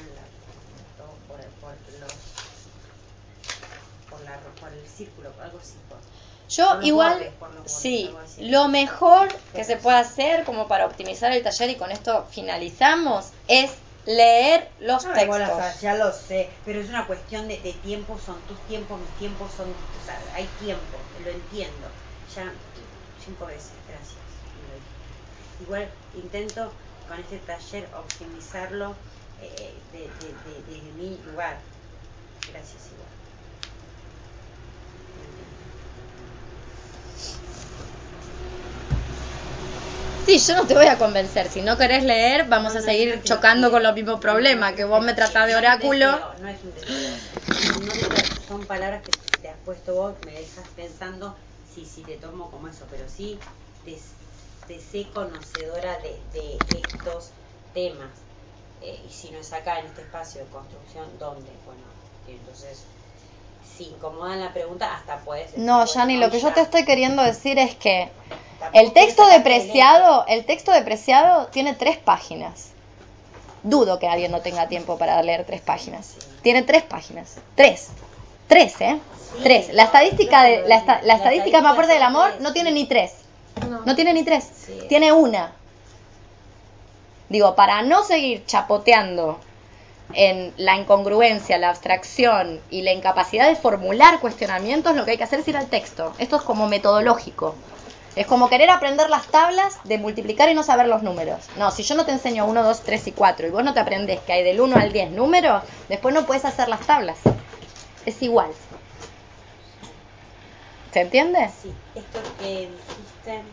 por el círculo, algo así. Yo igual, sí, lo mejor que se puede hacer como para optimizar el taller, y con esto finalizamos, es leer los textos. Bueno, ya lo sé, pero es una cuestión de tiempo, son tus tiempos, mis tiempos son, o sea, hay tiempo, lo entiendo. Ya 5 veces, gracias. Igual intento con este taller optimizarlo desde mi lugar. Gracias igual. Sí, yo no te voy a convencer. Si no querés leer, vamos a seguir chocando con los mismos problemas. Que vos me tratás de oráculo. No es un deseo. Son palabras que te has puesto vos, me dejas pensando si te tomo como eso, pero sí de ser conocedora de estos temas, y si no es acá en este espacio de construcción, ¿dónde? Bueno, entonces si incomodan la pregunta hasta puedes decir, no, Yani, lo que yo te estoy queriendo decir es que el texto depreciado tiene 3 páginas. Dudo que alguien no tenga tiempo para leer 3 páginas. Tiene 3 páginas. 3, ¿eh? 3. La estadística más fuerte del amor no tiene ni 3. No tiene ni 3, tiene 1. Digo, para no seguir chapoteando en la incongruencia, la abstracción y la incapacidad de formular cuestionamientos, lo que hay que hacer es ir al texto. Esto es como metodológico. Es como querer aprender las tablas de multiplicar y no saber los números. No, si yo no te enseño 1, 2, 3 y 4 y vos no te aprendés que hay del 1 al 10 números, después no puedes hacer las tablas. Es igual. ¿Se entiende? Sí, esto que dijiste, bien,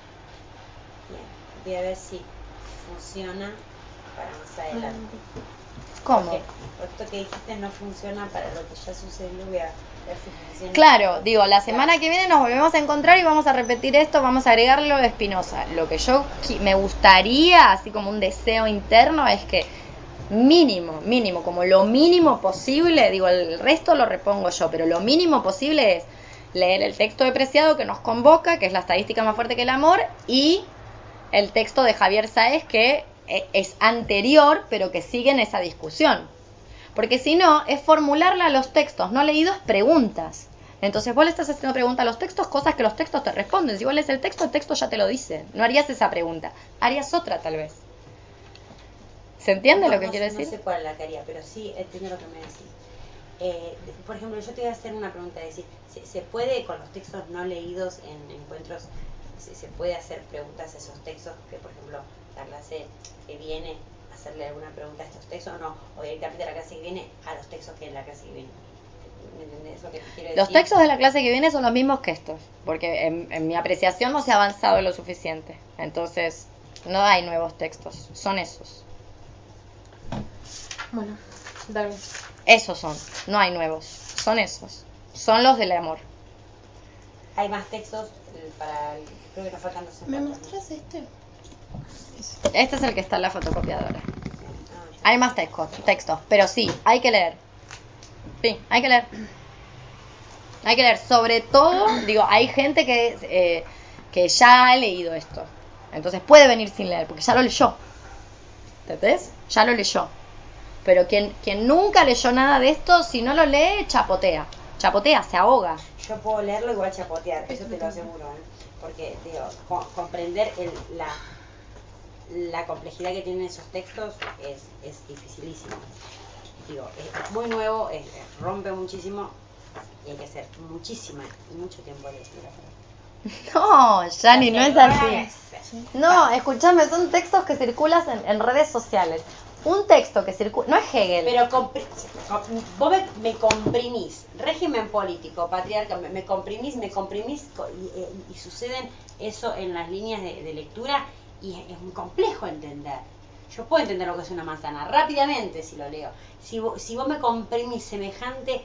voy a ver si funciona para más adelante. ¿Cómo? Porque esto que dijiste no funciona para lo que ya sucedió, voy a ver si funciona. Claro, digo, la semana que viene nos volvemos a encontrar y vamos a repetir esto, vamos a agregarlo de Spinoza. Lo que yo me gustaría, así como un deseo interno, es que mínimo, como lo mínimo posible, digo, el resto lo repongo yo, pero lo mínimo posible es leer el texto depreciado que nos convoca, que es la estadística más fuerte que el amor, y el texto de Javier Sáez, que es anterior, pero que sigue en esa discusión. Porque si no, es formularle a los textos no leídos preguntas. Entonces vos le estás haciendo preguntas a los textos, cosas que los textos te responden. Si vos lees el texto ya te lo dice. No harías esa pregunta, harías otra tal vez. ¿Se entiende lo que quiero decir? No sé cuál es la que haría, pero sí entiendo lo que me decís. Por ejemplo, yo te voy a hacer una pregunta, es decir, ¿se puede con los textos no leídos en encuentros, se puede hacer preguntas a esos textos que, por ejemplo, la clase que viene, hacerle alguna pregunta a estos textos o no? O directamente la clase que viene a los textos que en la clase que viene. ¿Me entendés lo que te quiero decir? Los textos de la clase que viene son los mismos que estos, porque en mi apreciación no se ha avanzado lo suficiente. Entonces, no hay nuevos textos, son esos. Bueno, dale. Esos son, no hay nuevos, son esos. Son los del amor. Hay más textos para... Creo que nos faltan dos ¿Me empates, ¿no? mostrás este? Este es el que está en la fotocopiadora. Hay más textos, pero sí, hay que leer. Sí, hay que leer. Hay que leer. Sobre todo, digo, hay gente que ya ha leído esto. Entonces puede venir sin leer, porque ya lo leyó. ¿Entendés? Ya lo leyó. Pero quien nunca leyó nada de esto, si no lo lee, chapotea. Chapotea, se ahoga. Yo puedo leerlo igual chapotear, eso te lo aseguro, ¿eh? Porque, digo, comprender la complejidad que tienen esos textos es dificilísimo. Digo, es muy nuevo, rompe muchísimo y hay que hacer mucho tiempo de lectura. No, Yani, no es así. No, escúchame, son textos que circulan en redes sociales. Un texto que circula, no es Hegel. Pero vos me comprimís, régimen político, patriarca, me comprimís y suceden eso en las líneas de lectura y es muy complejo entender. Yo puedo entender lo que es una manzana rápidamente si lo leo. Si vos me comprimís semejante,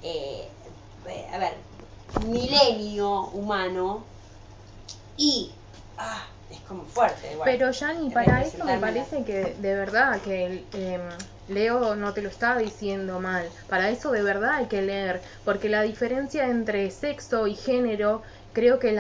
milenio humano y... es como fuerte. Igual. Pero Yani, para eso me parece que de verdad que Leo no te lo está diciendo mal. Para eso de verdad hay que leer, porque la diferencia entre sexo y género creo que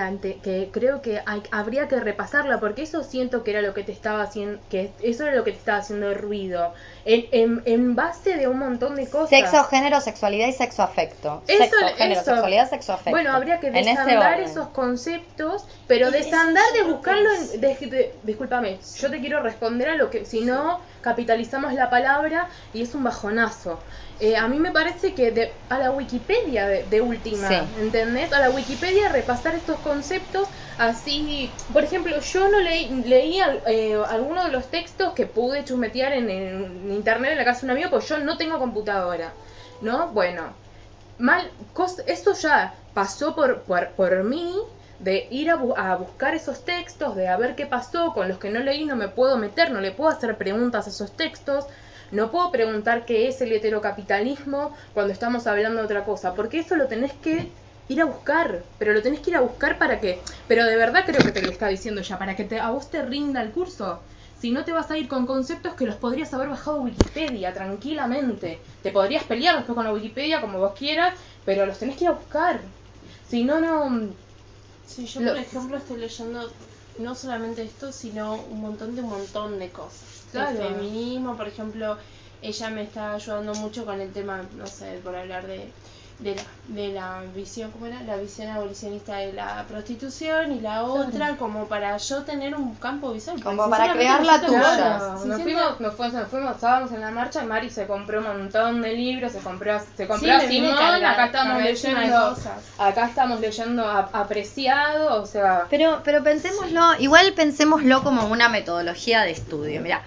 habría que repasarla, porque eso siento que era lo que te estaba haciendo, que eso era lo que te estaba haciendo ruido. En base de un montón de cosas. Sexo, género, sexualidad y sexo-afecto. Sexo, género, sexualidad, sexo-afecto. Bueno, habría que desandar esos conceptos, pero desandar de buscarlo discúlpame, yo te quiero responder a lo que, si no, capitalizamos la palabra y es un bajonazo. A mí me parece que a la Wikipedia de última, sí. ¿Entendés? A la Wikipedia repasar estos conceptos así. Por ejemplo, yo no leí algunos de los textos que pude chusmetear en internet en la casa de un amigo, pues yo no tengo computadora, ¿no? Bueno, eso ya pasó por mí, de ir a buscar esos textos, de a ver qué pasó. Con los que no leí no me puedo meter, no le puedo hacer preguntas a esos textos. No puedo preguntar qué es el heterocapitalismo cuando estamos hablando de otra cosa, porque eso lo tenés que ir a buscar, pero lo tenés que ir a buscar pero de verdad creo que te lo está diciendo ya, para que a vos te rinda el curso. Si no, te vas a ir con conceptos que los podrías haber bajado Wikipedia tranquilamente. Te podrías pelear después con la Wikipedia como vos quieras, pero los tenés que ir a buscar. Si no, no... Sí, yo por ejemplo estoy leyendo no solamente esto, sino un montón de cosas. Claro. El feminismo, por ejemplo, ella me está ayudando mucho con el tema, no sé, por hablar de la visión, ¿cómo era? La visión abolicionista de la prostitución y la otra, como para yo tener un campo visual. Como para crear la tuya. Claro, nos fuimos, estábamos en la marcha y Mari se compró un montón de libros, se compró a Simón, acá estamos leyendo Apreciado, o sea... Pero pensémoslo como una metodología de estudio. Mira,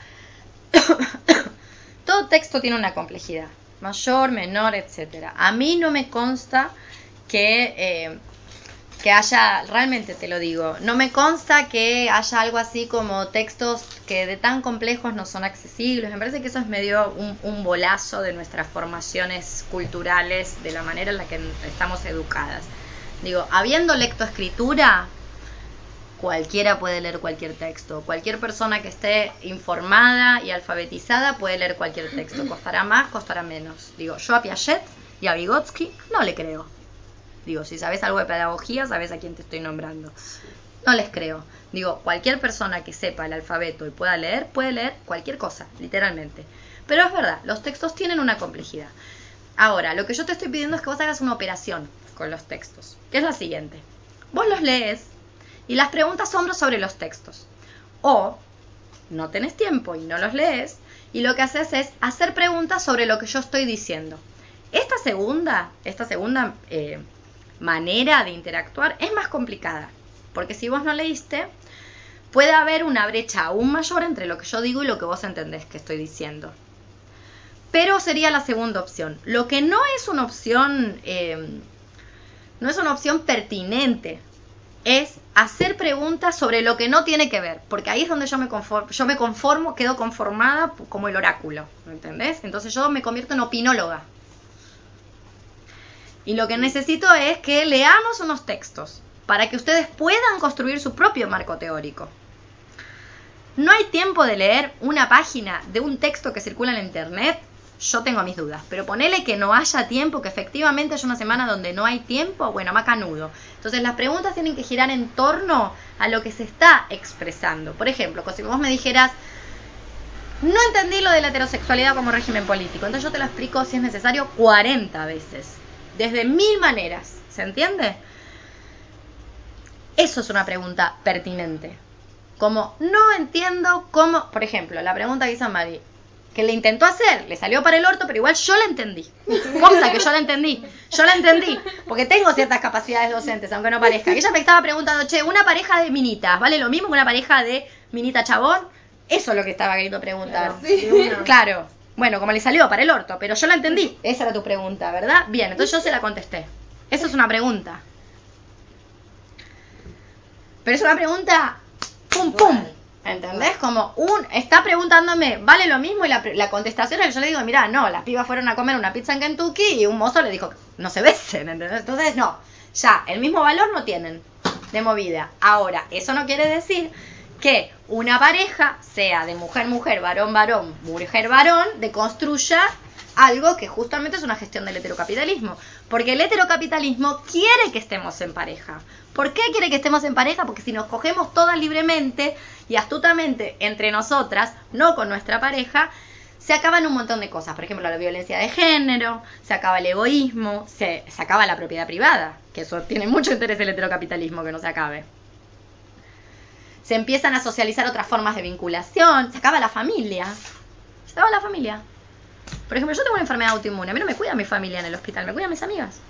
todo texto tiene una complejidad, mayor, menor, etcétera. A mí no me consta que haya, realmente te lo digo, no me consta que haya algo así como textos que de tan complejos no son accesibles. Me parece que eso es medio un bolazo de nuestras formaciones culturales, de la manera en la que estamos educadas. Digo, habiendo lectoescritura, cualquiera puede leer cualquier texto. Cualquier persona que esté informada y alfabetizada puede leer cualquier texto. Costará más, costará menos. Digo, yo a Piaget y a Vygotsky no le creo. Digo, si sabes algo de pedagogía, sabes a quién te estoy nombrando. No les creo. Digo, cualquier persona que sepa el alfabeto y pueda leer, puede leer cualquier cosa, literalmente. Pero es verdad, los textos tienen una complejidad. Ahora, lo que yo te estoy pidiendo es que vos hagas una operación con los textos, que es la siguiente. Vos los lees y las preguntas son sobre los textos. O no tenés tiempo y no los lees y lo que haces es hacer preguntas sobre lo que yo estoy diciendo. Esta segunda manera de interactuar es más complicada, porque si vos no leíste, puede haber una brecha aún mayor entre lo que yo digo y lo que vos entendés que estoy diciendo. Pero sería la segunda opción. Lo que no es una opción, pertinente, es hacer preguntas sobre lo que no tiene que ver, porque ahí es donde quedo conformada como el oráculo, ¿entendés? Entonces yo me convierto en opinóloga. Y lo que necesito es que leamos unos textos para que ustedes puedan construir su propio marco teórico. No hay tiempo de leer una página de un texto que circula en internet. Yo tengo mis dudas, pero ponele que no haya tiempo, que efectivamente haya una semana donde no hay tiempo, bueno, macanudo. Entonces las preguntas tienen que girar en torno a lo que se está expresando. Por ejemplo, si vos me dijeras, no entendí lo de la heterosexualidad como régimen político, entonces yo te lo explico, si es necesario, 40 veces, desde 1000 maneras, ¿se entiende? Eso es una pregunta pertinente. Como, no entiendo cómo, por ejemplo, la pregunta que hizo Mari, que le intentó hacer, le salió para el orto, pero igual yo la entendí. Consta que yo la entendí, porque tengo ciertas capacidades docentes, aunque no parezca. Ella me estaba preguntando, che, una pareja de minitas, ¿vale lo mismo que una pareja de minita chabón? Eso es lo que estaba queriendo preguntar. Claro. Bueno, como le salió para el orto, pero yo la entendí. Esa era tu pregunta, ¿verdad? Bien, entonces yo se la contesté. Eso es una pregunta. Pero es una pregunta pum pum, ¿entendés? Como está preguntándome, ¿vale lo mismo? Y la contestación es que yo le digo, mirá, no, las pibas fueron a comer una pizza en Kentucky y un mozo le dijo, no se besen, ¿entendés? Entonces, no, ya, el mismo valor no tienen de movida. Ahora, eso no quiere decir que una pareja sea de mujer-mujer, varón-varón, mujer-varón, deconstruya algo que justamente es una gestión del heterocapitalismo. Porque el heterocapitalismo quiere que estemos en pareja. ¿Por qué quiere que estemos en pareja? Porque si nos cogemos todas libremente y astutamente entre nosotras, no con nuestra pareja, se acaban un montón de cosas. Por ejemplo, la violencia de género, se acaba el egoísmo, se acaba la propiedad privada, que eso tiene mucho interés el heterocapitalismo, que no se acabe. Se empiezan a socializar otras formas de vinculación, se acaba la familia. Se acaba la familia. Por ejemplo, yo tengo una enfermedad autoinmune, a mí no me cuida mi familia en el hospital, me cuidan mis amigas.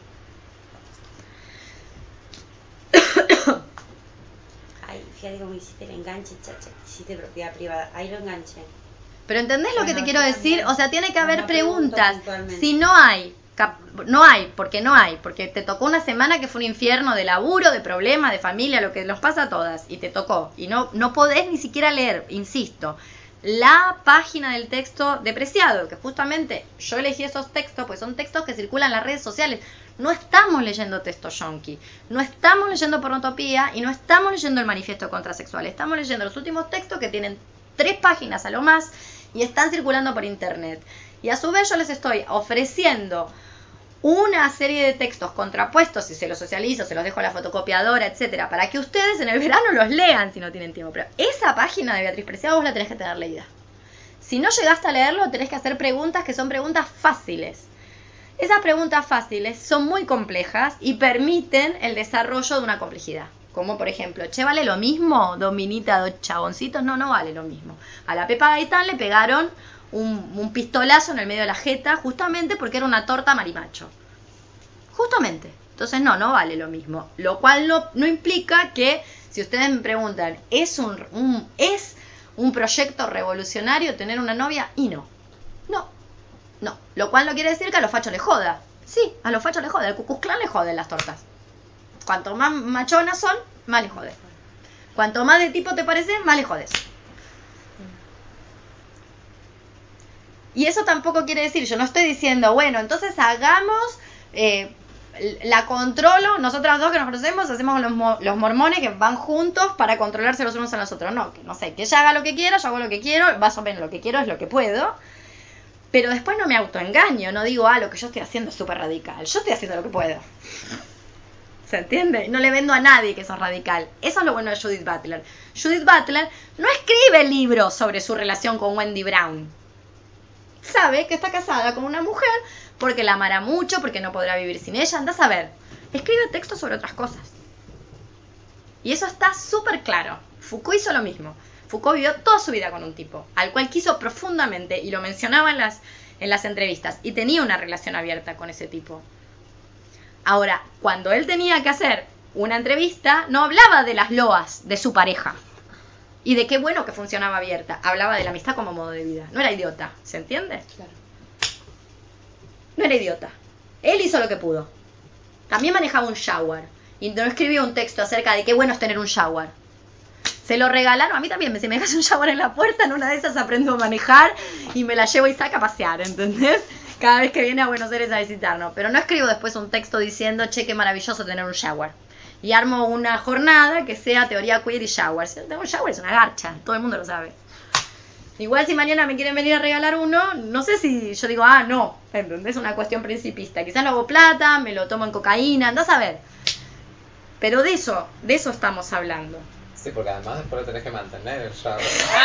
Ay, fíjate cómo hiciste el enganche, chacha, hiciste propiedad privada, ahí lo enganché. Pero ¿entendés lo que te quiero decir? O sea, tiene que haber No, preguntas. puntualmente. Si porque te tocó una semana que fue un infierno de laburo, de problema, de familia, lo que nos pasa a todas, y te tocó, y no podés ni siquiera leer, insisto, la página del texto depreciado, que justamente yo elegí esos textos, pues son textos que circulan en las redes sociales. No estamos leyendo texto yonki, no estamos leyendo pornotopía y no estamos leyendo el manifiesto contrasexual, estamos leyendo los últimos textos que tienen 3 páginas a lo más y están circulando por internet. Y a su vez yo les estoy ofreciendo una serie de textos contrapuestos, y se los socializo, se los dejo a la fotocopiadora, etcétera, para que ustedes en el verano los lean si no tienen tiempo. Pero esa página de Beatriz Preciado vos la tenés que tener leída. Si no llegaste a leerlo, tenés que hacer preguntas que son preguntas fáciles. Esas preguntas fáciles son muy complejas y permiten el desarrollo de una complejidad. Como por ejemplo, che, ¿vale lo mismo? Dos minitas, 2 chaboncitos. No vale lo mismo. A la Pepa Gaitán le pegaron un pistolazo en el medio de la jeta, justamente porque era una torta marimacho. Justamente. Entonces no vale lo mismo. Lo cual no implica que, si ustedes me preguntan, ¿es un proyecto revolucionario tener una novia? Y no. Lo cual no quiere decir que a los fachos les joda. Sí, a los fachos les joda. Al Ku Klux Klan les joden las tortas. Cuanto más machonas son, más les jodes. Cuanto más de tipo te parecen, más les jodes. Y eso tampoco quiere decir, yo no estoy diciendo, bueno, entonces hagamos, la controlo, nosotras dos que nos conocemos, hacemos los mormones que van juntos para controlarse los unos a los otros. No sé, que ella haga lo que quiera, yo hago lo que quiero, más o menos lo que quiero es lo que puedo. Pero después no me autoengaño, no digo, lo que yo estoy haciendo es súper radical. Yo estoy haciendo lo que puedo. ¿Se entiende? No le vendo a nadie que eso es radical. Eso es lo bueno de Judith Butler. Judith Butler no escribe libros sobre su relación con Wendy Brown. sabe que está casada con una mujer porque la amará mucho, porque no podrá vivir sin ella. Andás a ver. Escribe textos sobre otras cosas. Y eso está súper claro. Foucault hizo lo mismo. Foucault vivió toda su vida con un tipo, al cual quiso profundamente, y lo mencionaba en las entrevistas, y tenía una relación abierta con ese tipo. Ahora, cuando él tenía que hacer una entrevista, no hablaba de las loas de su pareja y de qué bueno que funcionaba abierta. Hablaba de la amistad como modo de vida. No era idiota, ¿se entiende? Claro. No era idiota. Él hizo lo que pudo. También manejaba un shower y no escribió un texto acerca de qué bueno es tener un shower. Se lo regalaron, a mí también, si me dejas un shower en la puerta, en una de esas aprendo a manejar y me la llevo y saca a pasear, ¿entendés? Cada vez que viene a Buenos Aires a visitarnos. Pero no escribo después un texto diciendo, che, qué maravilloso tener un shower. Y armo una jornada que sea teoría queer y shower. Si no tengo un shower es una garcha, todo el mundo lo sabe. Igual si mañana me quieren venir a regalar uno, no sé si yo digo, no, ¿entendés? Es una cuestión principista. Quizás lo hago plata, me lo tomo en cocaína, andás a ver. Pero de eso estamos hablando. Sí, porque además después lo tenés que mantener el shower.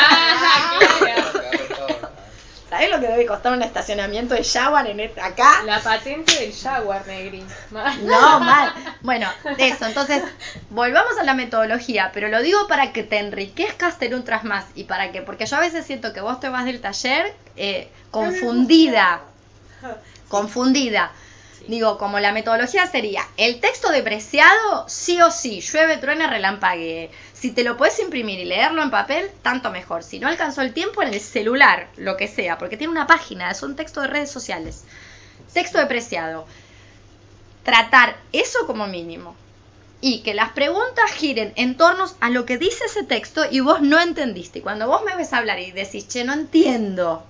¿Sabés lo que debe costar un estacionamiento de shower acá? La patente del Jaguar, Negri. No, mal. Bueno, eso. Entonces, volvamos a la metodología, pero lo digo para que te enriquezcas tener un tras más. ¿Y para qué? Porque yo a veces siento que vos te vas del taller confundida. Confundida. Digo, como la metodología sería, el texto depreciado, sí o sí, llueve, truena, relampaguee. Si te lo puedes imprimir y leerlo en papel, tanto mejor. Si no alcanzó el tiempo, en el celular, lo que sea, porque tiene una página, es un texto de redes sociales. Texto depreciado. Tratar eso como mínimo. Y que las preguntas giren en torno a lo que dice ese texto y vos no entendiste. Y cuando vos me ves hablar y decís, che, no entiendo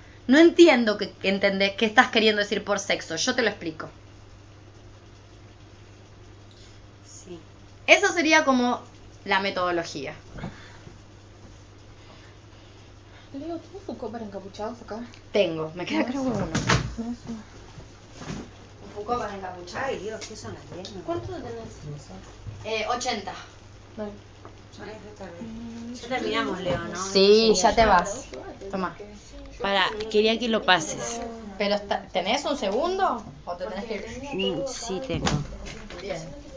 qué estás queriendo decir por sexo, yo te lo explico. Sí. Eso sería como la metodología. Leo, ¿tenés Foucault para encapuchados acá? Tengo, me queda creo uno. No sé. Un Foucault para encapuchar. Ay, Dios, ¿qué son las 10? ¿Cuánto tenés? 80. Vale. Ya terminamos, Leo, ¿no? Sí, ya te vas. Toma. Quería que lo pases. Pero ¿tenés un segundo? ¿O te tenés que ir? Sí, tengo. Bien.